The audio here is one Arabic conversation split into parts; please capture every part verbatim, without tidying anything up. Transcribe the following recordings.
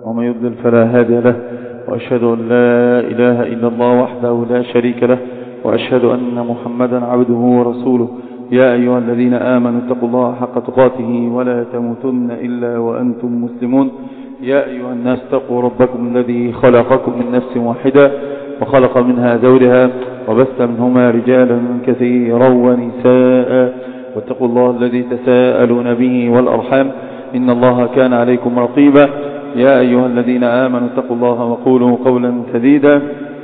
ومن يضلل فلا هادي له، وأشهد أن لا إله إلا الله وحده لا شريك له، وأشهد أن محمدا عبده ورسوله. يا أيها الذين آمنوا اتقوا الله حق تقاته ولا تموتن إلا وأنتم مسلمون. يا أيها الناس اتقوا ربكم الذي خلقكم من نفس واحدة وخلق منها زوجها وبث منهما رجالا كثيرا ونساء، واتقوا الله الذي تساءلون به والأرحام إن الله كان عليكم رقيبا. يا أيها الذين آمنوا اتقوا الله وقولوا قولا سديدا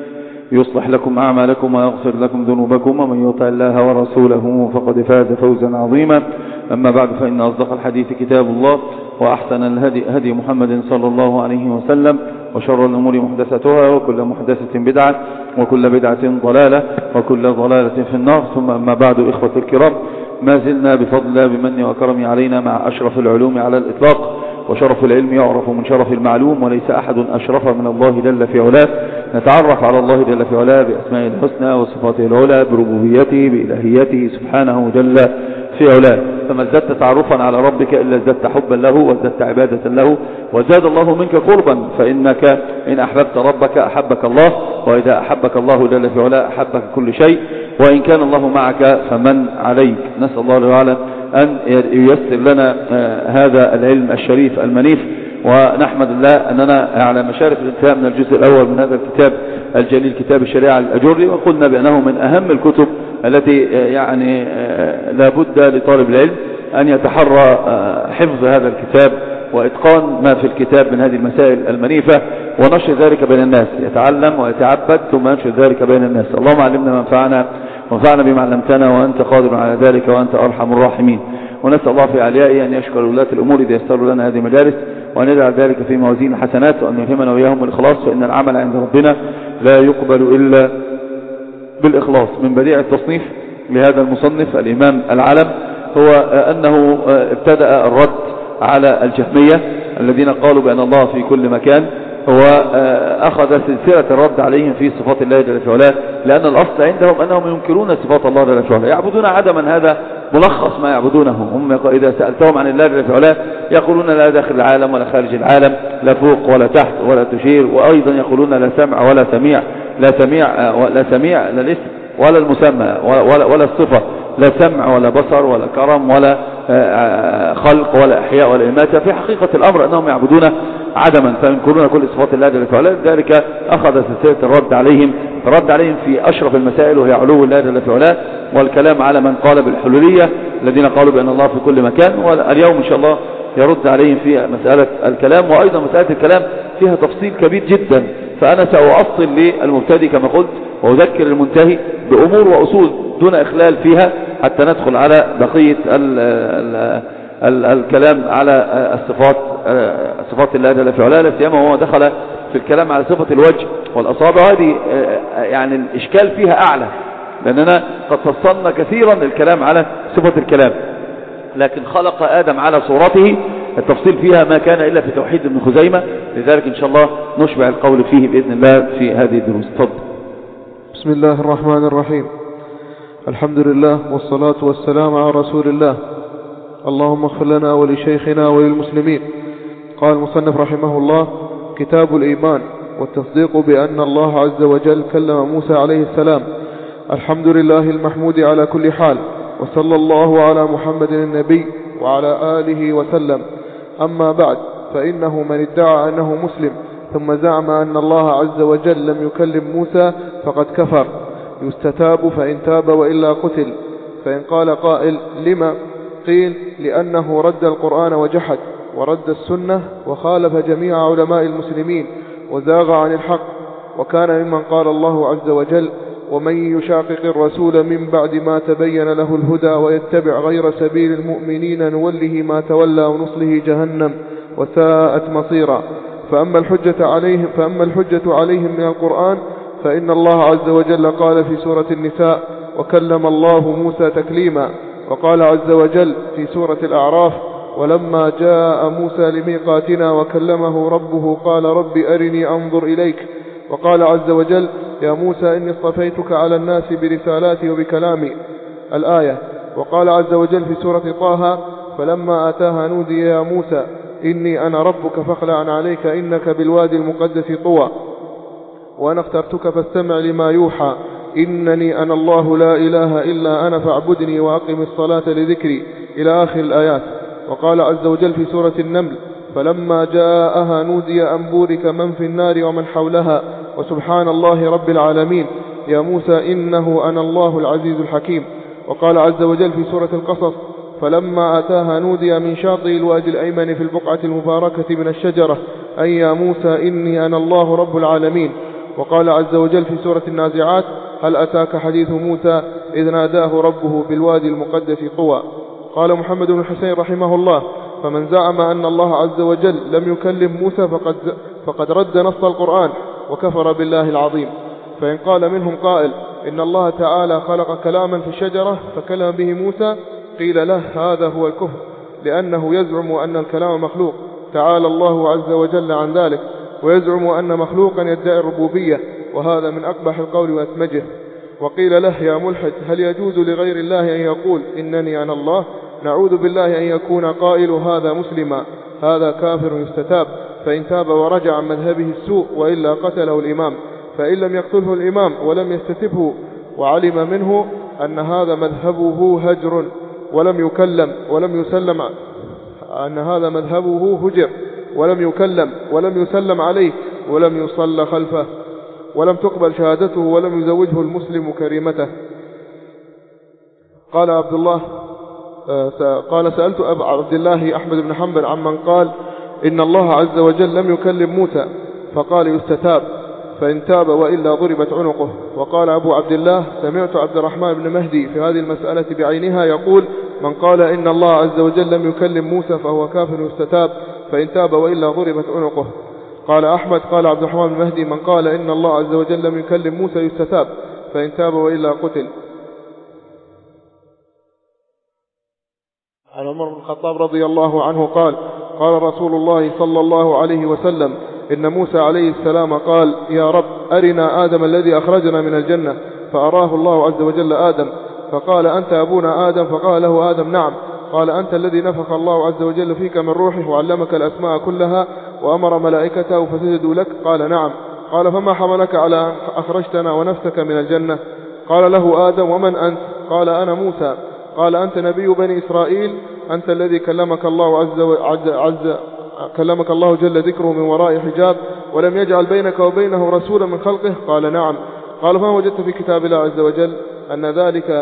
يصلح لكم أعمالكم ويغفر لكم ذنوبكم، ومن يطع الله ورسوله فقد فاز فوزا عظيما. أما بعد، فإن أصدق الحديث كتاب الله، وأحسن الهدي هدي محمد صلى الله عليه وسلم، وشر الأمور محدثتها، وكل محدثة بدعة، وكل بدعة ضلالة، وكل ضلالة في النار. ثم أما بعد، إخوة الكرام، ما زلنا بفضل الله بمنه وكرمه علينا مع أشرف العلوم على الإطلاق، وشرف العلم يعرف من شرف المعلوم، وليس أحد أشرف من الله جل في علاه. نتعرف على الله جل في علاه بأسمائه الحسنى وصفاته العلى، بربوبيته بإلهيته سبحانه جل في علاه. فما ازددت تعرفا على ربك إلا ازددت حبا له، وازددت عبادة له، وزاد الله منك قربا. فإنك إن أحببت ربك أحبك الله، وإذا أحبك الله جل في علاه أحبك كل شيء، وإن كان الله معك فمن عليك. نسأل الله تعالى أن ييسر لنا هذا العلم الشريف المنيف، ونحمد الله أننا على مشارف الانتهاء من الجزء الأول من هذا الكتاب الجليل، كتاب الشريعة الأجري، وقلنا بأنه من أهم الكتب التي يعني لا بد لطالب العلم أن يتحرى حفظ هذا الكتاب وإتقان ما في الكتاب من هذه المسائل المنيفة، ونشر ذلك بين الناس، يتعلم ويتعبد ثم ينشر ذلك بين الناس. اللهم علمنا ما ينفعنا وانفعنا بما علمتنا، وأنت قادر على ذلك وأنت أرحم الراحمين. ونسأل الله في عليائه أن يشكر ولاة الأمور إذا يسروا لنا هذه المجالس، وأن يجعل ذلك في موازين الحسنات، وأن يلهمنا وإياهم الإخلاص، فإن العمل عند ربنا لا يقبل إلا بالإخلاص. من بديع التصنيف لهذا المصنف الإمام العلم هو أنه ابتدأ الرد على الجهمية الذين قالوا بأن الله في كل مكان. هو أخذ سلسلة الرد عليهم في صفات الله جل في علاه، لأن الأصل عندهم أنهم ينكرون صفات الله جل في علاه، يعبدون عدما. هذا ملخص ما يعبدونه هم. إذا سألتهم عن الله جل في علاه يقولون لا داخل العالم ولا خارج العالم، لا فوق ولا تحت ولا تشير، وأيضا يقولون لا سمع ولا سميع، لا سميع ولا سميع لا الاسم ولا المسمى ولا, ولا الصفة، لا سمع ولا بصر ولا كرم ولا خلق ولا إحياء ولا إماتة. في حقيقة الأمر أنهم يعبدون عدما، فينكرون كل صفات الله جل في علاه. ذلك أخذ سلسلة الرد عليهم، الرد عليهم في أشرف المسائل، وهي علو الله جل في علاه، والكلام على من قال بالحلولية الذين قالوا بأن الله في كل مكان. واليوم إن شاء الله يرد عليهم في مسألة الكلام، وأيضا مسألة الكلام فيها تفصيل كبير جدا، فأنا سأوصل للمبتدئ كما قلت، وأذكر المنتهي بأمور وأصول دون إخلال فيها، حتى ندخل على بقية ال ال ال الكلام على الصفات، صفات الله جل في علاه. لا سيما هو دخل في الكلام على صفة الوجه والأصابع، هذه يعني الإشكال فيها أعلى، لأننا قد فصلنا كثيرا الكلام على صفة الكلام، لكن خلق آدم على صورته، التفصيل فيها ما كان إلا في توحيد ابن خزيمة. لذلك إن شاء الله نشبع القول فيه بإذن الله في هذه الدروس. تفضل. بسم الله الرحمن الرحيم. الحمد لله والصلاة والسلام على رسول الله. اللهم اغفر لنا ولشيخنا وللمسلمين. قال المصنف رحمه الله: كتاب الإيمان والتصديق بأن الله عز وجل كلم موسى عليه السلام. الحمد لله المحمود على كل حال، وصلى الله على محمد النبي وعلى آله وسلم. أما بعد، فإنه من ادعى أنه مسلم ثم زعم أن الله عز وجل لم يكلم موسى فقد كفر، يستتاب فإن تاب وإلا قتل. فإن قال قائل: لما؟ قيل: لأنه رد القرآن وجحد، ورد السنة، وخالف جميع علماء المسلمين، وزاغ عن الحق، وكان ممن قال الله عز وجل: ومن يشاقق الرسول من بعد ما تبين له الهدى ويتبع غير سبيل المؤمنين نوله ما تولى ونصله جهنم وساءت مصيرا. فأما الحجة عليهم, فأما الحجة عليهم من القرآن فإن الله عز وجل قال في سورة النساء: وكلم الله موسى تكليما. وقال عز وجل في سورة الأعراف: ولما جاء موسى لميقاتنا وكلمه ربه قال رب أرني أنظر إليك. وقال عز وجل: يا موسى إني اصطفيتك على الناس برسالاتي وبكلامي. الآية. وقال عز وجل في سورة طه: فلما أتاها نودي يا موسى. إني أنا ربك فاخلع عليك إنك بالوادي المقدس طوى وأنا اخترتك فاستمع لما يوحى إنني أنا الله لا إله إلا أنا فاعبدني وأقم الصلاة لذكري إلى آخر الآيات. وقال عز وجل في سورة النمل فلما جاءها نودي أن بورك من في النار ومن حولها وسبحان الله رب العالمين يا موسى إنه أنا الله العزيز الحكيم. وقال عز وجل في سورة القصص فلما أتاها نودي من شاطئ الوادي الأيمن في البقعة المباركة من الشجرة أي يا موسى إني أنا الله رب العالمين. وقال عز وجل في سورة النازعات هل أتاك حديث موسى إذ ناداه ربه بالوادي المقدس طوى. قال محمد بن الحسين رحمه الله فمن زعم أن الله عز وجل لم يكلم موسى فقد, فقد رد نص القرآن وكفر بالله العظيم. فإن قال منهم قائل إن الله تعالى خلق كلاما في الشجرة فكلم به موسى قيل له هذا هو الكفر لأنه يزعم أن الكلام مخلوق تعالى الله عز وجل عن ذلك ويزعم أن مخلوقا يدعي الربوبية وهذا من أقبح القول وأسمجه. وقيل له يا ملحد هل يجوز لغير الله أن يقول إنني أنا الله؟ نعوذ بالله أن يكون قائل هذا مسلما هذا كافر يستتاب فإن تاب ورجع عن مذهبه السوء وإلا قتله الإمام فإن لم يقتله الإمام ولم يستتبه وعلم منه أن هذا مذهبه هجر ولم يكلم ولم يسلم أن هذا مذهبه هجر ولم يكلم ولم يسلم عليه ولم يصلى خلفه ولم تقبل شهادته ولم يزوجه المسلم كريمته. قال عبد الله قال سألت أبا عبد الله أحمد بن حنبل عمن قال إن الله عز وجل لم يكلم موسى فقال يستتاب فإن تاب وإلا ضربت عنقه. وقال أبو عبد الله سمعت عبد الرحمن بن مهدي في هذه المسألة بعينها يقول من قال إن الله عز وجل لم يكلم موسى فهو كافر يستتاب فإن تاب وإلا ضربت عنقه. قال أحمد قال عبد الرحمن بن مهدي من قال إن الله عز وجل لم يكلم موسى يستتاب فإن تاب وإلا قتل. عن عمر بن الخطاب رضي الله عنه قال قال رسول الله صلى الله عليه وسلم إن موسى عليه السلام قال يا رب أرنا آدم الذي أخرجنا من الجنة فأراه الله عز وجل آدم فقال أنت أبونا آدم فقال له آدم نعم. قال أنت الذي نفخ الله عز وجل فيك من روحه وعلمك الأسماء كلها وأمر ملائكته فسجدوا لك قال نعم. قال فما حملك على أن أخرجتنا ونفسك من الجنة؟ قال له آدم ومن أنت؟ قال أنا موسى. قال أنت نبي بني إسرائيل أنت الذي كلمك الله عز وعز عز كلمك الله جل ذكره من وراء حجاب ولم يجعل بينك وبينه رسولا من خلقه؟ قال نعم. قال فما وجدت في كتاب الله عز وجل أن ذلك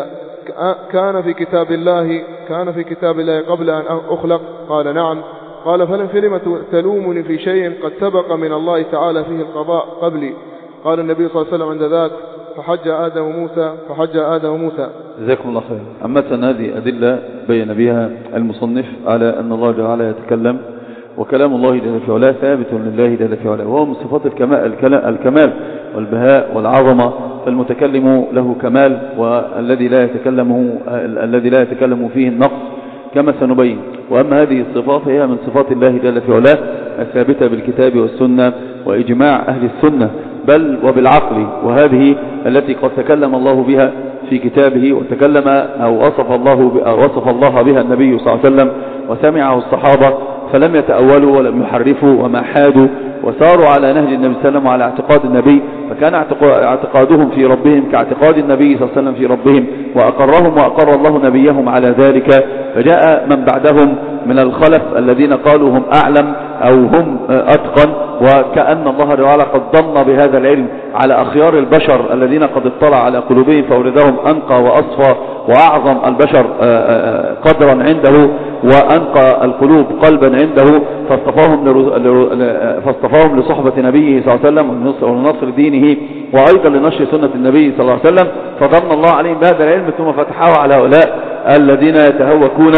كان في كتاب الله كان في كتاب الله قبل أن أخلق؟ قال نعم. قال فلم تلومني في شيء قد سبق من الله تعالى فيه القضاء قبلي؟ قال النبي صلى الله عليه وسلم عند ذاك فحج آدم موسى فحج آدم موسى. جزاكم الله خير. أما هذه أدلة بين بها المصنف على أن الله تعالى يتكلم وكلام الله جل في علاه ثابت لله جل في علاه وهو من صفات الكمال, الكمال والبهاء والعظمة فالمتكلم له كمال والذي لا يتكلم الذي لا يتكلم فيه النقص كما سنبين. وأما هذه الصفات فهي من صفات الله جل في علاه الثابتة بالكتاب والسنة وإجماع أهل السنة بل وبالعقل وهذه التي قد تكلم الله بها في كتابه وتكلم أو وصف الله, أو وصف الله بها النبي صلى الله عليه وسلم وسمعه الصحابة فلم يتأولوا ولم يحرفوا وما حادوا وساروا على نهج النبي صلى الله عليه وسلم وعلى اعتقاد النبي فكان اعتقادهم في ربهم كاعتقاد النبي صلى الله عليه وسلم في ربهم وأقرهم وأقر الله نبيهم على ذلك. فجاء من بعدهم من الخلف الذين قالوا هم أعلم أو هم أتقن وكأن الله تعالى قد ضم بهذا العلم على أخيار البشر الذين قد اطلع على قلوبهم فأوردهم أنقى وأصفى وأعظم البشر قدرا عنده وأنقى القلوب قلبا عنده فاصطفاهم, فاصطفاهم لصحبة نبيه صلى الله عليه وسلم ولنصر دينه وأيضا لنشر سنة النبي صلى الله عليه وسلم فضمن الله عليهم بهذا العلم ثم فتحه على هؤلاء الذين يتهوكون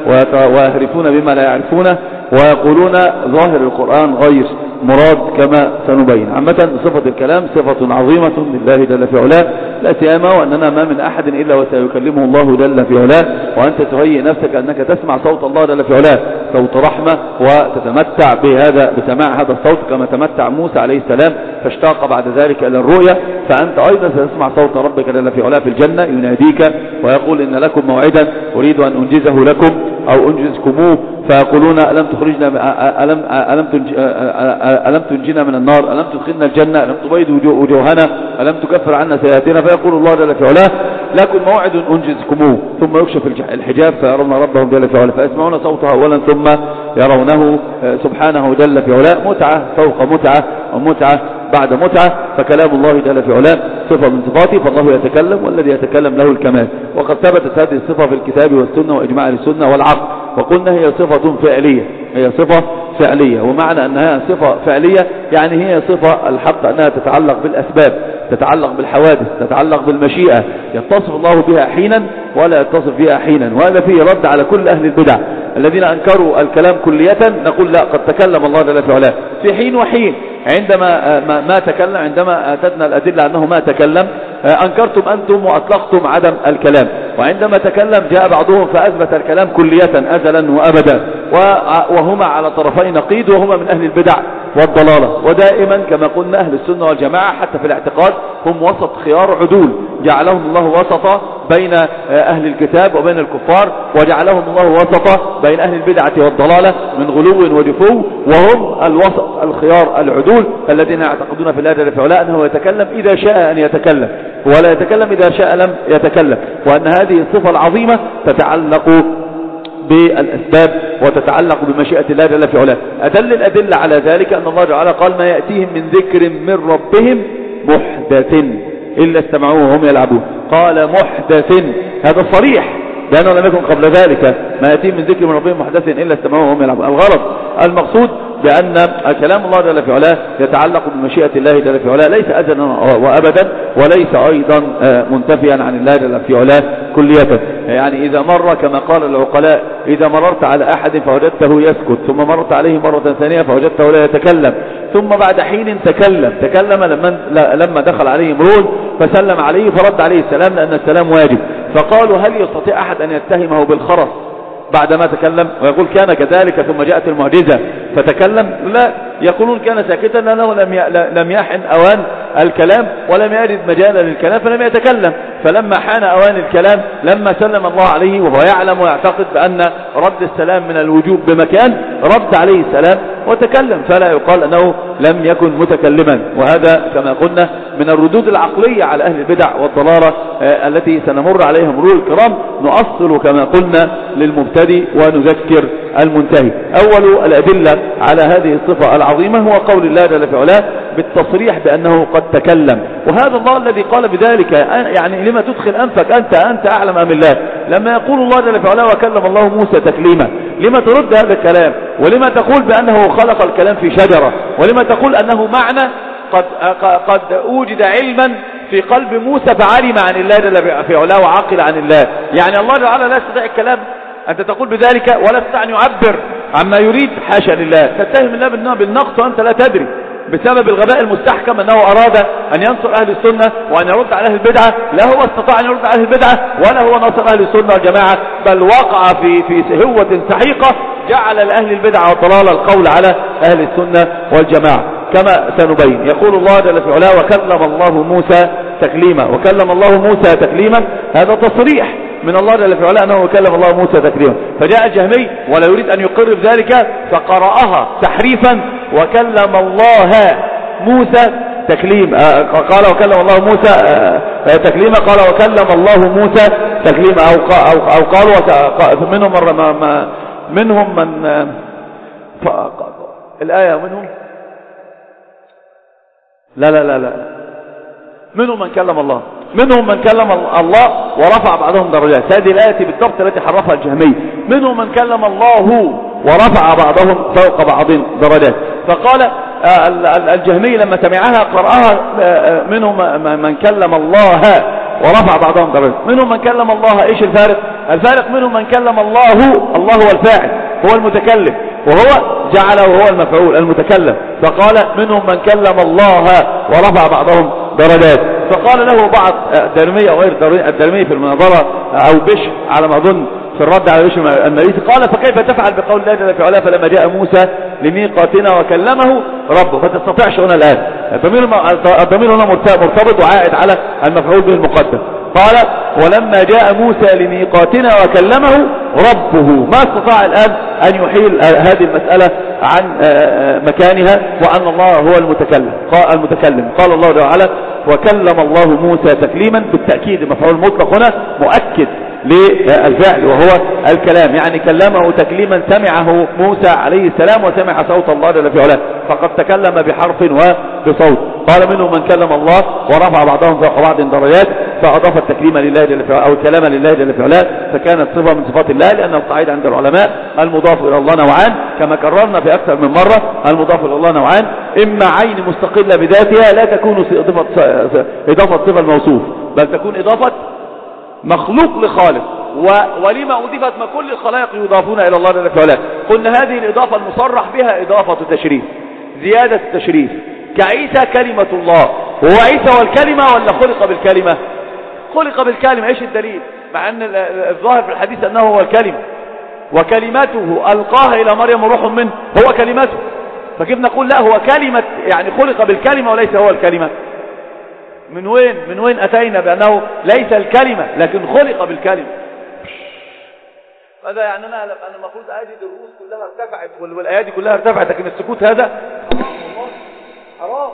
ويهرفون بما لا يعرفونه ويقولون ظاهر القرآن غير مراد كما سنبين. عامة صفة الكلام صفة عظيمة لله جل في علاه لا سيما وأننا ما من أحد إلا وسيكلمه الله جل في علاه وأنت تهيئ نفسك أنك تسمع صوت الله جل في علاه صوت رحمة وتتمتع بهذا بسماع هذا الصوت كما تمتع موسى عليه السلام فاشتاق بعد ذلك إلى الرؤيا فأنت أيضا ستسمع صوت ربك جل في علاه في الجنة يناديك ويقول إن لكم موعدا أريد أن أنجزه لكم أو أنجزكموه فيقولون ألم تخرجنا ألم ألم ألم تنجينا من النار، ألم تدخلنا الجنة، ألم تبيض وجوهنا، ألم تكفر عنا سيئاتنا. فيقول الله جل في علاه لكن موعد أنجزكموه، ثم يكشف الحجاب فيرون ربهم جل في علاه فيسمعون صوته أولا ثم يرونه سبحانه جل في علاه، متعة فوق متعة ومتعة بعد متعة. فكلام الله جل في علاه صفة من صفاته، فالله يتكلم والذي يتكلم له الكمال. وقد ثبتت هذه الصفة في الكتاب والسنة وإجماع السنة والعقل، وقلنا هي صفة فعلية، هي صفة فعلية. ومعنى أنها صفة فعلية يعني هي صفة الحق أنها تتعلق بالأسباب، تتعلق بالحوادث، تتعلق بالمشيئة، يتصف الله بها حينا ولا يتصف بها حينا. وهذا فيه رد على كل أهل البدع الذين أنكروا الكلام كلية. نقول لا، قد تكلم الله جل في علاه في حين وحين. عندما ما, ما تكلم، عندما أتتنا الأدلة أنه ما تكلم أنكرتم أنتم وأطلقتم عدم الكلام، وعندما تكلم جاء بعضهم فأثبت الكلام كلية أزلا وأبدا، وهما على طرفي نقيض، وهما من أهل البدع والضلالة. ودائما كما قلنا أهل السنة والجماعة حتى في الاعتقاد هم وسط خيار عدول، جعلهم الله وسطا بين أهل الكتاب وبين الكفار، وجعلهم الله وسطا بين أهل البدعة والضلالة من غلو وجفو، وهم الوسط الخيار العدول الذين يعتقدون في الله جل في علاه أنه يتكلم إذا شاء أن يتكلم ولا يتكلم إذا شاء لم يتكلم، وأن هذه الصفة العظيمة تتعلق بالأسباب وتتعلق بمشيئة الله جل في علاه. أدل الأدلة على ذلك أن الله تعالى قال ما يأتيهم من ذكر من ربهم محدث إلا استمعوه وهم يلعبون. قال محدث، هذا صريح لأنه لم يكن قبل ذلك ما يأتيهم من ذكر من ربهم محدث إلا استمعوه وهم يلعبون. الغرض المقصود بأن كلام الله جل في علاه يتعلق بمشيئة الله جل في علاه ليس أزلا وأبدا، وليس أيضا منتفيا عن الله جل في علاه كلية. يعني إذا مر كما قال العقلاء إذا مررت على أحد فوجدته يسكت، ثم مررت عليه مرة ثانية فوجدته لا يتكلم، ثم بعد حين تكلم تكلم لما, لما دخل عليه امرؤ فسلم عليه فرد عليه السلام لأن السلام واجب. فقالوا هل يستطيع أحد أن يتهمه بالخرس بعدما تكلم ويقول كان كذلك ثم جاءت المعجزة فتكلم؟ لا، يقولون كان ساكتا لأنه لم لم يحن أوان الكلام ولم يجد مجالا للكلام فلم يتكلم. فلما حان أوان الكلام لما سلم الله عليه وهو يعلم ويعتقد بأن رد السلام من الوجوب بمكان رد عليه السلام وتكلم، فلا يقال أنه لم يكن متكلما. وهذا كما قلنا من الردود العقلية على أهل البدع والضلالة التي سنمر عليها مرور الكرام. نؤصل كما قلنا للمبتدئ ونذكر المنتهي. أول الأدلة على هذه الصفة العظيمة هو قول الله جل في علاه بالتصريح بأنه قد تكلم، وهذا الله الذي قال بذلك. يعني لما تدخل أنفك أنت أنت أعلم أم الله؟ لما يقول الله جل في علاه وكلم الله موسى تكليما، لما ترد هذا الكلام؟ ولما تقول بأنه خلق الكلام في شجرة؟ ولما تقول أنه معنى قد, قد أوجد علما في قلب موسى فعلم عن الله جل في علاه وعقل عن الله؟ يعني الله تعالى لا يستطيع الكلام، أنت تقول بذلك ولا يستطيع أن يعبر عما يريد، حاشا لله. تتهم الله بالنقص وأنت لا تدري بسبب الغباء المستحكم أنه أراد أن ينصر أهل السنة وأن يرد على أهل البدعة. لا هو استطاع أن يرد على أهل البدعة ولا هو نصر أهل السنة والجماعة، بل وقع في في سهوة سحيقة جعل لأهل البدعة والضلالة القول على أهل السنة والجماعة كما سنبين. يقول الله جل في علاه وكلم الله موسى تكليما، وكلم الله موسى تكليما هذا تصريح من الله جل في علاه أنه كلم الله موسى تكليما. فجاء الجهمي ولا يريد أن يقر بذلك فقرأها تحريفا وكلم الله موسى تكليما، قال وكلم الله موسى تكليما، قال وكلم الله موسى تكليما، أو أو قالوا منهم من منهم من الآية منهم لا لا لا لا منهم من كلم الله منهم من كلم الله ورفع بعضهم درجات. هذه الآية بالضبط التي حرفها الجهمي. منهم من كلم الله ورفع بعضهم فوق بعض درجات. فقال الجهمي لما سمعها قرأها منهم من كلم الله ورفع بعضهم درجات. منهم من كلم الله. ايش الفارق؟ الفارق منهم من كلم الله، الله هو الفاعل هو المتكلم وهو جعله هو المفعول المتكلم. فقال منهم من كلم الله ورفع بعضهم درجات. فقال له بعض الدرمي أو غير الدرمي في المناظرة أو بشر على ما أظن في الرد على بشر المريسي، قال فكيف تفعل بقول الله جل في علاه فلما جاء موسى لميقاتنا وكلمه ربه؟ فتستطيعش هنا الآن. الضمير هنا مرتبط وعائد على المفعول به المقدم. قال ولما جاء موسى لميقاتنا وكلمه ربه، ما استطاع الآن أن يحيل هذه المسألة عن مكانها، وأن الله هو المتكلم قال المتكلم قال الله تعالى وكلم الله موسى تكليما، بالتأكيد المفعول المطلق هنا مؤكد للفعل وهو الكلام، يعني كلمه تكليما سمعه موسى عليه السلام وسمع صوت الله جل في علاه، فقد تكلم بحرف وبصوت. قال منهم من كلم الله ورفع بعضهم فوق بعض درجات، فأضاف التكليم لله جل في علاه أو الكلام لله جل في علاه، فكانت صفة من صفات الله، لأن القاعدة عند العلماء المضاف إلى الله نوعان، كما كررنا في أكثر من مرة. المضاف إلى الله نوعان، إما عين مستقلة بذاتها لا تكون إضافة إضافة صفة الموصوف، بل تكون إضافة مخلوق لخالق، ولما أضيفت ما كل الخلائق يضافون إلى الله جل في علاه. قلنا هذه الإضافة المصرح بها إضافة تشريف، زيادة التشريف، كعيسى كلمة الله. هو عيسى والكلمة ولا خلق بالكلمة؟ خلق بالكلمة. ايش الدليل؟ مع أن الظاهر في الحديث أنه هو الكلمة، وكلمته ألقاها إلى مريم روح منه، هو كلمته، فكيف نقول لا هو كلمة يعني خلق بالكلمة وليس هو الكلمة؟ من وين من وين أتينا بأنه ليس الكلمة لكن خلق بالكلمة؟ هذا يعني أنا أنا المفروض أيدي الرؤوس كلها ارتفعت والأيادي كلها ارتفعت، لكن السكوت هذا حرام، حرام.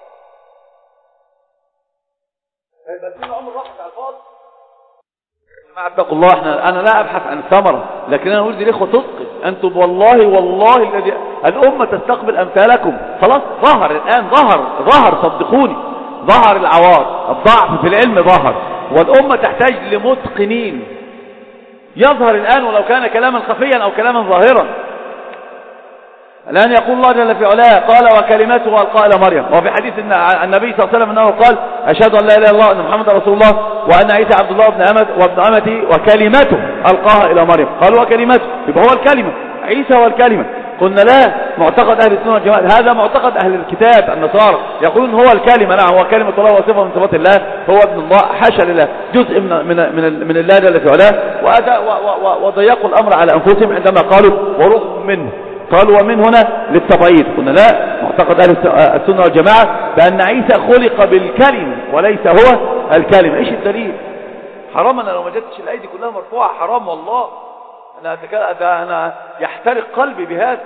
هيبقى كل عمر راحت على الفاضي. ما اتقوا الله، احنا انا لا ابحث عن الثمره، لكن انا اريد الاخوه تتقن. انتم والله والله الذي الامه تستقبل امثالكم. خلاص ظهر الان، ظهر ظهر صدقوني، ظهر العوار، الضعف في العلم ظهر، والامه تحتاج لمتقنين. يظهر الان ولو كان كلاما خفيا او كلاما ظاهرا. الآن يقول الله جل في علاه قال وكلمته ألقاها إلى مريم، وفي حديث النبي صلى الله عليه وسلم أنه قال أشهد أن لا إله إلا الله وأن محمد رسول الله وأن عيسى عبد الله وابن أمته وابن أمتي وكلمته ألقاها إلى مريم. قال وكلمته، يبقى هو الكلمة، عيسى هو الكلمة. قلنا لا، معتقد أهل السنة والجماعة هذا معتقد أهل الكتاب النصارى، يقولون هو الكلمة. نعم هو كلمة الله وصفة من صفات الله، هو ابن الله، حاشا لله، جزء من من من, من الله جل في علاه، وضيقوا الأمر على أنفسهم عندما قالوا وروح منه، قالوا ومن هنا للتبعيد. قلنا لا، معتقد أهل السنة والجماعة بأن عيسى خلق بالكلمة وليس هو الكلمة. إيش الدليل؟ حرام، أنا لو ما جدتش الأيدي كلها مرفوعة حرام والله، أنا, أتك... أنا يحترق قلبي بهذا.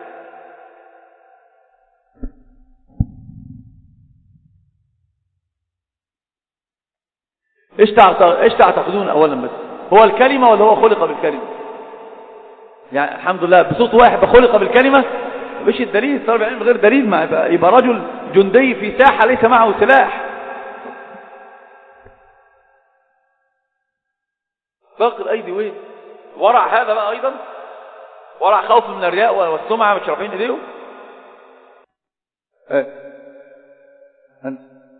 إيش تعتقدون أولا بس؟ هو الكلمة ولا هو خلق بالكلمة؟ يعني الحمد لله بصوت واحد بخلق بالكلمة. مش الدليل؟ طالب العلم غير دليل، ما يبقى, يبقى رجل جندي في ساحة ليس معه سلاح. فاق الأيدي وين؟ ورع هذا بقى أيضا، ورع خوف من الرياء والسمعة، مش رافعين ايديهم. ايه انت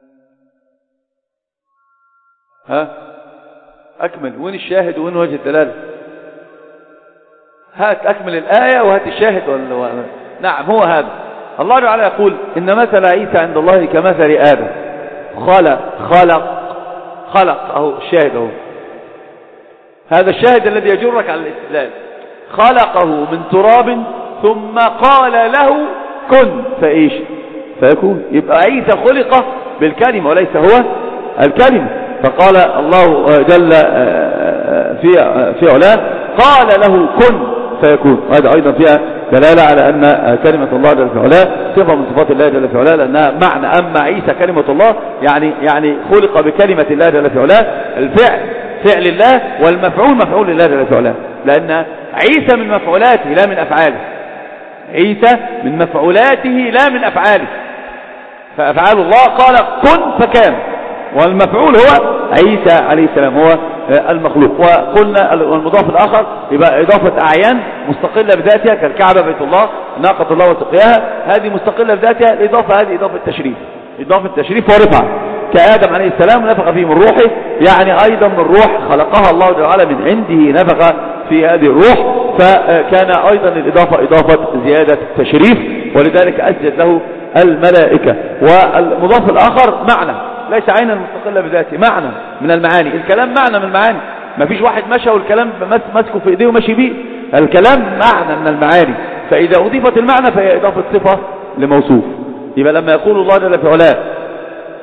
ها أكمل، وين الشاهد وين وجه الدلالة؟ هات أكمل الآية وهات الشاهد ولا. نعم هو هذا. الله تعالى يقول إن مثل عيسى عند الله كمثل آدم خلق خلق خلق أهو الشاهد أهو، هذا الشاهد الذي يجرك على الاستدلال. خلقه من تراب ثم قال له كن فإيش فيكون. يبقى عيسى خلق بالكلمة وليس هو الكلمة. فقال الله جل في في علاه قال له كن فيكون. هذا أيضا فيها دلالة على أن كلمة الله جل في علاه صفة من صفات الله جل في علاه، لأنها معنى أما عيسى كلمة الله يعني يعني خلق بكلمة الله جل في علاه، الفعل فعل الله والمفعول مفعول الله جل في علاه، لأن عيسى من مفعولاته لا من أفعاله. عيسى من مفعولاته لا من أفعاله، فأفعال الله قال كن فكان، والمفعول هو عيسى عليه السلام هو المخلوق. وقلنا المضاف الآخر يبقى إضافة أعيان مستقلة بذاتها كالكعبة بيت الله ناقة الله وسقياها، هذه مستقلة بذاتها. الإضافة هذه إضافة تشريف، إضافة تشريف ورفعة. كآدم عليه السلام نفخ فيه من روحه، يعني أيضا من روح خلقها الله تعالى من عنده، نفخ في هذه الروح، فكان أيضا الإضافة إضافة زيادة تشريف، ولذلك أسجد له الملائكة. والمضاف الآخر معنى ليس عينا مستقلة بذاته، معنى من المعاني. الكلام معنى من المعاني، ما فيش واحد مشى والكلام ماسكه في ايديه وماشي بيه، الكلام معنى من المعاني. فإذا أضيفت المعنى فهي إضافة صفة لموصوف. يبقى لما يقول الله جل في علاه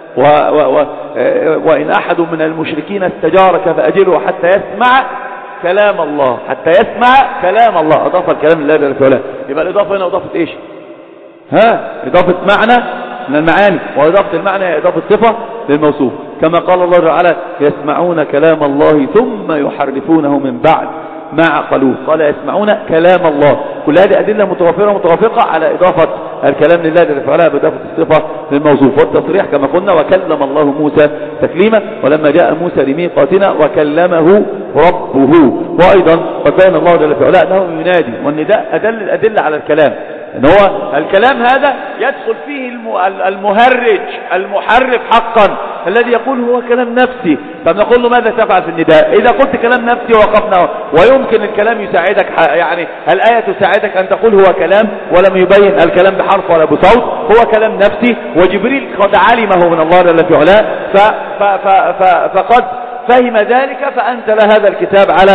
و و و وإن أحد من المشركين استجارك فأجره حتى يسمع كلام الله، حتى يسمع كلام الله، أضاف الكلام لله جل وعلا. يبقى الإضافة هنا إضافة إيش؟ ها، إضافة معنى من المعاني، وإضافة المعنى هي إضافة صفة للموصوف، كما قال الله تعالى يسمعون كلام الله ثم يحرفونه من بعد ما عقلوه. قال يسمعون كلام الله. كل هذه أدلة متوافرة متوافقة على إضافة الكلام لله جل وعلا بإضافة الصفة للموصوف. والتصريح كما قلنا وكلم الله موسى تكليما، ولما جاء موسى لميقاتنا وكلمه ربه. وأيضا بين الله جل وعلا أنه ينادي، والنداء أدل الأدلة على الكلام، إن هو الكلام هذا يدخل فيه المهرج المحرف حقا الذي يقول هو كلام نفسي. فبنقول له ماذا تفعل في النداء؟ إذا قلت كلام نفسي وقفنا، ويمكن الكلام يساعدك، يعني الآية تساعدك أن تقول هو كلام ولم يبين الكلام بحرف ولا بصوت، هو كلام نفسي، وجبريل قد علمه من الله جل وعلا فقد فهم ذلك فأنزل هذا الكتاب على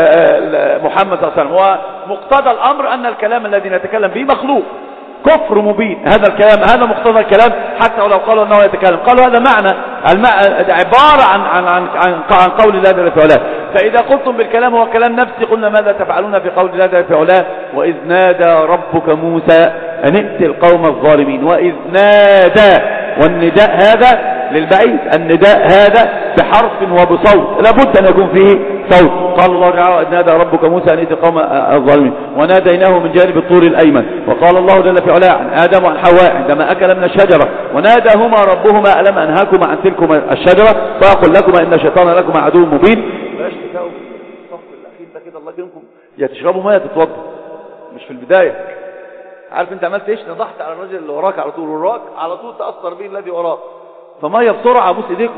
محمد صلى الله عليه وسلم. ومقتضى الأمر أن الكلام الذي نتكلم به مخلوق، كفر مبين. هذا الكلام هذا مقتضى الكلام، حتى ولو قالوا أنه يتكلم، قالوا هذا معنى عبارة عن عن عن عن, عن قول الله جل وعلا. فإذا قلتم بالكلام هو كلام نفسي، قلنا ماذا تفعلون في قول الله جل وعلا وإذ نادى ربك موسى أن ائت القوم الظالمين. وإذ نادى، والنداء هذا للبعيد، النداء هذا بحرف وبصوت، لابد أن يكون فيه صوت. قال الله تعالى إذ نادى ربك موسى أن ائت القوم الظالمين وناديناه من جانب الطور الأيمن. وقال الله جل وعلا عن آدم وعن حواء عندما أكل من الشجرة وناداهما ربهما ألم أنهاكما عن تلكما الشجرة فأقول لكما إن الشيطان لكما عدو مبين. بلاش تساووا الصف الأخير ده كده، الله يكرمكم، يا تشربوا ميه تتوضوا، مش في البداية. عارف انت عملت ايش؟ نضحت على الرجل اللي وراك على طول، وراك على طول تأثر به الذي وراك، فميه بسرعة بوس ايديكم.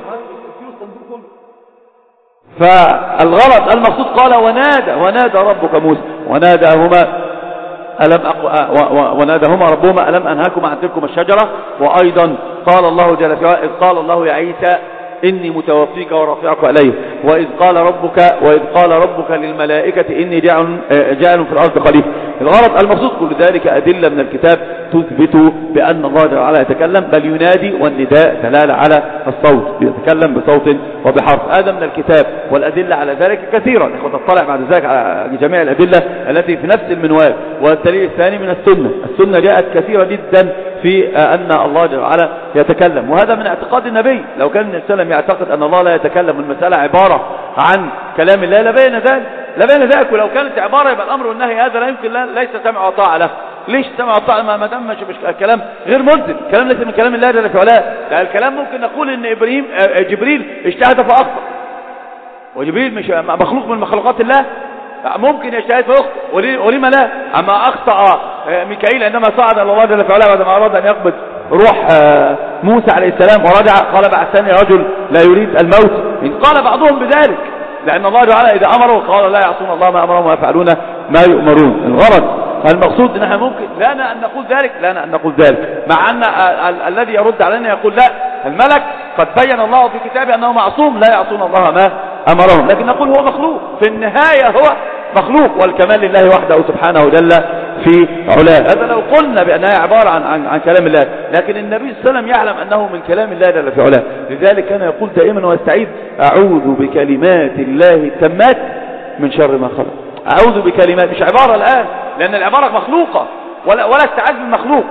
فالغرض المقصود قال ونادى ونادى ربك موسى وناداهما ألم أق... وناداهما ربهما ألم أنهاكما عن تلكما الشجرة. وأيضا قال الله جل وعلا إذ قال الله يا عيسى إني متوفيك ورافعك إليه، وإذ قال ربك وإذ قال ربك للملائكة إني جاعل جاعل في الأرض خليفة. الغرض المقصود كل ذلك أدلة من الكتاب تثبت بأن الله جل وعلا يتكلم، بل ينادي، والنداء دلالة على الصوت، يتكلم بصوت وبحرف. هذا من الكتاب، والأدلة على ذلك كثيرا. نحن نطلع بعد ذلك على جميع الأدلة التي في نفس المنوال. والدليل الثاني من السنة، السنة جاءت كثيرة جدا في أن الله جل وعلا يتكلم، وهذا من اعتقاد النبي. لو كان النبي صلى الله عليه وسلم يعتقد أن الله لا يتكلم والمسألة عبارة عن كلام الله لبين ذلك لبين ذلك ولو كانت عبارة يبقى الأمر والنهي هذا لا يمكن، لا ليس سمع وطاعة له. ليش سمع وطاعة؟ ما دام مش الكلام غير ملزم، الكلام ليس من كلام الله جل وعلا. لا، الكلام ممكن نقول ان ابراهيم جبريل اجتهد فاخطأ، وجبريل مش مخلوق من مخلوقات الله، ممكن يجتهد فيخطئ، ولما لا؟ اما اخطأ ميكائيل عندما صعد الى الله جل وعلا بعد ما اراد ان يقبض روح موسى عليه السلام ورجع قال بعثني رجل لا يريد الموت. إن قال بعضهم بذلك، لأن الله تعالى إذا أمره قال لا يعصون الله ما أمرهم ويفعلون ما يؤمرون. الغرض المقصود أنها ممكن لنا أن نقول ذلك، لنا أن نقول ذلك، مع أن الذي يرد علينا يقول لا، الملك قد بين الله في كتابه أنه معصوم لا يعصون الله ما أمرهم، لكن نقول هو مخلوق، في النهاية هو مخلوق، والكمال لله وحده سبحانه جل في علاه. هذا لو قلنا بأنها عبارة عن, عن, عن كلام الله، لكن النبي صلى الله عليه وسلم يعلم أنه من كلام الله جل في علاه، لذلك كان يقول دائما ويستعيذ أعوذ بكلمات الله التامات من شر ما خلق. أعوذ بكلمات، مش عبارة الآن، لأن العبارة مخلوقة، ولا, ولا استعاذ بالمخلوق.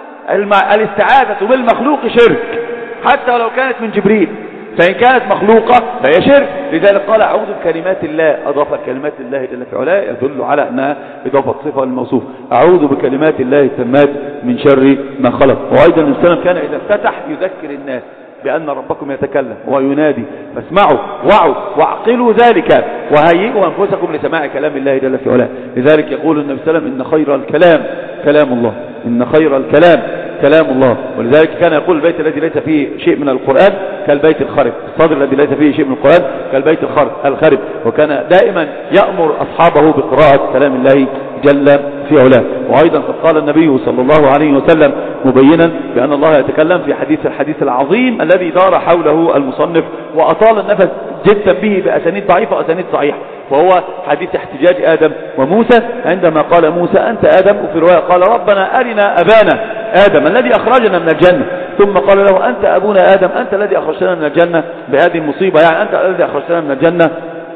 الاستعاذة بالمخلوق شرك، حتى ولو كانت من جبريل، فإن كانت مخلوقة فهي شرك. لذلك قال أعوذ بكلمات الله، أضاف كلمات الله جل في علاه يدل على أنها إضافة صفة للموصوف. أعوذ بكلمات الله التامات من شر ما خلق. وأيضا الإنسان كان إذا افتتح يذكر الناس بأن ربكم يتكلم وينادي، فاسمعوا وعوا واعقلوا ذلك وهيئوا أنفسكم لسماع كلام الله جل في علاه. لذلك يقول النبي صلى الله عليه وسلم إن خير الكلام كلام الله، إن خير الكلام كلام الله. ولذلك كان يقول البيت الذي ليس فيه شيء من القرآن كالبيت الخرب، الصدر الذي ليس فيه شيء من القرآن كالبيت الخرب. وكان دائما يأمر أصحابه بقراءة كلام الله جل في علاه. وأيضا قد قال النبي صلى الله عليه وسلم مبينا بأن الله يتكلم في حديث الحديث العظيم الذي دار حوله المصنف وأطال النفس جدا به بأسانيد ضعيفة وأسانيد صحيحة، وهو حديث احتجاج آدم وموسى عندما قال موسى أنت آدم، وفي رواية قال ربنا أرنا أبانا آدم الذي أخرجنا من الجنة، ثم قال له أنت أبونا آدم، أنت الذي أخرجتنا من الجنة بهذه المصيبة، يعني أنت الذي أخرجتنا من الجنة.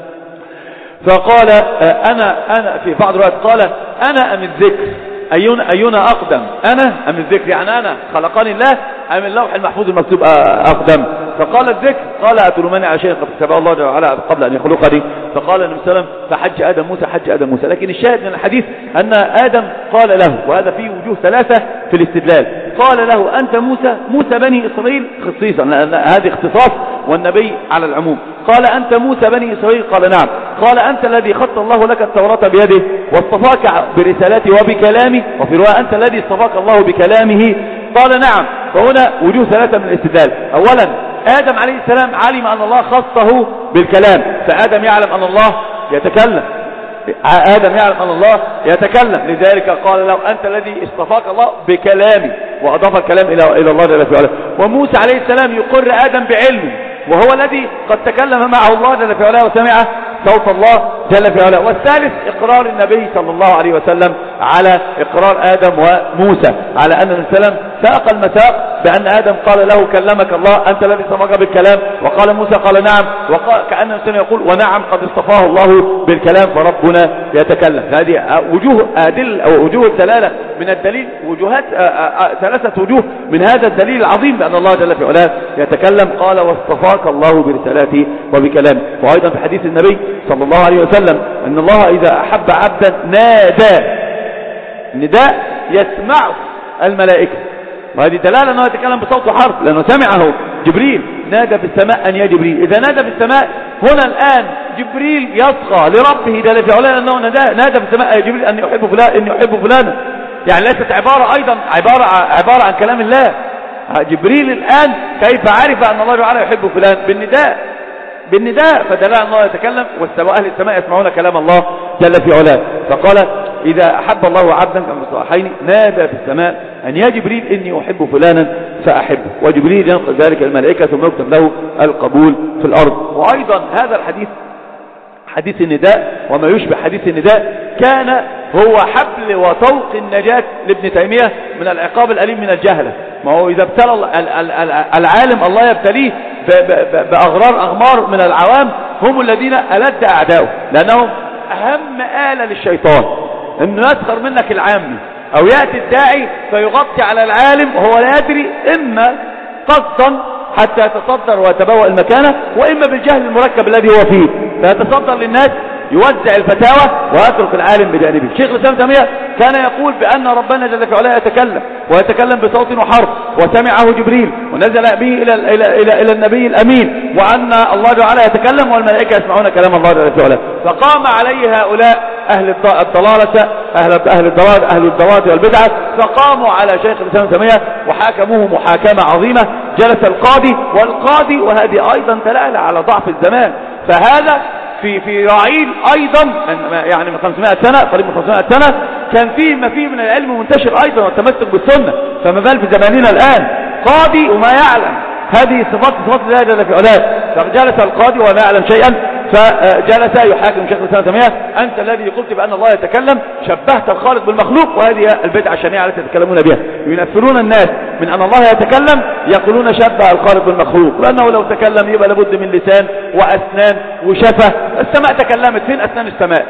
فقال أنا أنا في بعض الوقت قال أنا أم الذكر، أينا, أينا أقدم، أنا أم الذكر، يعني أنا خلقني الله أم اللوح المحفوظ المكتوب أقدم. فقال الذكر. قال أتلومني على شيء قد كتبه الله جل وعلا قبل أن يخلقني. فقال النبي صلى الله عليه وسلم فحج آدم موسى حج آدم موسى. لكن الشاهد من الحديث أن آدم قال له، وهذا فيه وجوه ثلاثة في الاستدلال، قال له أنت موسى، موسى بني إسرائيل خصيصا لأن هذه اختصاص والنبي على العموم. قال أنت موسى بني إسرائيل، قال نعم. قال أنت الذي خط الله لك التوراة بيده واصطفاك برسالته وبكلامه، وفي رواية أنت الذي اصطفاك الله بكلامه، قال نعم. فهنا وجوه ثلاثة من الاستدلال. أولا آدم عليه السلام علم أن الله خصه بالكلام، فآدم يعلم أن الله يتكلم، آدم يعلم أن الله يتكلم، لذلك قال له أنت الذي اصطفاك الله بكلامي، وأضاف الكلام إلى إلى الله جل وعلا. وموسى عليه السلام يقر آدم بعلمه، وهو الذي قد تكلم معه الله جل وعلا وسمع صوت الله جل وعلا. والثالث إقرار النبي صلى الله عليه وسلم على إقرار آدم وموسى على أن النبي صلى الله عليه وسلم ساق المساق بأن آدم قال له كلمك الله، أنت الذي اصطفاك بالكلام، وقال موسى قال نعم، وقال كأن النبي يقول ونعم قد اصطفاه الله بالكلام فربنا يتكلم. هذه وجوه أدل أو وجوه الدلالة من الدليل، وجوهات ثلاثة وجوه من هذا الدليل العظيم بأن الله جل وعلا يتكلم. قال واصطفاك الله برسالاته وبكلامه. وأيضا في حديث النبي صلى الله عليه وسلم أن الله إذا أحب عبدا نادى، نداء يسمعه الملائكة، وهذه دلالة أنه يتكلم بصوت حرف لأنه سمعه جبريل. نادى في السماء أن يا جبريل. إذا نادى في السماء هنا الآن جبريل يصغى لربه جل وعلا أنه نادى في السماء يا جبريل أن يحب فلان أن يحب فلانا، يعني ليست عبارة أيضا عبارة عبارة عن كلام الله. جبريل الآن كيف عرف أن الله تعالى يحب فلان؟ بالنداء، بالنداء. فدل على الله يتكلم، واهل السماء يسمعون كلام الله جل في علاه. فقال إذا أحب الله عبدا كما في الصحيحين نادى في السماء أن يا جبريل إني أحب فلانا فأحبه، وجبريل ينقل ذلك الملائكة ثم يكتب له القبول في الأرض. وأيضا هذا الحديث حديث النداء وما يشبه حديث النداء كان هو حبل وطوق النجاة لابن تيمية من العقاب الأليم من الجهلة. ما هو إذا ابتلى العالم الله يبتليه بأغرار أغمار من العوام، هم الذين ألد أعداؤه، لأنهم أهم آلة للشيطان إنه يسخر منك العامي، أو يأتي الداعي فيغطي على العالم وهو لا يدري، إما قصدا حتى يتصدر ويتبوأ المكانة، وإما بالجهل المركب الذي هو فيه فيتصدر للناس يوزع الفتاوى ويترك العالم بجانبه. شيخ الإسلام تيمية كان يقول بأن ربنا جل وعلا يتكلم ويتكلم بصوت وحرف، وسمعه جبريل ونزل به إلى إلى إلى إلى النبي الأمين، وأن الله تعالى يتكلم والملائكة يسمعون كلام الله جل وعلا. فقام عليه هؤلاء أهل الضلالة أهل أهل الضلال أهل الضلال والبدعة، فقاموا على شيخ الإسلام تيمية وحاكموه محاكمة عظيمة. جلس القاضي والقاضي، وهذه أيضا دلالة على ضعف الزمان. فهذا في في رعيل أيضا يعني من خمسمائة سنة، قريب من خمسمائة سنة، كان فيه ما فيه من العلم منتشر أيضا والتمسك بالسنة، فما بال في زماننا الآن قاضي وما يعلم هذه صفات صفات الله جل في علاه. فجلس القاضي وما يعلم شيئا، فجلس يحاكم شيخ الإسلام تيمية أنت الذي قلت بأن الله يتكلم، شبهت الخالق بالمخلوق، وهذه البدعة الشنيعة التي يتكلمون بها، ينفرون الناس من أن الله يتكلم، يقولون شبه الخالق بالمخلوق، لأنه لو تكلم يبقى لابد من لسان وأسنان وشفة. السماء تكلمت، فين أسنان السماء؟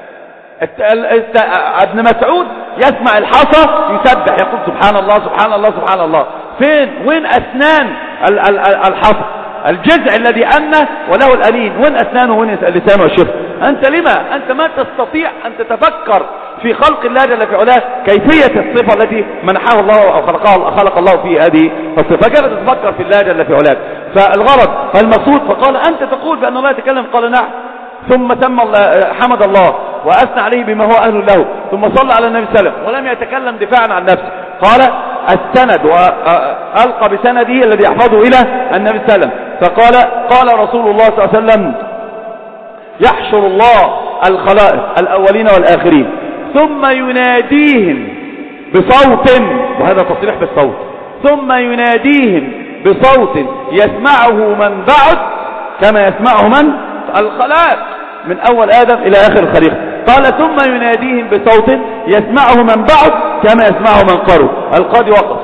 ابن مسعود يسمع الحصى يسبح يقول سبحان الله سبحان الله سبحان الله، فين وين أسنان الحصى؟ الجذع الذي أنه وله الأنين، وين أسنانه وين اللسان والشفة؟ أنت لما أنت ما تستطيع أن تتفكر في خلق الله جل في علاه كيفية الصفة التي منحها الله أو خلقها خلق الله في هذه الصفة، كيف تتفكر في الله جل في علاه؟ فالغرض المقصود، فقال أنت تقول بأن الله يتكلم، قال نعم. ثم تم حمد الله وأثنى عليه بما هو أهل له، ثم صلى على النبي صلى الله عليه وسلم ولم يتكلم دفاعا عن نفسه. قال السند وألقى بسنده الذي يحفظه إلى النبي صلى الله عليه وسلم، فقال قال رسول الله صلى الله عليه وسلم يحشر الله الخلائق الأولين والآخرين ثم يناديهم بصوت، وهذا تصريح بالصوت، ثم يناديهم بصوت يسمعه من بعد كما يسمعه من الخلائق من أول آدم إلى آخر الخليقة. قال ثم يناديهم بصوت يسمعه من بعد كما يسمعه من قرب. القاضي وقف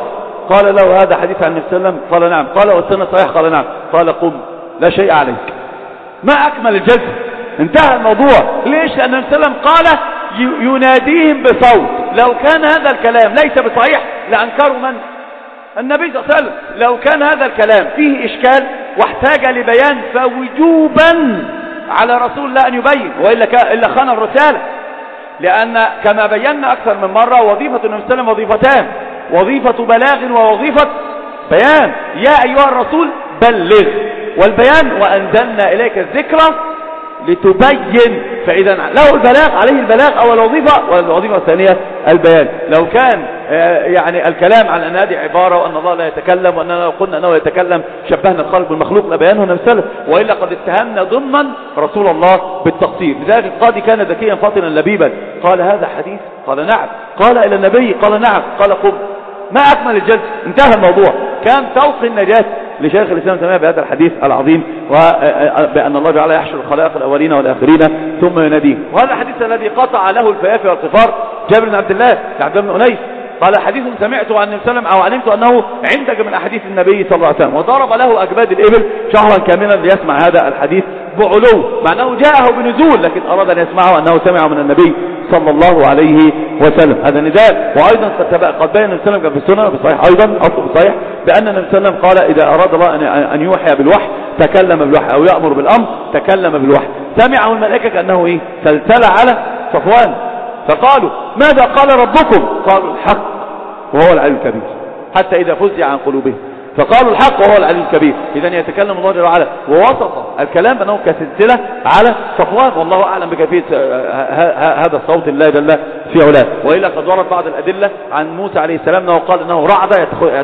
قال له هذا حديث عن النبي صلى الله عليه وسلم؟ قال نعم. قال والسنة صحيح؟ قال نعم. قال قم لا شيء عليك. ما أكمل الجزم، انتهى الموضوع. ليش؟ لأن النبي صلى الله عليه وسلم قال يناديهم بصوت. لو كان هذا الكلام ليس بصحيح لأنكروا من؟ النبي صلى الله عليه وسلم. لو كان هذا الكلام فيه إشكال واحتاج لبيان فوجوبا على رسول الله أن يبين، وإلا إلا خان الرسالة. لأن كما بينا أكثر من مرة وظيفة النبي صلى الله عليه وسلم وظيفتان، وظيفة بلاغ ووظيفة بيان. يا أيها الرسول بلغ، والبيان وأنزلنا إليك الذكرى لتبين. فإذا له البلاغ، عليه البلاغ أول وظيفة، والوظيفة الثانية البيان. لو كان يعني الكلام عن أن هذه عبارة وأن الله لا يتكلم، وأننا لو قلنا أنه يتكلم شبهنا الخالق بالمخلوق لبيانه النبي صلى الله عليه وسلم، وإلا قد اتهمنا ضمن رسول الله بالتقصير. لذلك القاضي كان ذكيا فاطنا لبيبا، قال هذا حديث؟ قال نعم. قال إلى النبي؟ قال نعم. قال قم. ما أكمل الجلسة، انتهى الموضوع. كان طوق النجاة لشيخ الإسلام تمام بهذا الحديث العظيم، وبأن الله جعل يحشر الخلائق الأولين والآخرين ثم يناديه. وهذا الحديث الذي قطع له الفيافي والقفار جابر بن عبد الله عبد بن أنيس قال حديث سمعته عن النبي صلى الله عليه وسلم أو علمت أنه عندك من أحاديث النبي صلى الله عليه وسلم، وضرب له أكباد الإبل شهرا كاملا ليسمع هذا الحديث بعلو، مع أنه جاءه بنزول، لكن أراد أن يسمعه أنه سمع من النبي صلى الله عليه وسلم. هذا نداء. وأيضا قد بين النبي صلى الله عليه وسلم في السنة بصحيح أيضا أصل بصحيح بأن النبي صلى الله عليه وسلم قال إذا أراد الله أن يوحي بالوحي تكلم بالوحي، أو يأمر بالأمر تكلم بالوحي. سمعه الملائكة كأنه إيه؟ سلسلة على صفوان، فقالوا ماذا قال ربكم؟ قالوا الحق وهو العلي الكبير، حتى إذا فزع عن قلوبهم فقالوا الحق وهو العلي الكبير. إذن يتكلم الله جل وعلا، ووصف الكلام بأنه كسلسلة على صفوان، والله أعلم بكيفية هذا الصوت الله جل في علاه. وإلا قد ورد بعض الأدلة عن موسى عليه السلام أنه قال أنه رعدة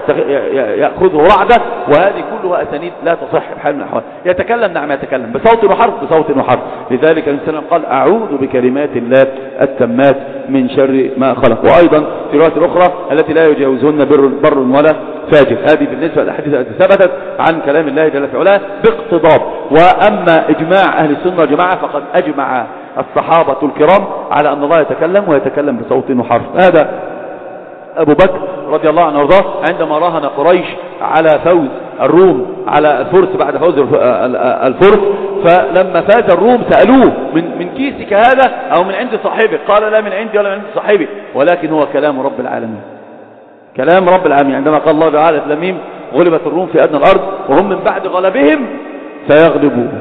يأخذه رعدة، وهذه كلها أسانيد لا تصح بحال من الأحوال. يتكلم نعم يتكلم بصوت وحرف بصوت وحرف. لذلك النبي صلى الله عليه وسلم قال أعوذ بكلمات الله التامات من شر ما خلق. وأيضا في رواية الأخرى التي لا يجاوزهن بر, بر ولا فاجر. هذه بالنسبة للأحاديث التي ثبتت عن كلام الله جل في علاه باقتضاب. وأما إجماع أهل السنة والجماعة فقد أجمع الصحابة الكرام على أن الله يتكلم ويتكلم بصوت وحرف. هذا أبو بكر رضي الله عنه وارضاه عندما راهن قريش على فوز الروم على الفرس بعد فوز الفرس، فلما فاز الروم سألوه من من كيسك هذا أو من عند صاحبك؟ قال لا من عندي ولا من عند صاحبي، ولكن هو كلام رب العالمين. كلام رب العالمين. عندما قال الله تعالى في لميم غلبت الروم في أدنى الأرض وهم من بعد غلبهم سيغلبون،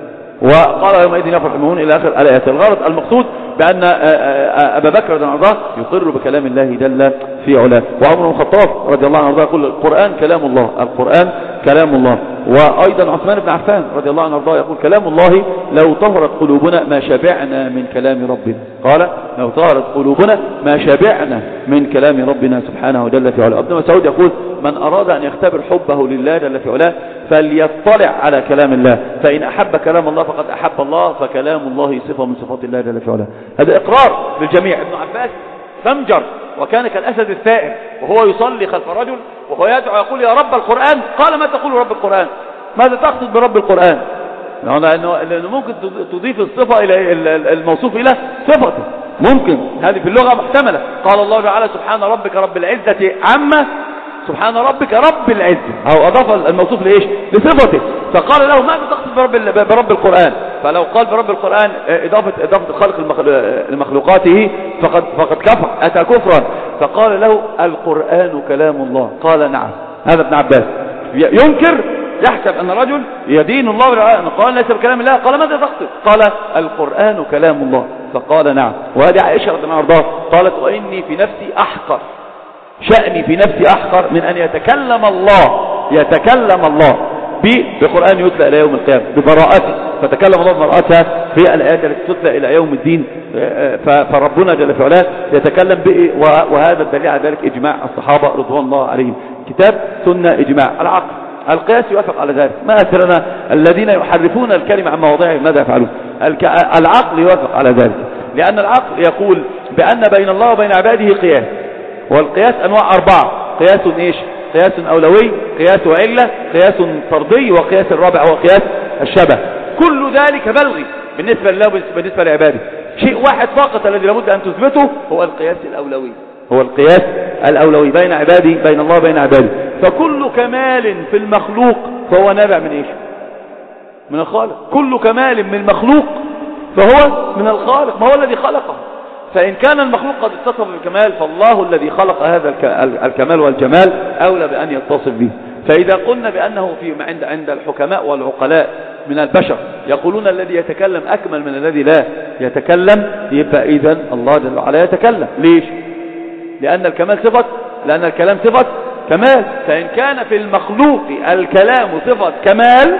وقال يومئذ يفرح المؤمنون إلى آخر الآيات. الغرض المقصود بأن أبا بكر رضي الله عنه يقر بكلام الله جل في علاه. وعمر بن الخطاب رضي الله عنه يقول القرآن كلام الله، القرآن كلام الله. وأيضا عثمان بن عفان رضي الله عنه يقول كلام الله لو طهرت قلوبنا ما شبعنا من كلام ربنا. قال لو طهرت قلوبنا ما شبعنا من كلام ربنا سبحانه جل في علاه. ابن مسعود يقول من أراد أن يختبر حبه لله جل في علاه فليطلع على كلام الله، فإن أحب كلام الله فقد أحب الله، فكلام الله صفة من صفات الله جل في علاه. هذا إقرار للجميع. ابن عباس فمجر وكان كالأسد الثائر وهو يصلي خلف رجل وهو يدعو يقول يا رب القرآن. قال ما تقول رب القرآن؟ ماذا تقصد برب القرآن؟ لأنه ممكن تضيف الصفة إلى الموصوف إلى صفته، ممكن هذه في اللغة محتملة. قال الله تعالى سبحان ربك رب العزة عما سبحان ربك رب العزة، أو أضاف الموصوف لإيش؟ لصفته. فقال له ماذا تقصد برب, برب القرآن؟ فلو قال برب القرآن إضافة, إضافة الخلق لمخلوقاته فقد, فقد كفر، أتى كفرا. فقال له القرآن كلام الله. قال نعم. هذا ابن عباس ينكر، يحسب أن رجل يدين الله بالقرآن قال ليس بكلام الله. قال ماذا تقصد؟ قال القرآن كلام الله. فقال نعم. وهذه عائشة رضي الله عنها قالت وإني في نفسي أحقر، شأني في نفسي أحقر من أن يتكلم الله يتكلم الله بقرآن يتلى إلى يوم القيامة ببراءته، فتكلم الله ببراءتها في الآيات التي تتلى إلى يوم الدين. فربنا جل في علاه يتكلم به، وهذا الدليل على ذلك إجماع الصحابة رضوان الله عليهم. كتاب سنة إجماع. العقل القياس يوافق على ذلك. ما أثرنا الذين يحرفون الكلمة عن مواضعه ماذا يفعلون؟ العقل يوافق على ذلك، لأن العقل يقول بأن بين الله وبين عباده قياس، والقياس أنواع أربعة. قياس إيش؟ قياس أولوي، قياس علة، قياس طردي، وقياس الرابع هو قياس الشبه. كل ذلك بلغي بالنسبة لله بالنسبة لعباده. شيء واحد فقط الذي لابد أن تثبته هو القياس الأولوي، هو القياس الأولوي بين عبادي بين الله وبين عباده. فكل كمال في المخلوق فهو نابع من ايش؟ من الخالق. كل كمال من المخلوق فهو من الخالق، ما هو الذي خلقه. فإن كان المخلوق قد اتصف بالكمال فالله الذي خلق هذا الكمال والجمال أولى بأن يتصف به. فإذا قلنا بأنه في عند عند الحكماء والعقلاء من البشر يقولون الذي يتكلم أكمل من الذي لا يتكلم، يبقى إذن الله جل وعلا يتكلم. ليش؟ لأن الكمال صفة، لأن الكلام صفة كمال. فإن كان في المخلوق الكلام صفة كمال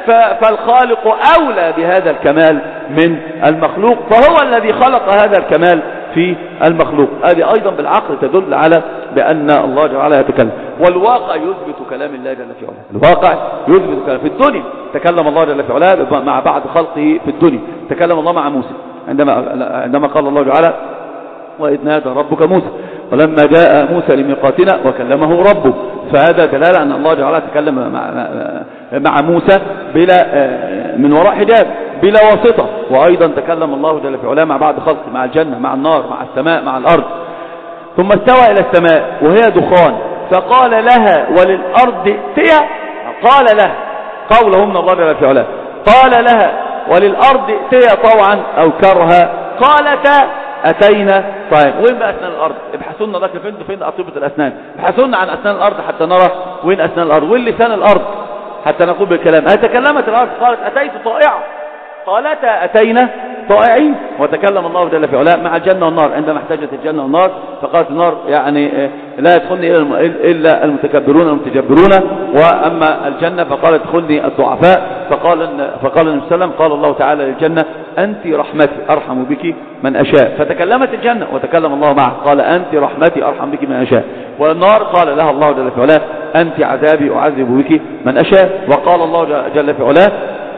فالخالق أولى بهذا الكمال من المخلوق، فهو الذي خلق هذا الكمال في المخلوق. هذه أيضا بالعقل تدل على بأن الله جل وعلا يتكلم. والواقع يثبت كلام الله جل في علاه. الواقع يثبت كلام. في الدنيا تكلم الله جل في علاه مع بعض خلقه في الدنيا. تكلم الله مع موسى عندما عندما قال الله جل وعلا وإذ نادى ربك موسى ولما جاء موسى لميقاتنا وكلمه ربه. فهذا دلالة أن الله جل وعلا تكلم مع, مع موسى بلا من وراء حجاب بلا واسطة. وأيضا تكلم الله جل في علاه مع بعض خلقه، مع الجنة، مع النار، مع السماء، مع الأرض. ثم استوى إلى السماء وهي دخان فقال لها وللأرض ائتيا. قال لها قوله من الله جل في علاه، قال لها وللأرض ائتيا طوعا أو كرها قالتا أتينا. طيب وين بقى أسنان الأرض؟ ابحثونا لك فين فين أطيبة الأسنان، ابحثونا عن أسنان الأرض حتى نرى وين أسنان الأرض، وين لسان الأرض حتى نقول بالكلام. هل تكلمت الأرض؟ قالت أتيت طائعة. قالتا أتينا طائعين. وتكلم الله جل في علاه مع الجنة والنار عندما احتاجت الجنة والنار فقالت النار يعني لا يدخلني إلا المتكبرون المتجبرون، وأما الجنة فقالت ادخلني الضعفاء. فقال فقال النبي صلى الله عليه وسلم قال الله تعالى للجنة أنت رحمتي أرحم بك من أشاء. فتكلمت الجنة وتكلم الله معه قال أنت رحمتي أرحم بك من أشاء. والنار قال لها الله جل في علاه أنت عذابي أعذب بك من أشاء. وقال الله جل في علاه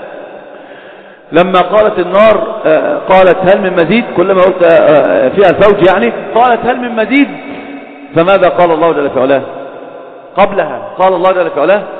لما قالت النار قالت هل من مزيد، كلما قلت فيها الفوج يعني قالت هل من مزيد، فماذا قال الله جل في علاه قبلها؟ قال الله جل في علاه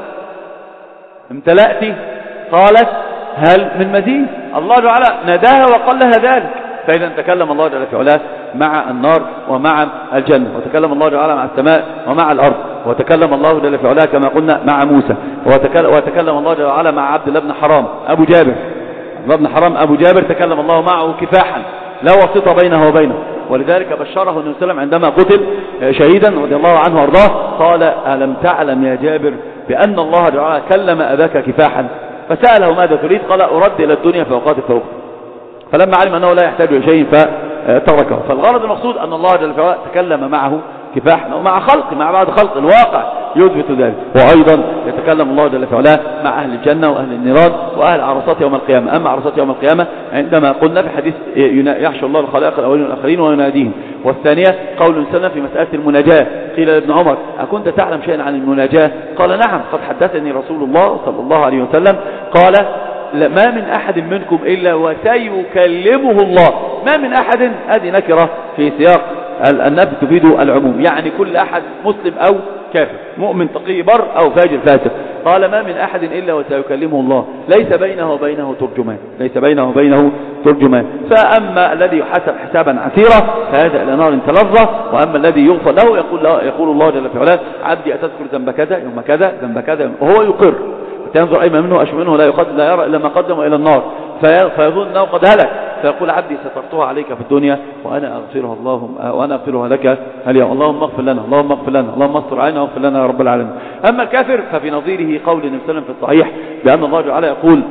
امتلأت، قالت هل من مزيد. الله جل وعلا ناداها وقال لها ذلك. فإذا تكلم الله جل في علاه مع النار ومع الجنة، وتكلم الله جل وعلا مع السماء ومع الأرض، وتكلم الله جل في علاه كما قلنا مع موسى، وتكلم الله جل وعلا مع عبد الله بن حرام أبو جابر. عبد الله بن حرام أبو جابر تكلم الله معه كفاحا لا واسطة بينه وبينه، ولذلك بشره النبي صلى الله عليه وسلم عندما قتل شهيدا رضي الله عنه وارضاه قال ألم تعلم يا جابر بأن الله جل وعلا كلم أباك كفاحا؟ فسأله ماذا تريد؟ قال أرد إلى الدنيا فأقاتل فوق. فلما علم أنه لا يحتاج إلى شيء فتركه. فالغرض المقصود أن الله جل وعلا تكلم معه كفاحا ومع خلق مع بعض خلق الواقع يثبت ذلك. وأيضا يتكلم الله جل وعلا مع أهل الجنة وأهل النيران وأهل عرصات يوم القيامة. أما عرصات يوم القيامة عندما قلنا في حديث يحشر الله الخلائق الأولين والآخرين ويناديهم. والثانية قول سنة في مسألة المناجاة. قيل لابن عمر أكنت تعلم شيئا عن المناجاة؟ قال نعم قد حدثني رسول الله صلى الله عليه وسلم. قال ما من أحد منكم إلا وسيكلمه الله. ما من أحد هذه نكرة في سياق النفي تفيد العموم، يعني كل أحد مسلم أو كافر، مؤمن تقي بر أو فاجر فاسق. قال ما من أحد إلا وسيكلمه الله ليس بينه وبينه ترجمان، ليس بينه وبينه ترجمان. فأما الذي يحسب حسابا عسيرا فهذا إلى نار تلظى، وأما الذي يغفر له يقول, له يقول الله جل في علاه عبدي أتذكر ذنب كذا يوم كذا ذنب كذا، وهو يقر. تنظر أيمن منه أشمل منه لا يقدم لا يرى إلا ما قدم إلى النار فيظن أنه قد هلك، فيقول عبدي سترتها عليك في الدنيا وأنا أغفرها اللهم وأنا أغفرها لك اليوم، اللهم اغفر لنا اللهم اغفر لنا اللهم استر علينا واغفر لنا يا رب العالمين. أما الكافر ففي نظيره قول النبي صلى الله عليه وسلم في الصحيح بأن الله تعالى يقول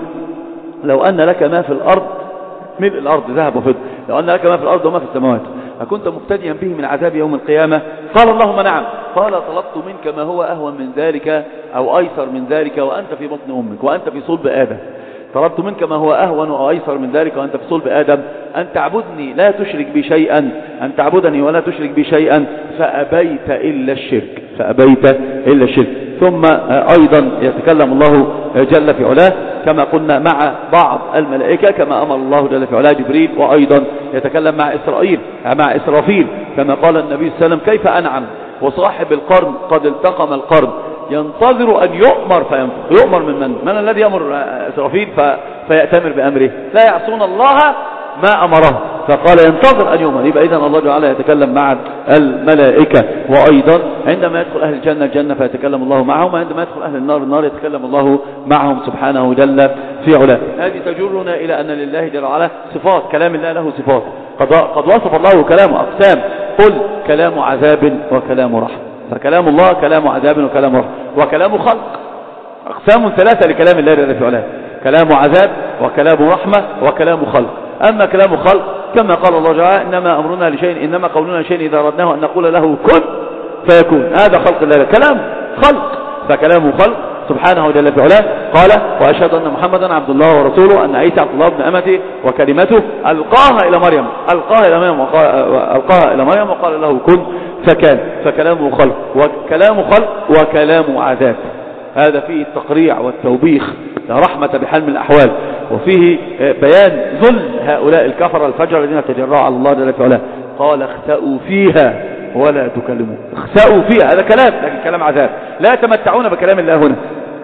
لو أن لك ما في الأرض ملء الأرض ذهب وفضة، لو أن لك ما في الأرض وما في السماوات أكنت مفتديا به من عذاب يوم القيامة؟ قال اللهم نعم. قال طلبت منك ما هو أهون من ذلك أو أيسر من ذلك وأنت في بطن أمك وأنت في صلب آدم. طلبت منك ما هو أهون وأيسر من ذلك وأنت في صلب آدم، أن تعبدني لا تشرك بي شيئا، أن تعبدني ولا تشرك بي شيئا، فأبيت إلا الشرك، فأبيت إلا الشرك. ثم أيضا يتكلم الله جل في علاه كما قلنا مع بعض الملائكة كما أمر الله جل في علاه جبريل، وأيضا يتكلم مع إسرائيل مع إسرافيل كما قال النبي صلى الله عليه وسلم كيف أنعم وصاحب القرن قد التقم القرن ينتظر أن يؤمر فينفخ. يؤمر من من؟ من الذي يأمر إسرافيل فيأتمر بأمره؟ لا يعصون الله ما أمره فقال ينتظر أن يؤمن. يبقى إذن الله تعالى يتكلم مع الملائكة. وأيضا عندما يدخل أهل الجنة الجنة فيتكلم الله معهم، وعندما يدخل أهل النار النار يتكلم الله معهم سبحانه جل في علاه. هذه تجرنا إلى أن لله جل وعلا صفات، كلام الله له صفات، قد, قد وصف الله كلامه أقسام، قل كلام عذاب وكلام رحمة. فكلام الله كلام عذاب وكلام رحمة، وكلام خلق، أقسام ثلاثة لكلام الله جل في علاه، كلام عذاب وكلام رحمة وكلام خلق. أما كلام خلق كما قال الله تعالى إنما أمرنا لشيء إنما قولنا لشيء إذا أردناه أن نقول له كن فيكون. هذا خلق الله، كلام خلق، فكلام خلق سبحانه جل في علاه. قال وأشهد أن محمدا عبد الله ورسوله، أن عيسى عبد الله بن أمته وكلمته ألقاها إلى مريم ألقاها إلى مريم وقال, ألقاها إلى مريم وقال له كن فكان. فكلامه خلق وكلام خلق وكلام عذاب. هذا فيه التقريع والتوبيخ لا رحمة بحال من الأحوال، وفيه بيان ذل هؤلاء الكفر الفجر الذين تجرعوا على الله جل في علاه. قال اخسأوا فيها ولا تكلمون. اخسأوا فيها هذا كلام، لكن كلام عذاب. لا يتمتعون بكلام الله هنا.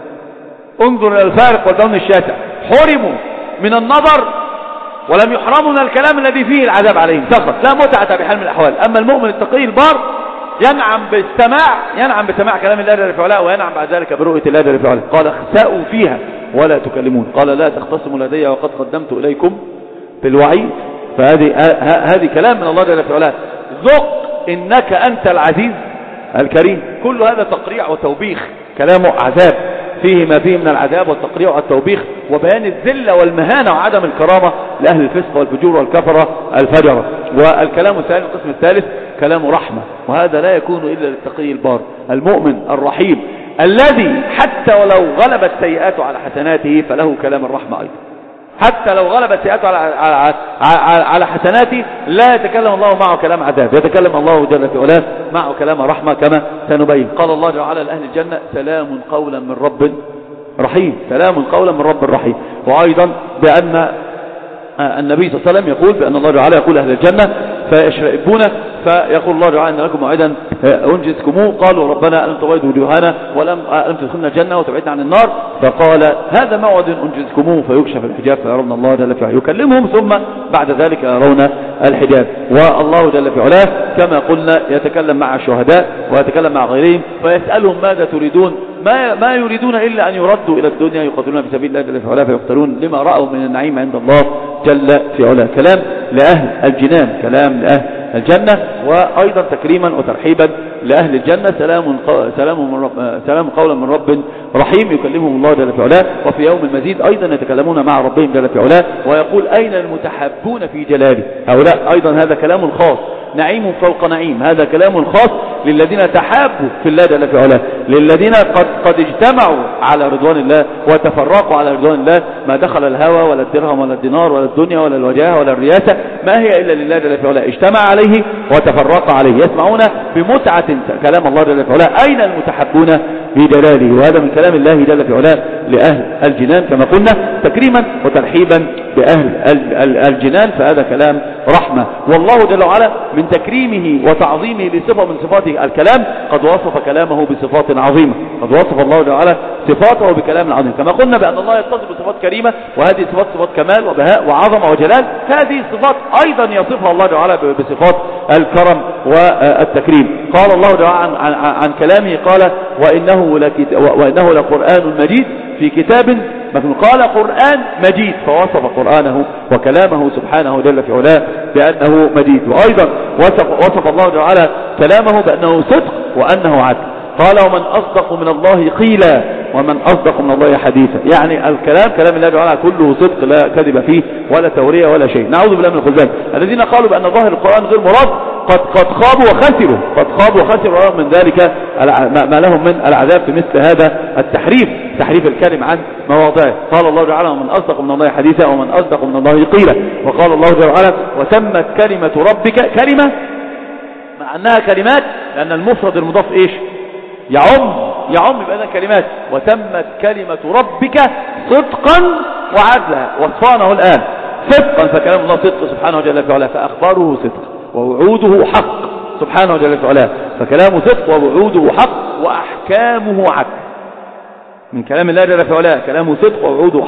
انظر إلى الفارق والبون الشاسع، حرموا من النظر ولم يحرموا من الكلام الذي فيه العذاب عليهم فقط، لا متعة بحال من الأحوال. أما المؤمن التقي البار ينعم بالسماع، ينعم بسماع كلام الله جل في علاه، وينعم بعد ذلك برؤية الله جل في علاه. قال اخسأوا فيها ولا تكلمون. قال لا تختصموا لدي وقد قدمت إليكم بالوعيد. فهذه هذه كلام من الله جل في علاه. ذق إنك أنت العزيز الكريم. كل هذا تقريع وتوبيخ، كلامه عذاب فيه ما فيه من العذاب والتقريع والتوبيخ وبيان الذلة والمهانة وعدم الكرامة لأهل الفسق والفجور والكفرة الفجرة. والكلام الثاني القسم الثالث كلام رحمة، وهذا لا يكون إلا للتقي البار المؤمن الرحيم الذي حتى ولو غلبت سيئاته على حسناته فله كلام الرحمة أيضا. حتى لو غلبت سيئاته على, على, على, على حسناته لا يتكلم الله معه كلام عذاب، يتكلم الله جل في علاه معه كلام رحمة كما سنبين. قال الله تعالى لأهل الجنة سلام قولا من رب رحيم، سلام قولا من رب رحيم. وأيضا بأن النبي صلى الله عليه وسلم يقول بأن الله تعالى يقول أهل الجنة فيشرئبون فيقول الله تعالى إن لكم موعدا أنجزكموه. قالوا ربنا ألم تبيض وجوهنا ولم ألم تدخلنا الجنة وتبعدنا عن النار. فقال هذا موعد أنجزكموه فيكشف الحجاب فيرون الله جل في علاه يكلمهم ثم بعد ذلك يرون الحجاب. والله جل في علاه كما قلنا يتكلم مع الشهداء ويتكلم مع غيرهم فيسألهم ماذا تريدون، ما ما يريدون إلا أن يردوا إلى الدنيا يقاتلون في سبيل الله جل في علاه فيقتلون لما رأوا من النعيم عند الله جل في علاه. كلام لأهل الجنان، كلام لأهل الجنة. وأيضا تكريما وترحيبا لأهل الجنة سلام سلام من رب سلام قولا من رب رحيم يكلمهم الله جل في علاه. وفي يوم المزيد أيضا يتكلمون مع ربهم جل في علاه ويقول أين المتحابون في جلاله. هؤلاء أيضا هذا كلام خاص، نعيم فوق نعيم، هذا كلام خاص للذين تحابوا في الله جل في علاه، للذين قد قد اجتمعوا على رضوان الله وتفرقوا على رضوان الله. ما دخل الهوى ولا الدرهم ولا الدينار ولا الدنيا ولا الوجاهه ولا الرياسه، ما هي إلا لله جل في علاه، اجتمع عليه وتفرق عليه. يسمعون بمتعة كلام الله جل في علاه. أين المتحبون بجلاله؟ وهذا من كلام الله جل في علاه لأهل الجنان كما قلنا تكريما وترحيبا بأهل الجنان. فهذا كلام رحمة. والله جل وعلا من تكريمه وتعظيمه لصفة من صفاته الكلام قد وصف كلامه بصفات عظيمة، قد وصف الله جل وعلا صفاته بكلام عظيم. كما قلنا بأن الله يتصف بصفات كريمة، وهذه صفات صفات كمال وبهاء وعظمة وجلال. هذه الصفات أيضا يصفها الله جل وعلا بصفات الكرم والتكريم. قال الله جل وعلا عن, عن, عن كلامه قال وإنه, وإنه لقرآن مجيد في كتاب مكنون. قال قرآن مجيد فوصف قرآنه وكلامه سبحانه جل في علاه بأنه مجيد. وأيضا وصف, وصف الله جل وعلا كلامه بأنه صدق وأنه عدل. قال ومن أصدق من الله قيلا ومن أصدق من الله حديثا. يعني الكلام كلام الله جل وعلا كله صدق لا كذب فيه ولا تورية ولا شيء. نعوذ بالله من الخذلان. الذين قالوا بأن ظاهر القرآن غير مراد قد قد خابوا وخسروا قد خابوا وخسروا رغم من ذلك ما لهم من العذاب في مثل هذا التحريف، تحريف الكلم عن مواضعه. قال الله تعالى ومن أصدق من الله حديثا ومن أصدق من الله قيلا. وقال الله جل وعلا وتمت كلمة ربك كلمة مع أنها كلمات لأن المفرد المضاف إيش يعم يعم بأن كلمات. وتمت كلمة ربك صدقا وعدلا. وصفانه الآن صدقا فكلام الله صدق سبحانه جل في علاه، فأخباره صدق ووعوده حق سبحانه جل في علاه. فكلامه صدق ووعوده حق وأحكامه عدل. من كلام الله جل في علاه كلامه صدق ووعوده حق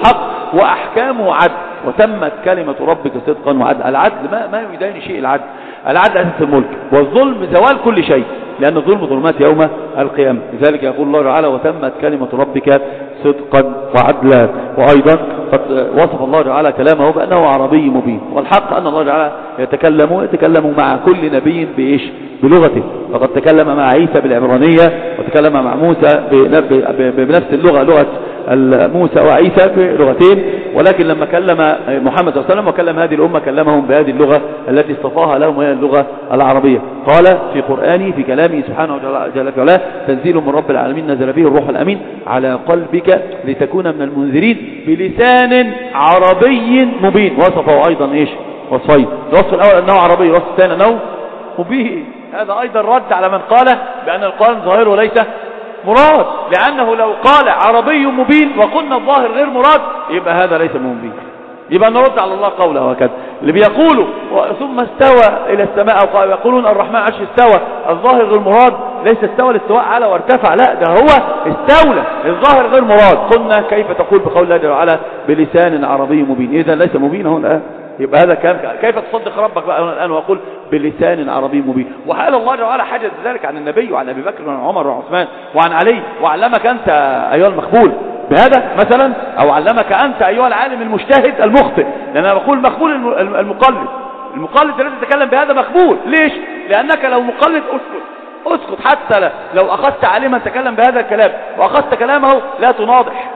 وأحكامه عدل، وتمت كلمة ربك صدقا وعدل. العدل ما, ما يدين شيء، العدل العدل أساس الملك، والظلم زوال كل شيء، لأن الظلم ظلمات يوم القيامة. لذلك يقول الله تعالى وتمت كلمة ربك صدقا وعدلا. وأيضا قد وصف الله تعالى كلامه بأنه عربي مبين، والحق أن الله تعالى يتكلم يتكلم مع كل نبي بإيش؟ بلغته. فقد تكلم مع عيسى بالعبرانية، وتكلم مع موسى بنفس اللغة، لغة موسى وعيسى بلغتين، ولكن لما كلم محمد صلى الله عليه وسلم وكلم هذه الأمة كلمهم بهذه اللغة التي اصطفاها لهم، وهي اللغة العربية. قال في قرآنه في كلامه سبحانه وتعالى وعلا تنزيل من رب العالمين نزل به الروح الأمين على قلبك لتكون من المنذرين بلسان عربي مبين. وصفه أيضا إيش؟ وصفين. الوصف الأول أنه عربي، الوصف الثاني أنه مبين. هذا أيضا رد على من قال بأن القرآن ظاهره ليس مراد، لأنه لو قال عربي مبين وقلنا الظاهر غير مراد يبقى هذا ليس مبين، يبقى نرد على الله قوله هكذا. اللي بيقولوا ثم استوى إلى السماء أو يقولون الرحمن عرش استوى، الظاهر غير مراد، ليس استوى الاستواء على وارتفع، لا ده هو استولى، الظاهر غير مراد. قلنا كيف تقول بقول الله جل وعلا بلسان عربي مبين؟ إذا ليس مبين هنا، يبقى هذا كلام. كيف تصدق ربك بقى الآن ويقول بلسان عربي مبين؟ وحال الله تعالى حدث ذلك عن النبي وعن أبي بكر وعن عمر وعن عثمان وعن علي، وعلمك أنت أيها المقبول بهذا مثلا، أو علمك أنت أيها العالم المجتهد المخطئ، لأن أنا بقول مقبول المقلد، المقلد الذي يتكلم بهذا مقبول. ليش؟ لأنك لو مقلد اسكت اسكت، حتى لو أخذت عالما تكلم بهذا الكلام وأخذت كلامه لا تناضح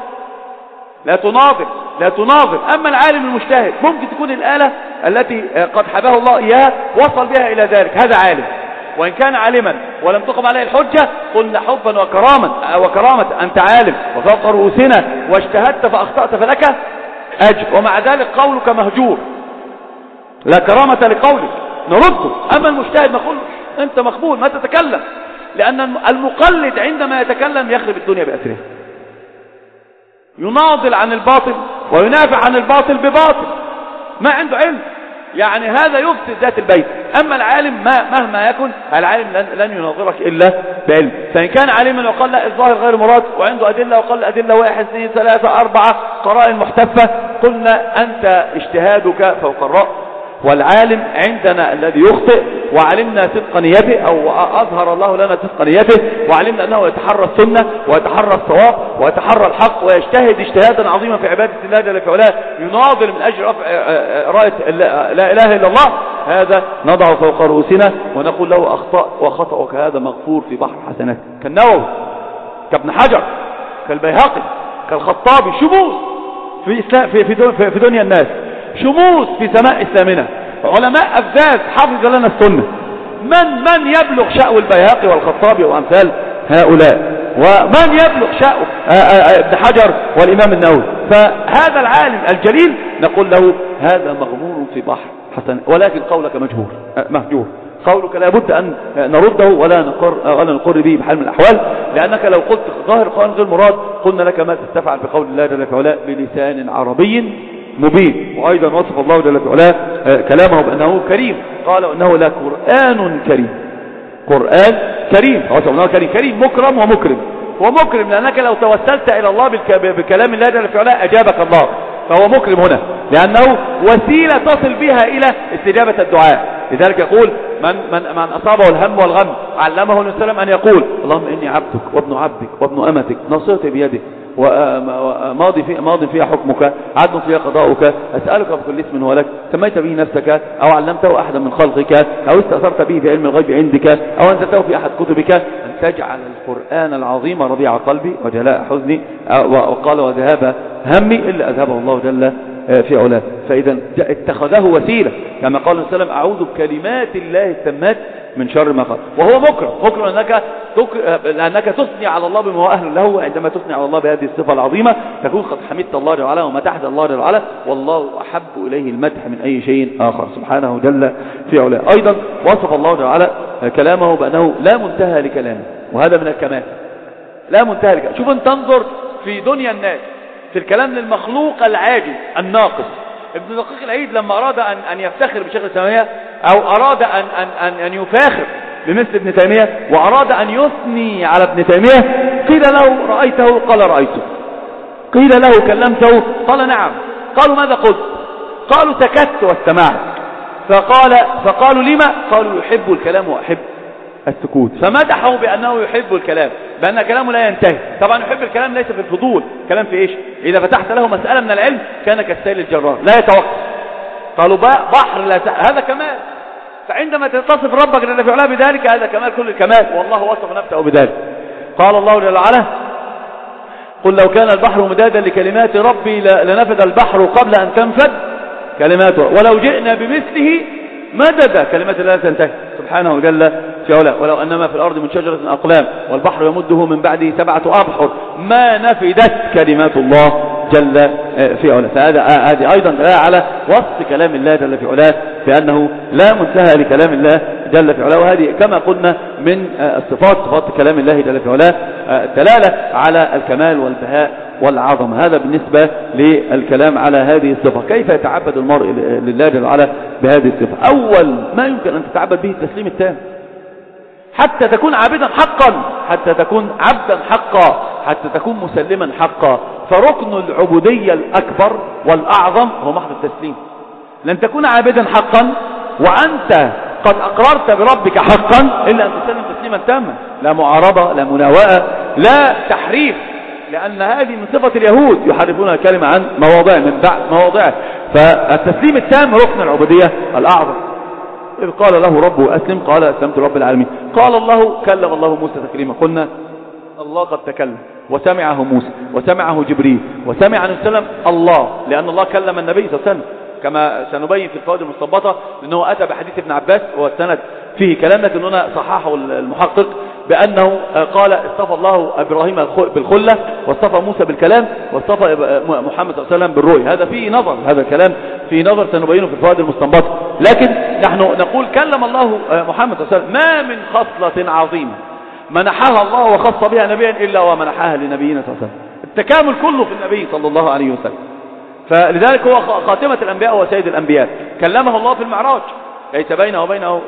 لا تناظر لا تناظر. أما العالم المجتهد ممكن تكون الآلة التي قد حباه الله إياها وصل بها إلى ذلك، هذا عالم، وإن كان عالما ولم تقم عليه الحجة قلنا حبا وكرامة وكرامة أنت عالم وفوق رؤوسنا واجتهدت فأخطأت فلك أجر، ومع ذلك قولك مهجور، لا كرامة لقولك، نرده. أما المجتهد نقول أنت مقبول ما تتكلم، لأن المقلد عندما يتكلم يخرب الدنيا بأسره، يناضل عن الباطل وينافع عن الباطل بباطل، ما عنده علم، يعني هذا يفسد ذات البيت. أما العالم ما مهما يكن العالم لن, لن يناظرك إلا بعلم. فإن كان عالما وقال لا الظاهر غير مراد وعنده أدلة وقال أدلة واحد اثنين ثلاثة أربعة قرائن محتفة، قلنا أنت اجتهادك فوق الرأي، والعالم عندنا الذي يخطئ وعلمنا صدق نيته، أو أظهر الله لنا صدق نيته وعلمنا أنه يتحرى السنة ويتحرى الصواب ويتحرى الحق ويجتهد اجتهادا عظيما في عبادة الله جل في علاه، يناضل من أجل رفع راية لا إله إلا الله، هذا نضع فوق رؤوسنا ونقول له أخطأ وخطأك هذا مغفور في بحر حسنات. كالنووي، كابن حجر، كالبيهقي، كالخطابي، شموس في, إسلام في, في, في دنيا الناس، شموس في سماء إسلامنا، علماء أفذاذ حفظ لنا السنة. من من يبلغ شأو البيهقي والخطابي وأمثال هؤلاء، ومن يبلغ شأو ابن حجر والإمام النووي؟ فهذا العالم الجليل نقول له هذا مغمور في بحر حسن، ولكن قولك مجهور مهجور، قولك لابد أن نرده ولا نقر, ولا نقر به بحال من الأحوال، لأنك لو قلت ظاهر قرآن غير مراد قلنا لك ما تستفعل بقول الله جل في علاه بلسان عربي مبين. وأيضا وصف الله جل في علاه كلامه بأنه كريم، قال إنه لا قرآن كريم، قرآن كريم، وصف الله كريم، كريم مكرم ومكرم، ومكرم لأنك لو توسلت إلى الله بكلام الله جل في علاه أجابك الله، فهو مكرم هنا لأنه وسيلة تصل بها إلى استجابة الدعاء. لذلك يقول من, من, من أصابه الهم والغم علمه النبي صلى الله عليه وسلم أن يقول اللهم إني عبدك وابن عبدك وابن أمتك نصرت بيدك وماضي في ماضي فيها حكمك عدل فيها قضاؤك، أسألك بكل اسم هو لك سميت به نفسك أو علمته أحدا من خلقك أو استأثرت به في علم الغيب عندك أو أنزلته في أحد كتبك أن تجعل القرآن العظيم ربيع قلبي وجلاء حزني، وقال وذهاب همي إلا أذهبه الله جل في علاه. فإذا اتخذه وسيلة كما قال النبي صلى الله عليه وسلم أعوذ بكلمات الله التامات من شر ما قال. وهو مكرم، مكرم لأنك, لأنك تثني على الله بما هو أهل له، وعندما تثني على الله بهذه الصفة العظيمة تكون قد حمدت الله جل وعلا ومدحت الله جل وعلا، والله أحب إليه المدح من أي شيء آخر سبحانه جل في علاه. أيضا وصف الله جل وعلا كلامه بأنه لا منتهى لكلامه، وهذا من الكمال، لا منتهى لكلامه. شوف أن تنظر في دنيا الناس في الكلام للمخلوق العاجز الناقص. ابن دقيق العيد لما أراد أن, أن يفتخر بشيخ الإسلامية أو أراد أن, أن, أن, أن يفاخر بمثل ابن تيمية وأراد أن يثني على ابن تيمية قيل له رأيته؟ قال رأيته. قيل له كلمته؟ قال نعم. قالوا ماذا قلت؟ قالوا سكت واستمعت. فقال فقالوا لما؟ قالوا يحب الكلام وأحب السكوت. فمدحه بأنه يحب الكلام، بأن كلامه لا ينتهي. طبعا يحب الكلام ليس في الفضول، كلام في إيش؟ إذا فتحت له مسألة من العلم كان كالسيل الجرار لا يتوقف. قالوا بحر لا ت... هذا كمال. فعندما تصف ربك جل في علاه بذلك هذا كمال كل الكمال، والله وصف نفسه بذلك. قال الله جل وعلا قل لو كان البحر مدادا لكلمات ربي لنفد البحر قبل أن تنفد كلماته ولو جئنا بمثله مددا. كلمات الله لا تنتهي سبحانه جل في علاه. ولو أنما في الأرض من شجرة أقلام والبحر يمده من بعده سبعة أبحر ما نفدت كلمات الله جل في علاه. فهذا هذه أيضا دلالة على وصف كلام الله جل في علاه بأنه لا منتهى لكلام الله جل في علاه. وهذه كما قلنا من الصفات صفات كلام الله جل في علاه دلالة على الكمال والبهاء والعظمة. هذا بالنسبة للكلام على هذه الصفة. كيف يتعبد المرء لله جل وعلا بهذه الصفة؟ أول ما يمكن أن تتعبد به التسليم التام حتى تكون عابدا حقا، حتى تكون عبدا حقا، حتى تكون مسلما حقا. فركن العبودية الأكبر والأعظم هو محض التسليم. لن تكون عابدا حقا وأنت قد أقررت بربك حقا إلا أن تسلم تسليما تاما، لا معارضة، لا مناوئة، لا تحريف، لأن هذه من صفة اليهود يحرفون الكلمة عن مواضع من بعد مواضعه. فالتسليم التام ركن العبودية الأعظم. إذ قال له ربه أسلم قال أسلمت رب العالمين. قال الله كلم الله موسى تكليما. قلنا الله قد تكلم وسمعه موسى وسمعه جبريل وسمع النبي صلى الله عليه وسلم الله، لأن الله كلم النبي صلى الله عليه وسلم كما سنبين في الفوائد المستنبطة، لأنه أتى بحديث ابن عباس والسند فيه كلام، لكن هنا صححه المحقق بأنه قال اصطفى الله إبراهيم بالخلة واصطفى موسى بالكلام واصطفى محمد صلى الله عليه وسلم بالرؤيا. هذا فيه نظر، هذا كلام فيه نظر سنبينه في الفوائد المستنبطة. لكن نحن نقول كلم الله محمد صلى الله عليه وسلم. ما من خصلة عظيمة منحها الله وخص بها نبيا إلا ومنحها لنبينا صلى الله عليه وسلم. التكامل كله في النبي صلى الله عليه وسلم. فلذلك هو خاتمة الأنبياء وسيد الأنبياء. كلمه الله في المعراج ليس بينه وبينه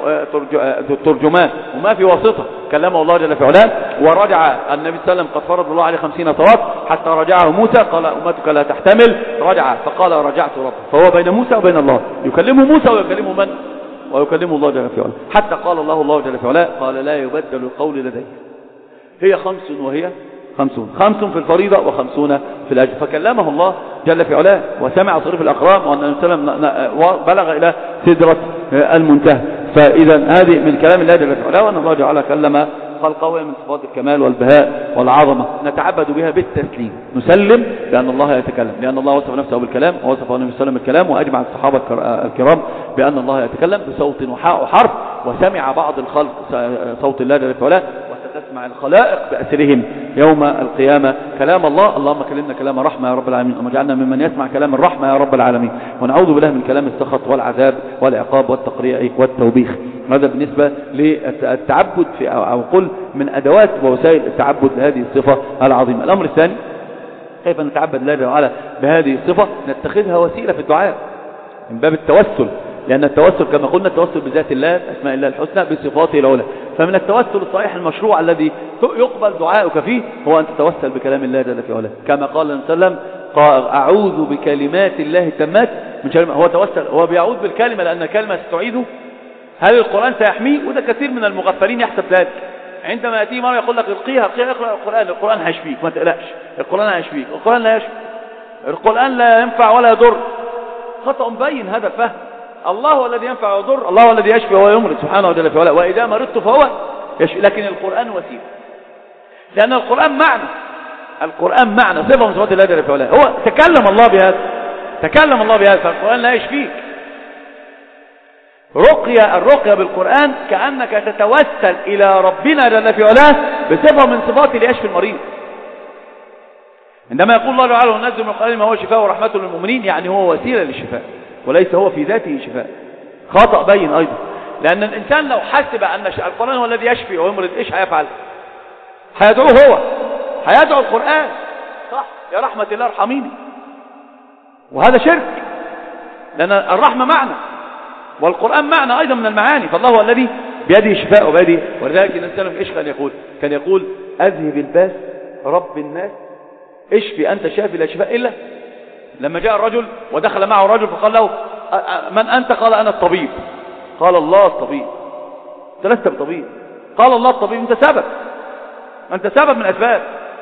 ترجمان وما في واسطة. كلمه الله جل في علاه ورجع النبي صلى الله عليه وسلم قد فرض الله عليه خمسين صواب حتى رجعه موسى قال أمتك لا تحتمل، رجع فقال رجعت رب. فهو بين موسى وبين الله، يكلمه موسى ويكلمه من؟ ويكلمه الله جل في علاه. حتى قال الله الله جل في علاه قال لا يبدل القول لدي. هي خمس وهي خمسون، خمس في الفريضة وخمسون في الأجر. فكلمه الله جل في علاه وسمع صريف الأقرام وأن النبي صلى الله عليه وسلم بلغ إلى سدرة المنتهى. فإذا هذه من كلام الله جل في علاه وأن الله جعل كلم خلقه من صفات الكمال والبهاء والعظمة نتعبد بها بالتسليم. نسلم بأن الله يتكلم، لأن الله وصف نفسه بالكلام ووصف النبي صلى الله عليه وسلم بالكلام، وأجمع الصحابة الكرام بأن الله يتكلم بصوت وحاء وحرف. وسمع بعض الخلق صوت الله جل في علاه وستسمع الخلائق بأسرهم يوم القيامة كلام الله. اللهم كلمنا كلام رحمة يا رب العالمين، وما جعلنا ممن يسمع كلام الرحمة يا رب العالمين، ونعوذ بالله من كلام السخط والعذاب والعقاب والتقريع والتوبيخ. هذا بالنسبة للتعبد في أو قل من أدوات ووسائل التعبد لهذه الصفة العظيمة. الأمر الثاني كيف نتعبد الله جل وعلا بهذه الصفة؟ نتخذها وسيلة في الدعاء من باب التوسل، لأن التوسل كما قلنا التوسل بذات الله أسماء الله الحسنى بصفاته العلى. فمن التوسل الصحيح المشروع الذي يقبل دعاؤك فيه هو أن تتوسل بكلام الله جل في علاه، كما قال النبي صلى الله عليه وسلم قال أعوذ بكلمات الله التامات من شر ما. هو توسل، هو بيعوذ بالكلمة لأن الكلمة ستعيده. هل القرآن سيحميه؟ وده كثير من المغفلين يحسب ذلك. عندما يأتي مرة يقول لك القيها القيها اقرأ القرآن، القرآن هيشفيك ما تقلقش، القرآن هيشفيك، القرآن لا يشفي، القرآن لا ينفع ولا يضر. خطأ مبين هذا الفهم. الله هو الذي ينفع ويضر، الله هو الذي يشفي وهو يمرض سبحانه وتعالى في علاه، وإذا مرضت فهو يشفي. لكن القرآن وسيلة، لأن القرآن معنى، القرآن معنى صفة من صفات الله جل في علاه. هو تكلم الله بهذا، تكلم الله بهذا، فالقرآن لا يشفيك. رقية الرقية بالقرآن كأنك تتوسل إلى ربنا جل في علاه بصفة من صفات ليشفي المريض. عندما يقول الله تعالى وننزل من القرآن ما هو شفاء ورحمة للمؤمنين، يعني هو وسيلة للشفاء وليس هو في ذاته شفاء. خطأ بين أيضا، لأن الإنسان لو حسب أن القرآن هو الذي يشفي ويمرض إيش هيفعل؟ هيدعوه هو، هيدعو القرآن صح يا رحمة الله ارحميني، وهذا شرك، لأن الرحمة معنى والقرآن معنى أيضا من المعاني. فالله هو الذي بيده الشفاء وبيده. ولذلك النبي صلى الله عليه وسلم إيش كان يقول؟ كان يقول أذهب الباس رب الناس اشفي أنت شافي لا شفاء إلا. لما جاء الرجل ودخل معه رجل فقال له من أنت؟ قال أنا الطبيب. قال الله الطبيب. أنت لست بطبيب. قال الله الطبيب. أنت سبب، أنت سبب من أسباب.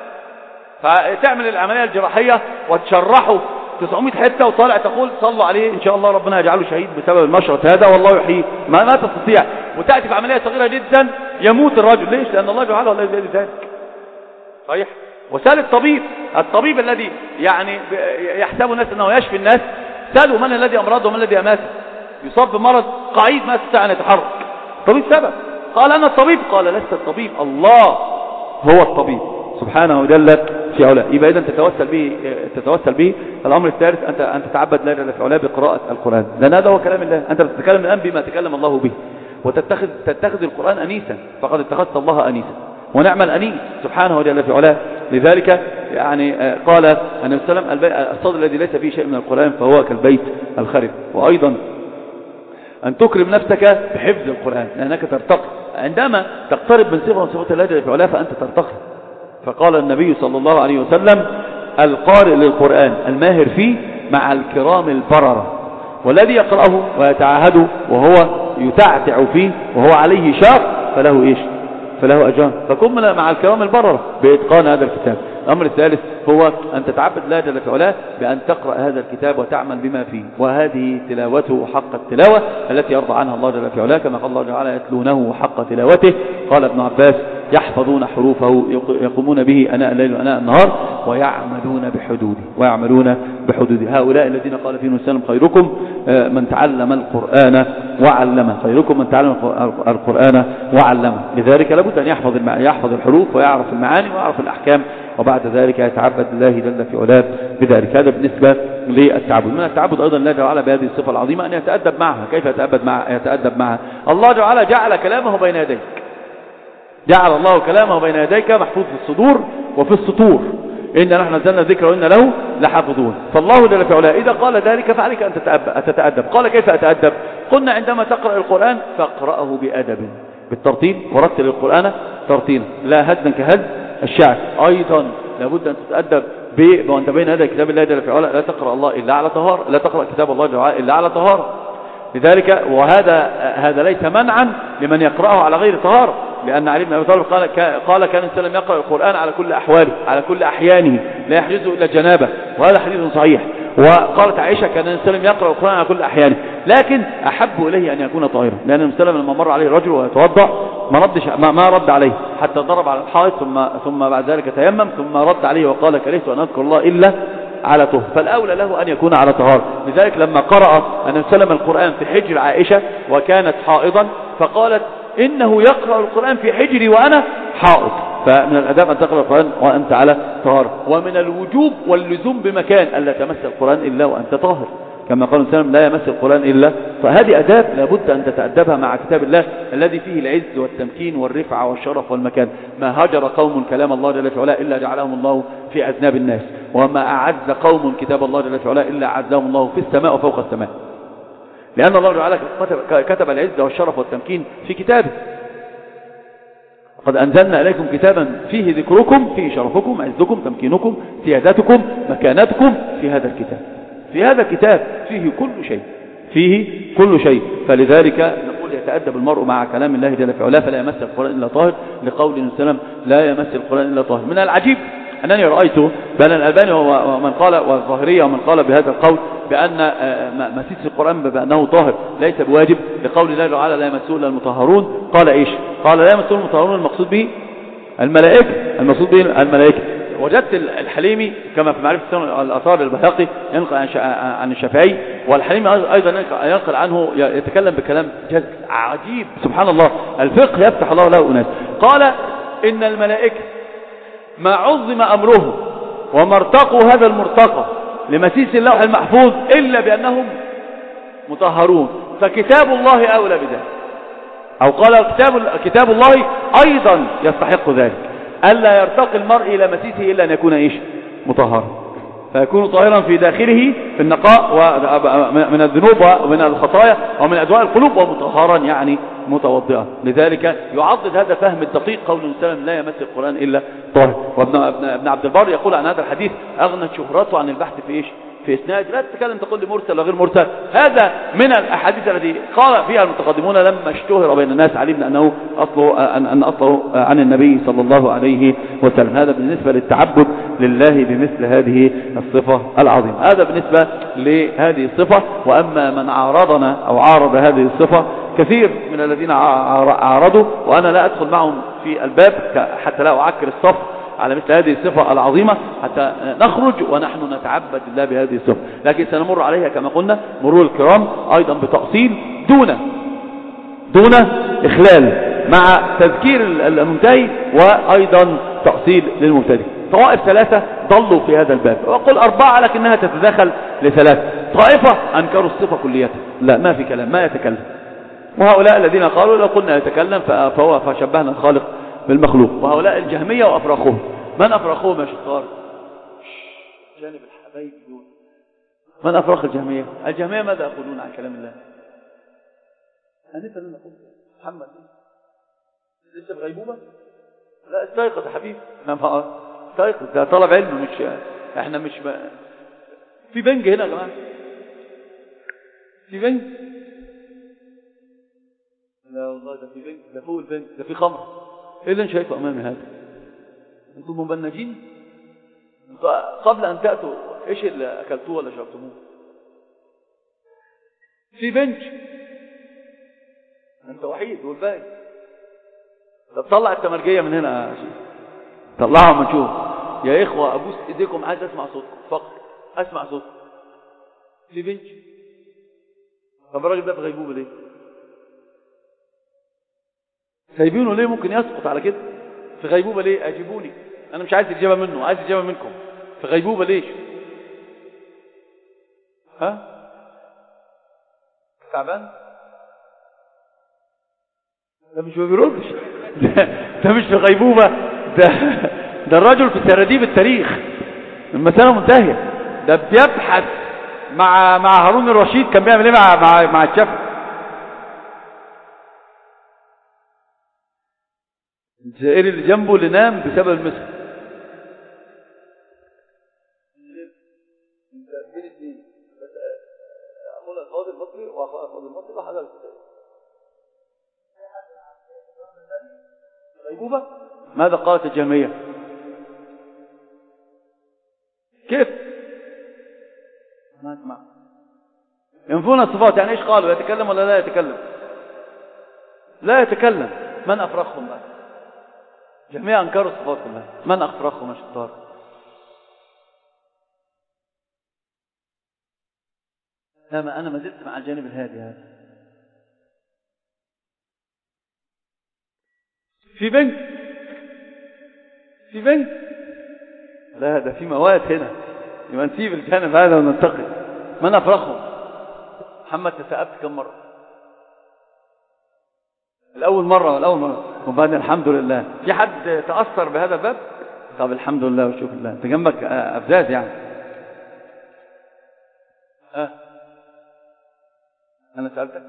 فتعمل العملية الجراحية وتشرحه تسعمائة حتة وطالع تقول صلوا عليه إن شاء الله ربنا يجعله شهيد بسبب المشرط هذا والله يحييه. ما, ما تستطيع. وتأتي في عملية صغيرة جدا يموت الرجل. ليش؟ لأن الله جعله ولا يزيد ذلك. صحيح. وسأل الطبيب، الطبيب الذي يعني يحسب الناس أنه يشفي الناس، سألوا من الذي أمراضه ومن الذي أماته. يصاب بمرض قعيد ما يستطيع أن يتحرك. طبيب سبب. قال أنا الطبيب. قال لست الطبيب، الله هو الطبيب سبحانه وجل في علاه. يبقى إذا تتوسل به تتوسل به. الأمر الثالث أنت أن تتعبد لا جل في علاه بقراءة القرآن، لأن هذا هو كلام الله. أنت تتكلم الآن بما تكلم الله به، وتتخذ تتخذ القرآن أنيسا، فقد اتخذت الله أنيسا ونعم الأنيس سبحانه وجل في علاه. لذلك يعني قال النبي صلى الله عليه وسلم الصدر الذي ليس فيه شيء من القرآن فهو كالبيت الخرب. وأيضا أن تكرم نفسك بحفظ القرآن، لأنك ترتقي عندما تقترب من صفة من صفات الله جل في علاه، فأنت ترتقي. فقال النبي صلى الله عليه وسلم القارئ للقرآن الماهر فيه مع الكرام البررة، والذي يقرأه ويتعهده وهو يتعتع فيه وهو عليه شاق فله إيش؟ فله أجران. فكن مع الكرام البررة بإتقان هذا الكتاب. الأمر الثالث هو أن تتعبد الله جل في علاه بأن تقرأ هذا الكتاب وتعمل بما فيه، وهذه تلاوته حق التلاوة التي يرضى عنها الله جل في علاه، كما قال الله تعالى يتلونه حق تلاوته. قال ابن عباس يحفظون حروفه يقومون به أناء الليل وأناء النهار ويعملون بحدوده ويعملون بحدوده. هؤلاء الذين قال فيهم وسلم خيركم من تعلم القرآن وعلمه، خيركم من تعلم القرآن وعلمه. لذلك لابد أن يحفظ يحفظ الحروف ويعرف المعاني ويعرف الأحكام، وبعد ذلك يتعبد الله جل في علاه بذلك. هذا بالنسبة للتعبد. من التعبد أيضا الله جعل بهذه الصفة العظيمة أن يتأدب معها. كيف يتأدب معها؟ يتأدب معها الله جعل جعل كلامه بين يديك، جعل الله كلامه بين يديك محفوظ في الصدور وفي السطور. إن نحن نزلنا الذكر وإن له لحافظون. فالله جل في علاه إذا قال ذلك فعليك أن تتأدب. قال كيف أتأدب؟ قلنا عندما تقرأ القرآن فاقرأه بأدب بالترتيل، ورتل القرآن ترتيلا لا هزا كهز الشعر. أيضا لابد أن تتأدب وأنت بين هذا كتاب الله جل في علاه، لا تقرأ الله إلا على طهارة، لا تقرأ كتاب الله جل إلا على طهارة. لذلك وهذا هذا ليس منعا لمن يقرأه على غير طهارة، لأن علي بن أبي طالب قال قال كان السلام يقرأ القرآن على كل أحواله على كل أحيانه لا يحجزه إلا الجنابة، وهذا حديث صحيح. وقالت عائشة كان السلام يقرأ القرآن على كل أحيانه، لكن أحب إليه أن يكون طاهرا، لأن السلام لما مر عليه رجل ويتوضأ ما ردش ما, ما رد عليه حتى ضرب على الحائط، ثم ثم بعد ذلك تيمم ثم رد عليه وقال كرهت أن أذكر الله إلا على طهر. فالأولى له أن يكون على طهارة. لذلك لما قرأ أن سلم القرآن في حجر عائشة وكانت حائضا فقالت إنه يقرأ القرآن في حجري وأنا حائض. فمن الأداب أن تقرأ القرآن وأنت على طهارة. ومن الوجوب واللزوم بمكان ألا تمس القرآن إلا وأنت طاهر، كما قال السلام لا يمس القرآن إلا. فهذه أداب لابد أن تتأدبها مع كتاب الله الذي فيه العز والتمكين والرفعة والشرف والمكان. ما هجر قوم كلام الله جل في علاه إلا جعلهم الله في أذناب الناس، وما أعز قوم كتاب الله جل في علاه إلا أعزهم الله في السماء وفوق السماء، لأن الله تعالى كتب العز والشرف والتمكين في كتابه. قد أنزلنا إليكم كتابا فيه ذكركم، فيه شرفكم، عزكم، تمكينكم، سيادتكم، مكانتكم، في هذا الكتاب. في هذا الكتاب فيه كل شيء، فيه كل شيء. فلذلك نقول يتأدب المرء مع كلام الله جل في علاه فلا يمس القرآن إلا طاهر، لقول النبي صلى الله عليه وسلم لا يمس القرآن إلا طاهر. من العجيب أنني رأيت بين الألباني ومن قال والظاهرية ومن قال بهذا القول بأن مسيس القرآن بأنه طاهر ليس بواجب، لقول الله تعالى لا يمسه إلا المطهرون. قال إيش؟ قال لا يمسه المطهرون المقصود به الملائكة، المقصود به الملائكة. وجدت الحليمي كما في معرفة الآثار البيهقي ينقل عن الشافعي، والحليمي أيضا ينقل عنه يتكلم بكلام عجيب. سبحان الله، الفقه يفتح الله له أناس. قال إن الملائكة ما عظم أمره وما ارتقوا هذا المرتقى لمسيس اللوح المحفوظ إلا بأنهم مطهرون، فكتاب الله أولى بذلك. أو قال كتاب, كتاب الله أيضا يستحق ذلك، ألا يرتقي المرء إلى مسيسه إلا أن يكون إيش؟ مطهرا. فيكون طاهرا في داخله في النقاء من الذنوب ومن الخطايا ومن أدواء القلوب، ومطهرا يعني متوضئا. لذلك يعضد هذا فهم الدقيق قول وسلم لا يمس القرآن إلا طاهر. وابن ابن عبد البر يقول عن هذا الحديث أغنت شهرته عن البحث في إيش؟ في إسناد. لا تتكلم تقول لي مرسل وغير مرسل. هذا من الأحاديث التي قال فيها المتقدمون لما اشتهر بين الناس علمنا أنه أصله أن أصله عن النبي صلى الله عليه وسلم. هذا بالنسبة للتعبد لله بمثل هذه الصفة العظيمة. هذا بالنسبة لهذه الصفة. وأما من عارضنا أو عارض هذه الصفة كثير من الذين عارضوا، وأنا لا أدخل معهم في الباب حتى لا أعكر الصف على مثل هذه الصفة العظيمة حتى نخرج ونحن نتعبد الله بهذه الصفة. لكن سنمر عليها كما قلنا مرور الكرام أيضا بتأصيل دون دون إخلال، مع تذكير المنتهي وأيضا تأصيل للمبتدئ. طوائف ثلاثة ضلوا في هذا الباب، وأقول أربعة لكنها تتداخل لثلاثة. طائفة أنكروا الصفة كليتها، لا ما في كلام، ما يتكلم. وهؤلاء الذين قالوا لو قلنا يتكلم فهو فشبهنا الخالق بالمخلوق. وهؤلاء الجهمية وأفراخهم. من أفراخهم يا شطار؟ جانب الحبايب دون. من أفراخ الجهمية؟ الجهمية ماذا يقولون عن كلام الله؟ أنت لن نقول محمد لسه في غيبوبة؟ لا استيقظ يا حبيبي، استيقظ، ده طلب علم، مش احنا مش ب... في بنج هنا يا جماعة، في بنج. لا والله ده في بنج، ده فوق البنج، ده في خمر. ايه اللي انت شايفه امامي هذا؟ انتم مبنجين؟ قبل ان تأتوا ايش اللي اكلتوه ولا شربتموه؟ في بنج، انت وحيد والباقي. طب طلع التمرجية من هنا يا شيخ، طلعهم ونشوف يا اخوة. ابوس ايديكم، عايز اسمع صوتكم فقط، اسمع صوتكم. في بنج. طب الراجل ده في غيبوبة ليه؟ سايبينه ليه؟ ممكن يسقط على كده. في غيبوبة ليه؟ اجيبوني، انا مش عايز اجابة منه، عايز اجابة منكم. في غيبوبة ليش؟ ها؟ تعبان؟ ده مش ما بيردش. ده مش في غيبوبة، ده ده الرجل في سراديب التاريخ، المسألة منتهية. ده بيبحث مع مع هارون الرشيد، كان بيعمل ايه مع مع مع الشافعي؟ الجزائري اللي جنبه اللي نام بسبب المسك. انت بين اثنين، بس اخونا الفاضل المصري واخونا الفاضل المصري وحاجه غيبوبة. ماذا قالت الجهمية؟ كيف؟ ما اسمع. ينفون الصفات، يعني ايش قالوا؟ يتكلم ولا لا يتكلم؟ لا يتكلم. من افرخهم بقى؟ جميع انكروا الصفات كلها. من افرخهم يا شطار؟ لا، ما انا ما زلت مع الجانب الهادي هذا. في بنك، في بنك. لا، ده في مواد هنا، يبقى نسيب الجانب هذا وننتقل. من افرخهم؟ محمد تسأبت كم مرة؟ الأول مرة الأول مرة وبعدين الحمد لله. في حد تأثر بهذا الباب؟ طب الحمد لله وشوف الله. انت جنبك أفزاز يعني. أه أنا سألتك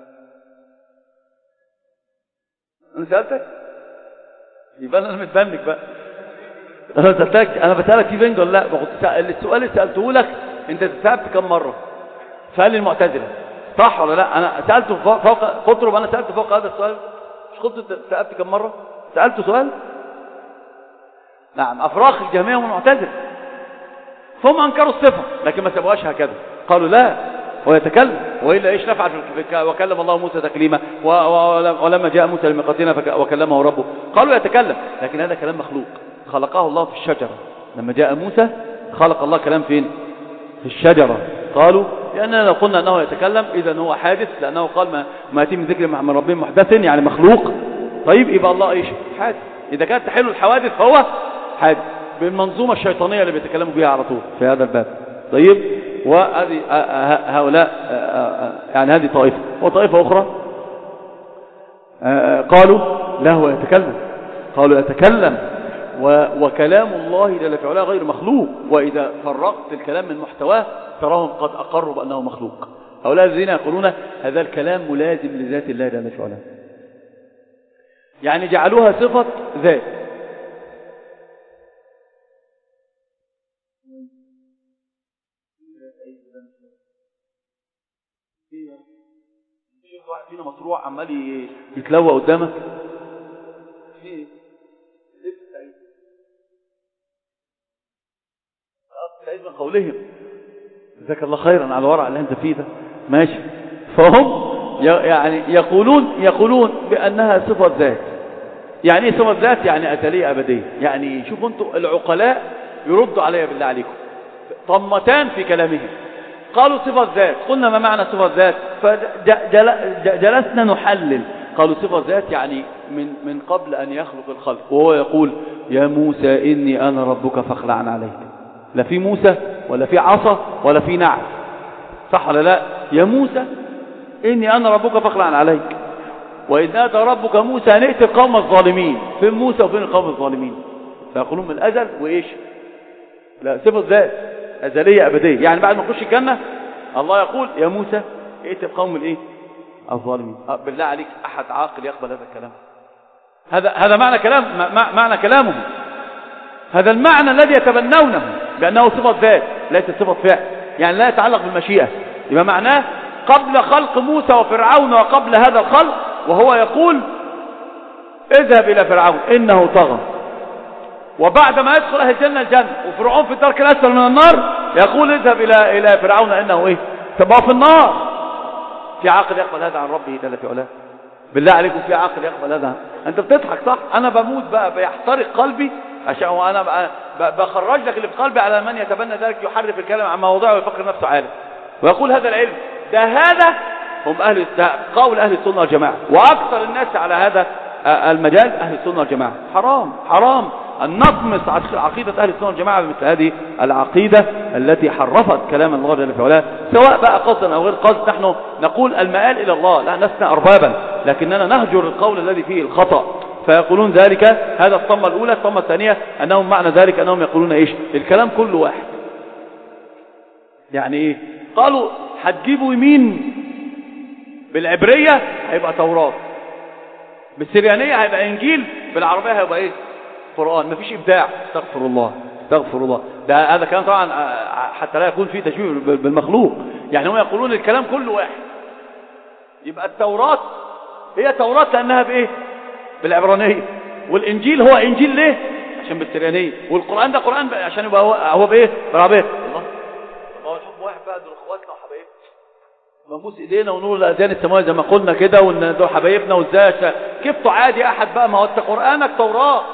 أنا سألتك يبقى أنا متبنك بقى. أنا سألتك، أنا بسألك في بنج ولا لا؟ السؤال اللي سألته لك أنت تسأبت كم مرة؟ سأل المعتزلة صح ولا لا؟ أنا سألته فوق قطرب، أنا سألته فوق هذا السؤال. مش قلت سألت كم مرة؟ سألته سؤال؟ نعم. أفراخ الجهمية والمعتزلة ثم أنكروا الصفة، لكن ما سبقوهاش هكذا. قالوا لا، هو يتكلم، وإلا إيش نفعل في وكلم الله موسى تكليما ولما جاء موسى لميقاتنا وكلمه ربه. قالوا يتكلم، لكن هذا كلام مخلوق خلقه الله في الشجرة. لما جاء موسى خلق الله كلام فين؟ في الشجرة. قالوا لأننا لو قلنا أنه يتكلم إذن هو حادث، لأنه قال ما, ما يتم ذكر من ربهم محدث يعني مخلوق. طيب يبقى الله إيش؟ حادث. إذا كانت تحل الحوادث فهو حادث بالمنظومة الشيطانية اللي بيتكلموا بها على طول في هذا الباب. طيب، وهذه هؤلاء يعني هذه طائفة. وطائفة أخرى قالوا لا هو يتكلم. قالوا يتكلم وكلام الله جل في علاه غير مخلوق، وإذا فرقت الكلام من محتواه تراهم قد أقروا بأنه مخلوق. هؤلاء الذين يقولون هذا الكلام ملازم لذات الله جل في علاه، يعني جعلوها صفة ذات. شوف واحد فينا مصروع عمال يتلوى قدامك في سعيد من قولهم جزاك الله خيرا على الورع اللي انت فيه ده ماشي. فهم يعني يقولون يقولون بأنها صفة ذات. يعني ايه صفة ذات؟ يعني أزلية أبدية. يعني شوفوا انتم العقلاء يردوا عليها بالله عليكم طمتان في كلامهم. قالوا صفة ذات، قلنا ما معنى صفة ذات؟ فجلسنا نحلل. قالوا صفة ذات يعني من من قبل أن يخلق الخلق، وهو يقول يا موسى إني أنا ربك فاخلع عليك. لا في موسى ولا في عصا ولا في نعل، صح ولا لا؟ يا موسى إني أنا ربك فاخلع عليك، وإذ نادى ربك موسى أن ائت القوم الظالمين. فين موسى وفين القوم الظالمين؟ فيقولون من الأزل وإيش؟ لا، صفة ذات أزلية أبدية. يعني بعد ما نخش الجنة الله يقول يا موسى ائت القوم الإيه؟ الظالمين. بالله عليك أحد عاقل يقبل هذا الكلام؟ هذا هذا معنى كلام معنى كلامهم، هذا المعنى الذي يتبنونه بأنه صفة ذات ليس صفة فعل، يعني لا يتعلق بالمشيئة. يبقى معناه قبل خلق موسى وفرعون وقبل هذا الخلق، وهو يقول اذهب إلى فرعون إنه طغى، وبعد ما يدخل أهل الجنة الجنة وفرعون في الدرك الأسفل من النار يقول اذهب إلى إلى فرعون إنه إيه؟ تبقى في النار. في عاقل يقبل هذا عن ربه جل في علاه؟ بالله عليكم في عاقل يقبل هذا؟ أنت بتضحك صح؟ أنا بموت بقى بيحترق قلبي عشان وأنا بخرج لك اللي في قلبي على من يتبنى ذلك يحرف الكلام عن مواضيعه ويفكر نفسه عالم ويقول هذا العلم ده. هذا هم أهل قول أهل السنة والجماعة، وأكثر الناس على هذا المجال أهل السنة والجماعة. حرام حرام أن نطمس عقيدة أهل السنة والجماعة بمثل هذه العقيدة التي حرفت كلام الله جل في علاه، سواء بقى قصدا أو غير قصد. نحن نقول المآل إلى الله، لا لسنا أربابا، لكننا نهجر القول الذي فيه الخطأ. فيقولون ذلك. هذا الطمة الأولى. الطمة الثانية أنهم معنى ذلك أنهم يقولون إيش؟ الكلام كله واحد. يعني إيه؟ قالوا هتجيبوا يمين بالعبرية هيبقى توراة، بالسريانية هيبقى إنجيل، بالعربية هيبقى إيه؟ قرآن. مفيش إبداع. استغفر الله استغفر الله. ده هذا كلام طبعا حتى لا يكون فيه تشبيه بالمخلوق. يعني هم يقولون الكلام كله واحد. يبقى التوراة هي توراة لأنها بإيه؟ بالعبرانية، والإنجيل هو إنجيل ليه؟ عشان بالسريانية، والقرآن ده قرآن عشان يبقى هو, هو بإيه؟ بالعربية. الله هو الحكم واحد بقى. دول اخواتنا وحبايبنا، نبوس ايدينا ونور الأذان السماوية زي ما قلنا كده، وان دول حبايبنا. وازاي كيف عادي احد بقى؟ ما هو انت قرآنك توراة،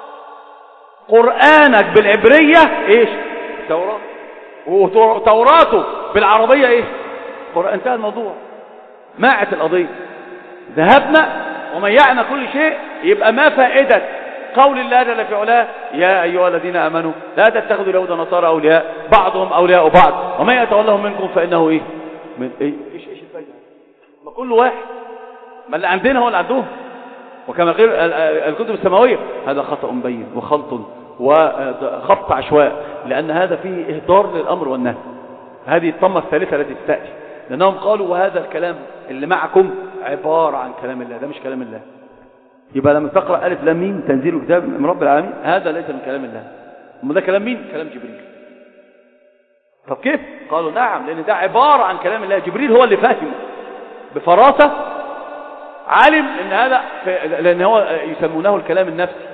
قرآنك بالعبرية ايش؟ توراة، وتوراته بالعربية ايش؟ قرآن. انتهى الموضوع، ماعت القضية. ذهبنا وميعنا كل شيء. يبقى ما فائدة قول الله جل في علاه يا أيها الذين آمنوا لا تتخذوا اليهود والنصارى أولياء بعضهم أولياء بعض ومن يتولهم منكم فإنه إيه؟ من إيه؟ إيش إيش الفائدة؟ ما كل واحد، ما اللي عندنا هو اللي عندهم. وكما قيل الكتب السماوية هذا خطأ بين وخلط وخط عشواء، لأن هذا فيه إهدار للأمر والنهي. هذه الطمة الثالثة التي تأتي، لأنهم قالوا وهذا الكلام اللي معكم عبارة عن كلام الله، ده مش كلام الله. يبقى لما تقرأ ألف لام ميم تنزيل كتاب من رب العالمين، هذا ليس من كلام الله. أما ده كلام مين؟ كلام جبريل. طب كيف؟ قالوا نعم، لأن ده عبارة عن كلام الله. جبريل هو اللي فاهم بفراسة، علم ان هذا، لأن هو يسمونه الكلام النفسي.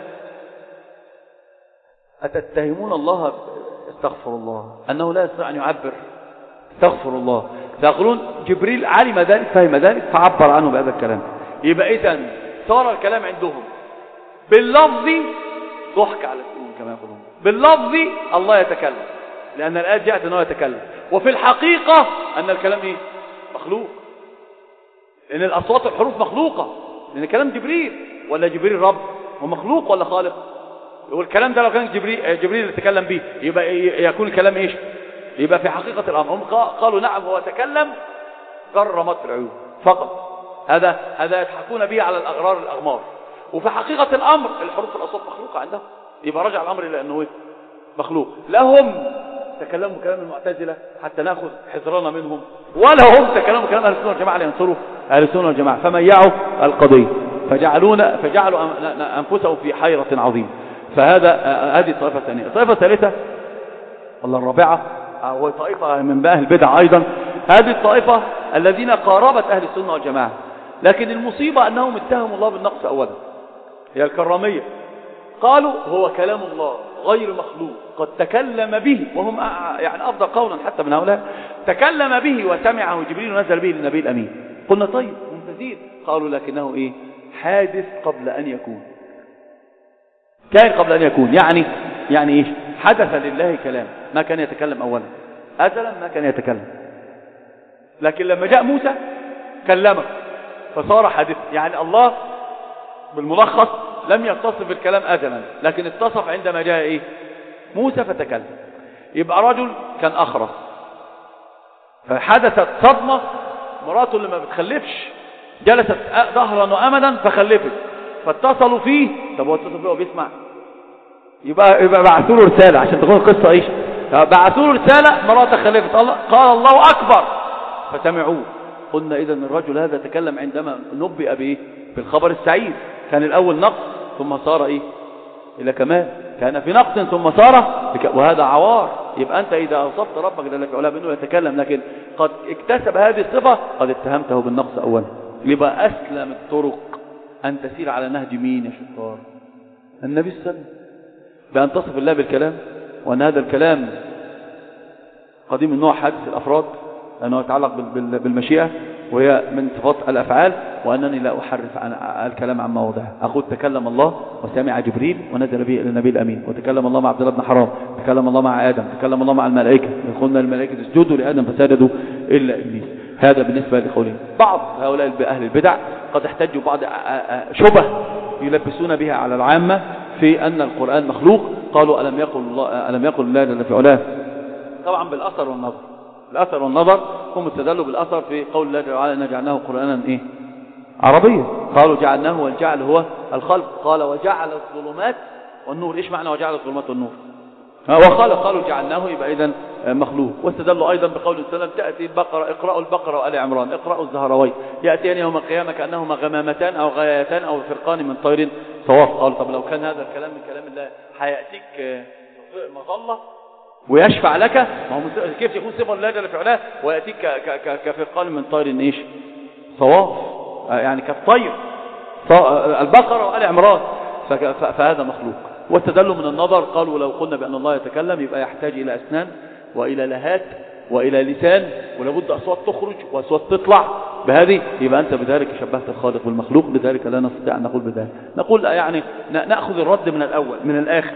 أتتهمون الله استغفر الله أنه لا يستطيع أن يعبر؟ استغفر الله. فيقولون جبريل علم ذلك فهم ذلك فعبر عنه بهذا الكلام. يبقى إذن صار الكلام عندهم باللفظ ضحك على السؤال كما يقولون. باللفظ الله يتكلم، لأن الآيات جاءت أنه يتكلم، وفي الحقيقة أن الكلام إيه؟ مخلوق، لأن الأصوات الحروف مخلوقة، لأن كلام جبريل. ولا جبريل رب هو مخلوق ولا خالق؟ والكلام ده لو كان جبريل جبريل يتكلم به يبقى يكون الكلام إيش؟ يبقى في حقيقة الأمر هم قالوا نعم هو تكلم كرمت العيون فقط. هذا هذا يضحكون به على الأغرار الأغمار. وفي حقيقة الأمر الحروف الأصوات مخلوقة عندهم، يبقى رجع الأمر إلى أنه مخلوق. لهم تكلموا كلام المعتزلة حتى نأخذ حذرنا منهم، ولا هم تكلموا كلام أهل السنة والجماعة لينصروا أهل السنة والجماعة، فميعوا القضية فجعلونا فجعلوا أنفسهم في حيرة عظيمة. فهذا هذه الطائفة الثانية. الطائفة الثالثة والله الرابعة هو طائفة من أهل البدع أيضا. هذه الطائفة الذين قاربت أهل السنة والجماعة، لكن المصيبة أنهم اتهموا الله بالنقص أولا. هي الكرامية قالوا هو كلام الله غير مخلوق قد تكلم به، وهم يعني أفضل قولا حتى من هؤلاء، تكلم به وسمعه جبريل ونزل به للنبي الأمين. قلنا طيب ممتازين. قالوا لكنه إيه؟ حادث قبل أن يكون، كان قبل أن يكون. يعني يعني إيش؟ حدث لله كلام، ما كان يتكلم أولا، أزلا ما كان يتكلم، لكن لما جاء موسى كلمه فصار حادث. يعني الله بالملخص لم يتصف بالكلام أزلا، لكن اتصف عندما جاء إيه؟ موسى فتكلم. يبقى رجل كان أخرس فحدثت صدمة، مراته اللي ما بتخلفش جلست ظهرا وأمدا فخلفت، فاتصلوا فيه. طب هو اتصل فيه وبيسمع؟ يبقى يبقى بعثوا له رسالة عشان تكون القصة ايش؟ بعثوا له رسالة مراته خلفت، الله قال الله أكبر فسمعوه. قلنا إذا الرجل هذا تكلم عندما نبئ به بالخبر السعيد، كان الأول نقص ثم صار إيه؟ إلى كمال. كان في نقص ثم صار بك... وهذا عوار. يبقى أنت إذا أوصفت ربك جل في علاه بأنه يتكلم لكن قد اكتسب هذه الصفة قد اتهمته بالنقص أولا. يبقى أسلم الطرق أن تسير على نهج مين يا شطار؟ النبي صلى الله عليه وسلم، بأن تصف الله بالكلام، وأن هذا الكلام قديم النوع حادث الأفراد لأنه يتعلق بالمشيئة وهي من صفات الأفعال، وأنني لا أحرف عن الكلام عن مواضعه. أقول تكلم الله وسمع جبريل ونزل به إلى النبي الأمين، وتكلم الله مع عبد الله بن حرام، تكلم الله مع آدم، تكلم الله مع الملائكة، قلنا الملائكة اسجدوا لآدم فسجدوا إلا إبليس. هذا بالنسبة لقولهم. بعض هؤلاء أهل البدع قد احتجوا بعض شبه يلبسون بها على العامة في أن القرآن مخلوق. قالوا ألم يقل الله ألم يقل الله جل في علاه، طبعا بالأثر والنظر. الأثر والنظر هم استدلوا بالأثر في قول الله تعالى إن جعلناه قرآنا إيه؟ عربيا. قالوا جعلناه، والجعل هو الخلق. قال وجعل الظلمات والنور. إيش معنى وجعل الظلمات والنور؟ وقال قالوا جعلناه يبقى إذن مخلوق. واستدلوا أيضا بقول السلام تأتي البقرة، اقرأوا البقرة وآل عمران، اقرأوا الزهروين يأتيان يوم القيامة كأنهما غمامتان أو غايتان أو فرقان من طير صواف. قالوا طب لو كان هذا الكلام من كلام الله هيأتيك مظلة ويشفع لك، ما هو كيف يكون صفة لله جل في علاه ويأتيك كفرقان من طير ايش؟ صواف، يعني كالطير البقرة وآل عمران، فهذا مخلوق. واستدلوا من النظر. قالوا لو قلنا بأن الله يتكلم يبقى يحتاج إلى أسنان وإلى لهات وإلى لسان، ولابد أصوات تخرج وأصوات تطلع بهذه، يبقى أنت بذلك شبهت الخالق والمخلوق. لذلك لا نستطيع أن نقول بذلك. نقول يعني نأخذ الرد من الأول من الآخر.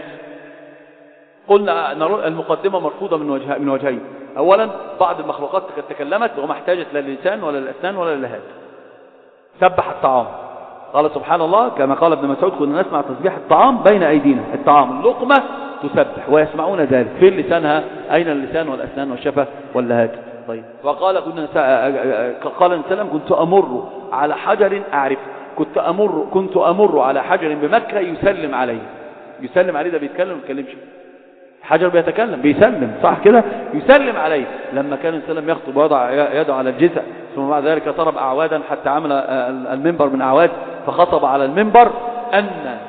قلنا المقدمة مرفوضة من وجه من وجهين. أولا بعض المخلوقات تكلمت وما احتاجت لا للسان ولا للأسنان ولا للهات. سبح الطعام، قال سبحان الله كما قال ابن مسعود كنا نسمع تسبيح الطعام بين أيدينا. الطعام اللقمة تسبح ويسمعون ذلك. في لسانها أين اللسان والأسنان والشفة واللهات؟ طيب. وقال كنا قال السلام كنت أمر على حجر أعرف كنت أمر كنت أمر على حجر بمكة يسلم عليه. يسلم عليه ده بيتكلم ما بيتكلمش؟ حجر بيتكلم بيسلم صح كده؟ يسلم عليه. لما كان السلام يخطب وضع يده على الجزء ثم بعد ذلك ضرب أعوادا حتى عمل المنبر من أعواد، فخطب على المنبر أن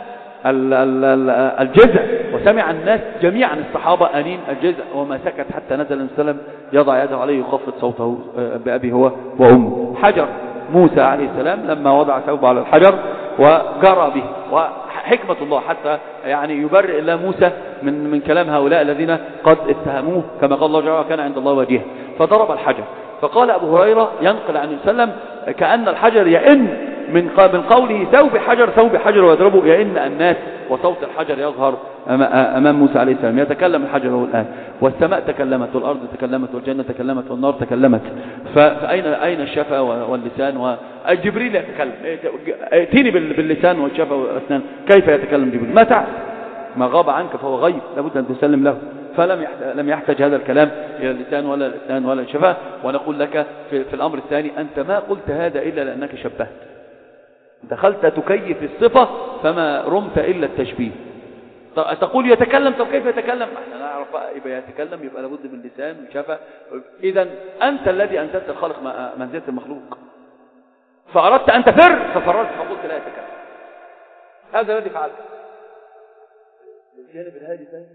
الجزء، وسمع الناس جميعا الصحابة أنين الجزء وما سكت حتى نزل السلام يضع يده عليه يخفض صوته بأبي هو وأمه. حجر موسى عليه السلام لما وضع ثوبه على الحجر وجرى به، وحكمة الله حتى يعني يبرئ الله موسى من من كلام هؤلاء الذين قد اتهموه كما قال الله جل وعلا كان عند الله وجيها، فضرب الحجر. فقال أبو هريرة ينقل عن وسلم كأن الحجر يئن من من قوله ثوب حجر ثوب حجر ويضربه، يئن الناس وصوت الحجر يظهر أمام موسى عليه السلام. يتكلم الحجر هو الآن، والسماء تكلمت والأرض تكلمت والجنة تكلمت والنار تكلمت. فأين أين الشفا واللسان؟ وجبريل يتكلم، ائتيني باللسان والشفا والأسنان. كيف يتكلم جبريل؟ ما تعرف، ما غاب عنك فهو غيب، لابد أن تسلم له. فلم لم يحتاج هذا الكلام إلى اللسان ولا الأسنان ولا الشفاه. ونقول لك في, في الأمر الثاني أنت ما قلت هذا إلا لأنك شبهت، دخلت تكيف الصفة فما رمت إلا التشبيه. تقول يتكلم، طب كيف يتكلم؟ احنا نعرف بقى يبقى يتكلم يبقى لابد من لسان وشفة. اذا انت الذي انزلت الخالق منزلة المخلوق، فاردت ان تفر ففررت فقلت لا يتكلم. هذا الذي فعلته. الجانب الهادي ثاني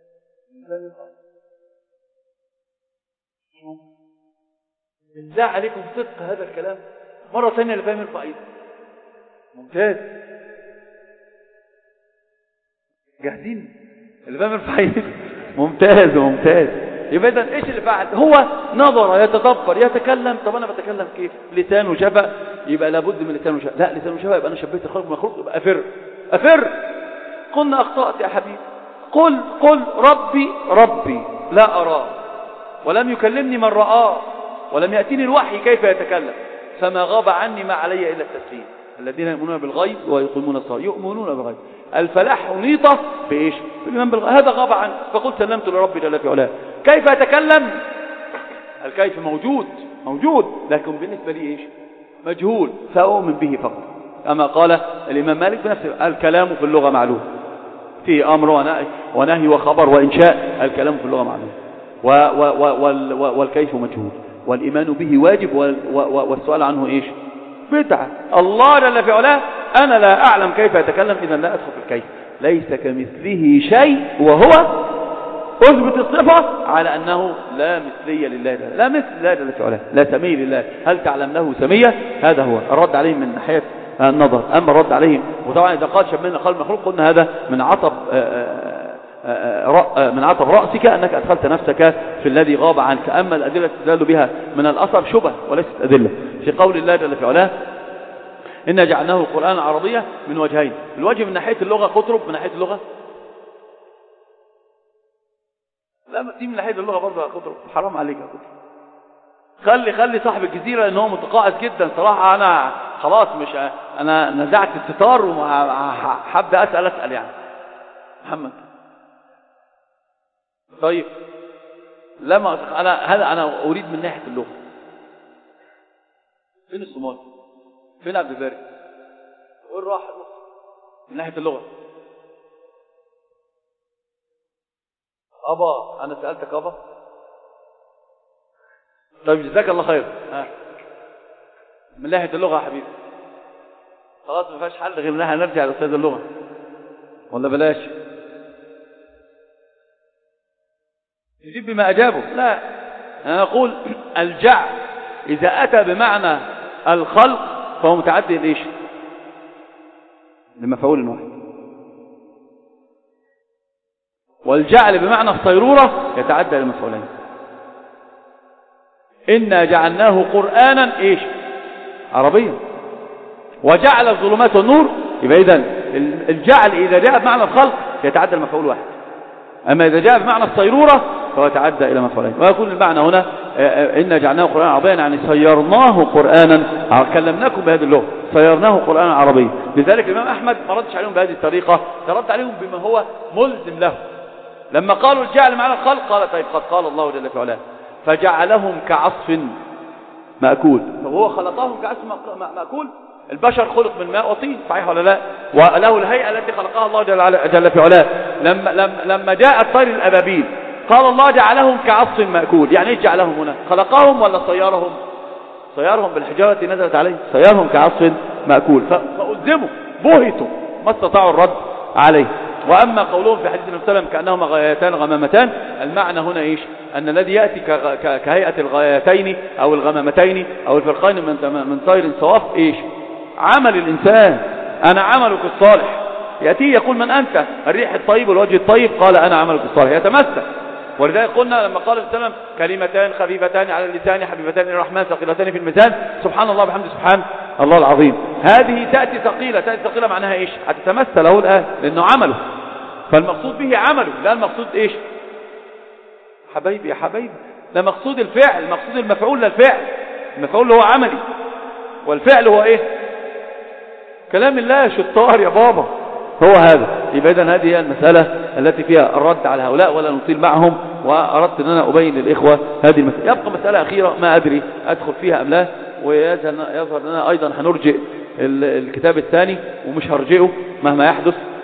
بالله عليكم صدق هذا الكلام مرة ثانية لفهم الفائدة. ممتاز، جاهزين الفهم الفائدة. ممتاز ممتاز. يبقى إذن إيش اللي فعل؟ هو نظر يتدبر يتكلم. طب أنا بتكلم كيف؟ لسان وشفة، يبقى لابد من لسان وشفة. لا، لسان وشفة يبقى أنا شبهت الخلق من الخلق، يبقى أفر أفر. قلنا أخطأت يا حبيبي. قل قل ربي ربي لا أراه، ولم يكلمني من رآه، ولم يأتيني الوحي كيف يتكلم، فما غاب عني ما علي إلا التسليم. الذين يؤمنون بالغيب ويقيمون الصلاة. يؤمنون بالغيب، الفلاح نيطة بإيش؟ بالإيمان بالغيب. هذا غاب عني فقلت سلمت لربي جل في علاه. كيف يتكلم؟ الكيف موجود موجود، لكن بالنسبة لي إيش؟ مجهول، فأؤمن به فقط. أما قال الإمام مالك بنفسه: الكلام في اللغة معلوم، في أمر ونهي, ونهي وخبر وإنشاء. الكلام في اللغة معلوم، والكيف مجهول، والإيمان به واجب، والسؤال عنه إيش؟ بدعة. الله جل في علاه أنا لا أعلم كيف يتكلم، إذا لا أدخل في الكيف. ليس كمثله شيء، وهو أثبت الصفة على أنه لا مثلية لله، لا مثل الله جل في علاه، لا سمي لله. هل تعلم له سمية؟ هذا هو الرد عليهم من ناحية النظر. أما الرد عليهم، وطبعا إذا قال شبهنا خلق المخلوق، قلنا هذا من عطب من عطب رأسك أنك أدخلت نفسك في الذي غاب عنك. أما الأدلة تدل بها من الأثر شبه وليست أدلة. في قول الله جل في علاه: إنا جعلناه قرآنا عربيا، من وجهين. الوجه من ناحية اللغة قطرب، من ناحية اللغة لا، دي من ناحية اللغة برضه قطرب. حرام عليك يا قطرب. خلي خلي صاحب الجزيرة لأنه متقاعس جدا صراحة. أنا خلاص مش أنا نزعت الستار وحابة أسأل أسأل يعني محمد. طيب لما أنا هذا أنا أريد من ناحية اللغة. فين الصومال؟ فين عبد الباري؟ وين راح من ناحية اللغة؟ أبا أنا سألتك أبا. طيب جزاك الله خير. ها. من ناحية اللغة يا حبيبي خلاص ما فيهاش حل غير انها نرجع لأستاذ اللغة، ولا بلاش يجيب بما أجابه؟ لا، أنا أقول الجعل إذا أتى بمعنى الخلق فهو متعدي ليش؟ لمفعول واحد. والجعل بمعنى الصيرورة يتعدى لمفعولين. إنا جعلناه قرآنا إيش؟ عربيا. وجعل الظلمات والنور، يبقى إذن الجعل إذا جاء بمعنى الخلق يتعدى المفعول واحد، أما إذا جاء بمعنى الصيرورة فهو يتعدى إلى مفعولين. ويكون المعنى هنا إنا جعلناه قرآنا عربيا، يعني صيرناه قرآنا، كلمناكم بهذه اللغة، صيرناه قرآنا عربيا. لذلك الإمام أحمد ما ردش عليهم بهذه الطريقة، ترد عليهم بما هو ملزم له. لما قالوا الجعل معنى الخلق قال طيب قد قال الله جل في علاه فجعلهم كعصف مأكول. فهو خلقهم كعصف مأكول. البشر خلق من ماء وطين، صحيح ولا لا؟ وله الهيئة التي خلقها الله جل في علاه. لما, لما, لما جاء الطير الأبابيل قال الله جعلهم كعصف مأكول. يعني ايش جعلهم هنا؟ خلقهم ولا صيرهم؟ صيرهم بالحجارة التي نزلت عليه، صيرهم كعصف مأكول. فألزموا بهتوا ما استطاعوا الرد عليه. وأما قولهم في حديث النبي صلى الله عليه وسلم كأنهما غايتان غمامتان، المعنى هنا إيش؟ أن الذي يأتي كهيئة الغايتين أو الغمامتين أو الفرقين من طير صواف إيش؟ عمل الإنسان. أنا عملك الصالح. يأتي يقول من أنت؟ الريح الطيب والوجه الطيب، قال أنا عملك الصالح، يتمسك. ولذلك قلنا لما قال النبي صلى الله عليه وسلم كلمتان خفيفتان على اللسان حبيبتان إلى الرحمن ثقيلتان في الميزان، سبحان الله بحمده سبحان الله العظيم. هذه تأتي ثقيلة، تأتي ثقيلة معناها إيش؟ هتتمثل له الآن لأنه عمله، فالمقصود به عمله، لا المقصود إيش؟ حبايبي يا حبايبي، لا مقصود الفعل، المقصود المفعول للفعل. المفعول هو عملي والفعل هو إيه؟ كلام الله. شطار يا بابا، هو هذا. يبقى إذن هذه هي المسألة التي فيها الرد على هؤلاء ولا نطيل معهم، وأردت أن أنا أبين للإخوة هذه المسألة. يبقى مسألة أخيرة ما أدري أدخل فيها أم لا، ويظهر لنا أيضا هنرجئ الكتاب الثاني ومش هرجئه مهما يحدث،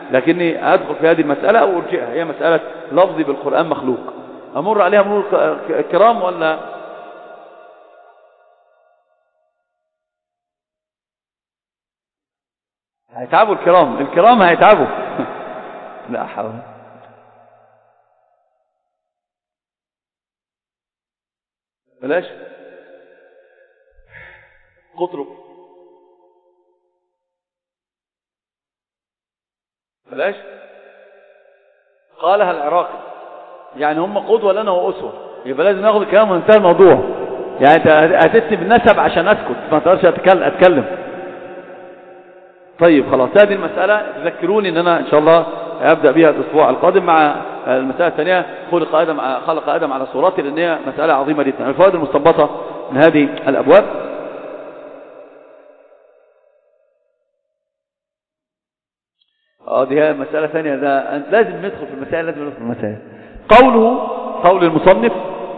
لكني أدخل في هذه المسألة أو أرجئها، هي مسألة لفظي بالقرآن مخلوق. أمر عليها مرور كرام ولا هيتعبوا؟ الكرام الكرام هيتعبوا. لا حول. بلاش قطرب، بلاش. قالها العراقي، يعني هم قدوة لنا وأسوة، يبقى لازم ناخد الكلام وننتهي الموضوع. يعني انت هتسني بالنسب عشان اسكت، ما تقدرش اتكلم. طيب خلاص، هذه المسألة تذكروني ان انا ان شاء الله ابدأ بها الاسبوع القادم مع المسألة الثانية، خلق آدم خلق آدم على صورته، لان هي مسألة عظيمة جدا. الفوائد المستنبطة من هذه الابواب: اه دي هي مسألة ثانية، ده لازم ندخل في المسائل، لازم ندخل في المسائل. قوله، قول المصنف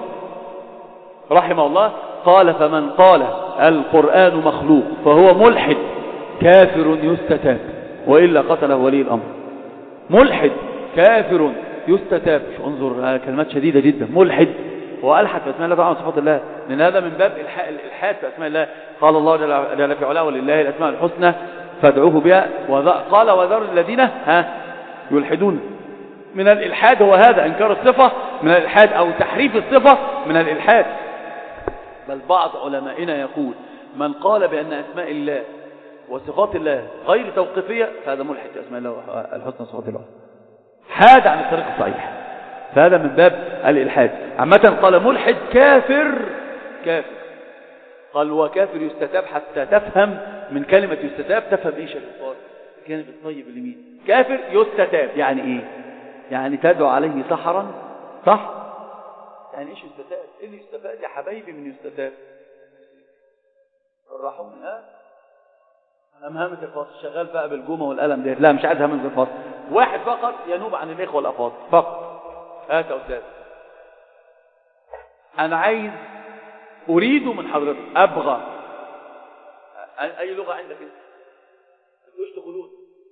رحمه الله، قال: فمن قال القرآن مخلوق فهو ملحد كافر يستتاب وإلا قتله ولي الأمر. ملحد كافر يستتاب. انظر كلمات شديدة جدا. ملحد هو ألحد في أسماء الله طبعا وصفات الله، لأن هذا من باب الإلحاد في أسماء الله. قال الله جل في علاه: ولله الأسماء الحسنى فادعوه بها. قال: وذر الذين ها يلحدون. من الإلحاد هو هذا، إنكار الصفة من الإلحاد، أو تحريف الصفة من الإلحاد. بل بعض علمائنا يقول: من قال بأن أسماء الله وصفات الله غير توقيفية فهذا ملحد في أسماء الله الحسنى وصفات الله، حاد عن الطريق الصحيح، فهذا من باب الإلحاد. عامة قال ملحد كافر كافر. قال: وكافر يستتاب، حتى تفهم من كلمة يستتاب تفهم ايش الكفار، كلمة الطيب اليمين. كافر يستتاب يعني ايه؟ يعني تدعو عليه سحرا، صح؟ يعني ايش يستتاب؟ ايه اللي يستفاد يا حبايبي من يستتاب؟ الرحوم ها أم همة الفصل شغال بقى بالجومة والقلم ده؟ لا، مش عايز همة الفصل. واحد فقط ينوب عن الإخوة والأفاضل فقط. هات يا أستاذ، أنا عايز أريد من حضرتك، أبغى. أي لغة عندك أنت؟ إيش تقولون؟